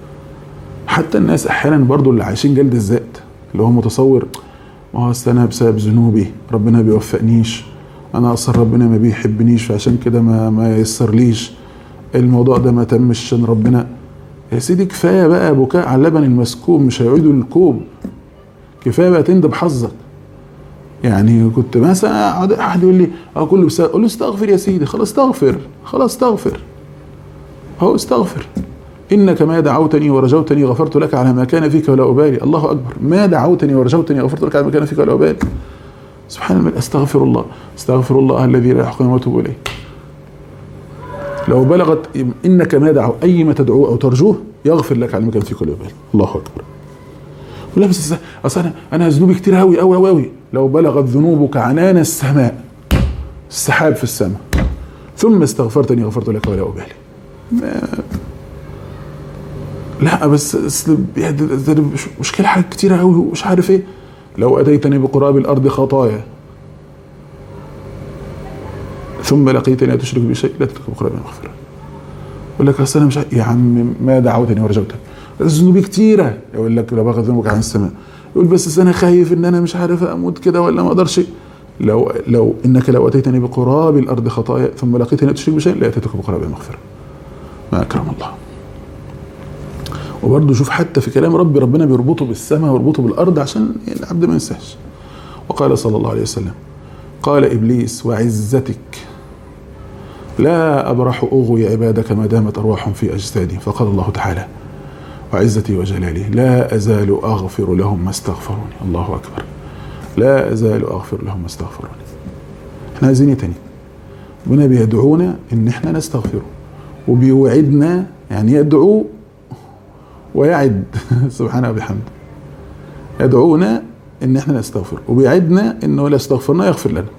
حتى الناس احيانا برضو اللي عايشين جلد الذات، اللي هو متصور ما هو انا بسبب ذنوبي ربنا بيوفقنيش، انا اصلا ربنا ما بيحبنيش فعشان كده ما ييسرليش الموضوع ده، ما تمش عشان ربنا. يا سيدي كفايه بقى بكاء على اللبن المسكوب، مش هيعيدوا الكوب. كفايه بقى تندب حظك. يعني كنت مثلا احد يقول لي كله اقول له استغفر يا سيدي. خلاص استغفر هو استغفر. انك ما دعوتني ورجوتني غفرت لك على ما كان فيك ولا ابالي. الله اكبر. ما دعوتني ورجوتني غفرت لك على ما كان فيك ولا ابالي. سبحان الله. استغفر الله الذي لا يحق واتوب اليه. لو بلغت انك ما دعو اي ما تدعوه او ترجوه يغفر لك على ما كان فيك ولا ابالي. الله اكبر. ولا بس اصل انا ذنوبي كتير قوي. لو بلغت ذنوبك عنان السماء، السحاب في السماء، ثم استغفرتني غفرت لك ولا ابالي. لا بس مشكلة حاجات كتيرة قوي ومش عارف ايه. لو اتيتني بقراب الارض خطايا ثم لقيتني لا تشرك بي شيء لا تترك بقراب مغفرة. يقول لك اصل انا مش يا عم ما دعوتني ورجوتك ذنوبي كتيرة. يقول لك لو بلغت ذنوبك عن السماء، يقول بس انا خايف ان انا مش عارف اموت كده ولا ما اقدرش. لو انك لو اتيتني بقراب الارض خطايا ثم لقيتني لا تشرك بي شيء لا اتيتك بقراب مغفرة. ما اكرم الله. وبرضه شوف حتى في كلام ربنا بيربطه بالسماء ويربطه بالارض عشان العبد ما ينساش. وقال صلى الله عليه وسلم قال ابليس وعزتك لا ابرح اغوي عبادك ما دامت ارواحهم في اجسادي. فقال الله تعالى وعزتي وجلالي لا ازال اغفر لهم ما استغفروني. الله اكبر. لا ازال اغفر لهم ما استغفروني. احنا عايزين ايه تاني؟ ربنا بيدعونا ان احنا نستغفره وبيوعدنا، يعني يدعو ويعد سبحانه وبحمده. يدعونا ان احنا نستغفر وبيعدنا انه لا استغفرنا يغفر لنا،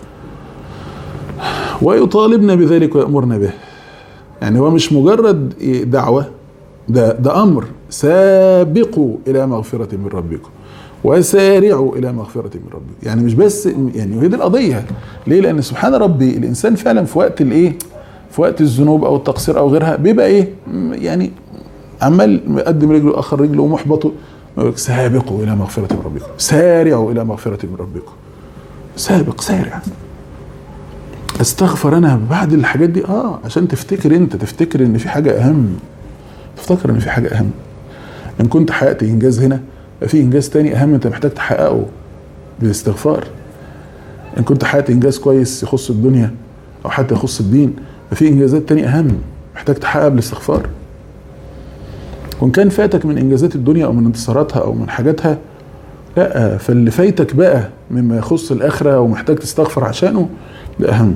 ويطالبنا بذلك ويأمرنا به. يعني هو مش مجرد دعوة، ده امر. سابقوا الى مغفرة من ربكم وسارعوا الى مغفرة من ربكم. يعني مش بس يعني هي دي القضية. ليه؟ لان سبحان ربي الانسان فعلا في وقت الايه، في وقت الذنوب او التقصير او غيرها بيبقى ايه، يعني عمال مقدم رجله اخر رجله ومحبطه سابقوا الى مغفرة من ربكم، سارعوا الى مغفرة من ربكم. سابق، سارع. استغفر انا بعد الحاجات دي عشان تفتكر ان في حاجة اهم. تفتكر ان في حاجة اهم. ان كنت حققت انجاز هنا، في انجاز تاني اهم انت محتاج تحققه بالاستغفار. ان كنت حققت انجاز كويس يخص الدنيا او حتى يخص الدين، ففي انجازات تانية اهم محتاج تحققها بالاستغفار. وان كان فاتك من انجازات الدنيا او من انتصاراتها او من حاجاتها، لا، فاللي فايتك بقى مما يخص الاخره ومحتاج تستغفر عشانه ده اهم.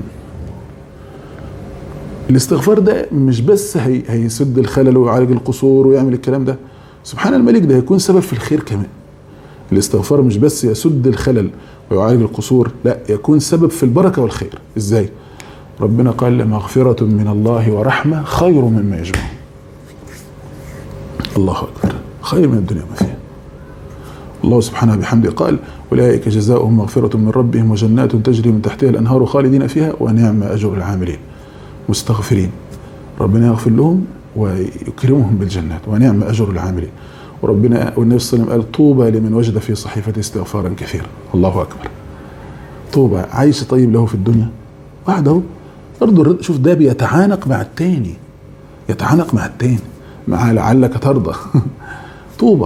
الاستغفار ده مش بس هيسد الخلل ويعالج القصور ويعمل الكلام ده، سبحان الملك، ده هيكون سبب في الخير كمان. الاستغفار مش بس يسد الخلل ويعالج القصور، لا، يكون سبب في البركه والخير. ازاي؟ ربنا قال لمغفرة من الله ورحمة خير مما يجمعون. الله أكبر، خير من الدنيا ما فيها. الله سبحانه بحمده قال أولئك جزاؤهم مغفرة من ربهم وجنات تجري من تحتها الأنهار خالدين فيها ونعم أجر العاملين. مستغفرين ربنا يغفر لهم ويكرمهم بالجنات ونعم أجر العاملين. وربنا والنبي صلى الله عليه وسلم قال طوبى لمن وجد في صحيفته استغفارا كثيرا. الله أكبر. طوبى، عايش طيب له في الدنيا واحد اهو برضه. شوف ده بيتعانق مع التاني، يتعانق مع التاني، مع لعلك ترضى. طوبى،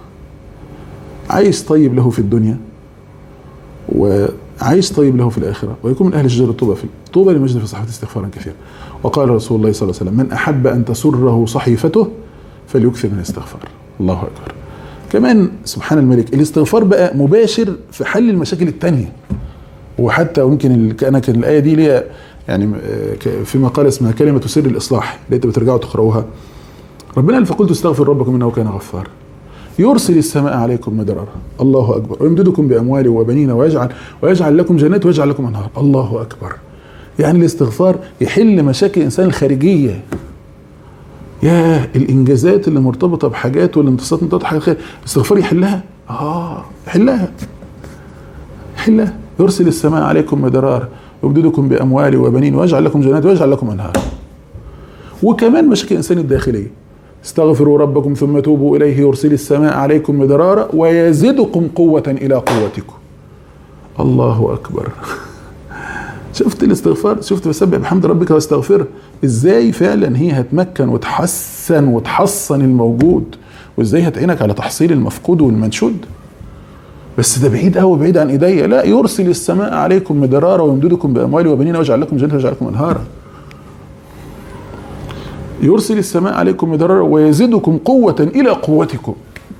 عايش طيب له في الدنيا وعايش طيب له في الآخرة ويكون من أهل شجر الطوبى. طوبى لمن وجد في صحيفته استغفارا كثيرا. وقال رسول الله صلى الله عليه وسلم من أحب أن تسره صحيفته فليكثر من الاستغفار. الله أكبر. كمان سبحان الملك، الاستغفار بقى مباشر في حل المشاكل التانية. وحتى ممكن كان الآية دي ليها يعني في مقالة اسمها كلمة سر الإصلاح، اللي انت بترجعوا تقرأوها. ربنا قال فقلت استغفر ربكم إنه كان غفارا يرسل السماء عليكم مدرارا. الله أكبر. ويمددكم بأموال وبنين ويجعل لكم جنات ويجعل لكم أنهار. الله أكبر. يعني الاستغفار يحل مشاكل الإنسان الخارجية. يا الإنجازات اللي مرتبطة بحاجات والانتصارات مرتبطة بحاجات خير، الاستغفار يحلها. يحلها. يرسل السماء عليكم مدرارا يمددكم بأموال وبنين ويجعل لكم جنات ويجعل لكم أنهار. وكمان مشاكل الإنسان الداخلية، استغفروا ربكم ثم توبوا إليه يرسل السماء عليكم مدرارا ويزدكم قوة إلى قوتكم. الله أكبر. شفت الاستغفار؟ شفت بسبح بحمد ربك واستغفره ازاي فعلا هي هتمكن وتحصن الموجود، وازاي هتعينك على تحصيل المفقود والمنشود. بس ده بعيد قوي، بعيد عن ايديا. لا، يرسل السماء عليكم مدرارا ويمددكم باموال وبنين ويجعل لكم جنات ويجعل لكم انهارا. يرسل السماء عليكم مدرارا ويزدكم قوة الى قوتكم،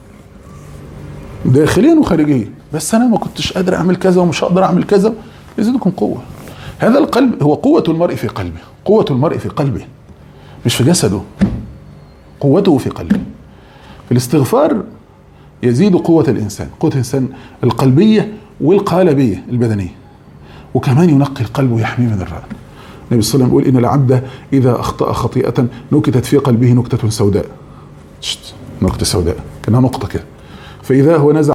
داخليا وخارجيا. بس انا ما كنتش قادر اعمل كذا ومش هقدر اعمل كذا، يزيدكم قوة. هذا القلب هو قوة المرء في قلبه، قوة المرء في قلبه مش في جسده، قوته في قلبه. الاستغفار يزيد قوة الإنسان، قوة الإنسان القلبية والقالبية البدنية، وكمان ينقي القلب ويحميه من الرعد. النبي صلى الله عليه وسلم يقول إن العبد إذا أخطأ خطيئة نكتت في قلبه نكتة سوداء. نكتة سوداء كأنها نقطة كده، فإذا هو نزع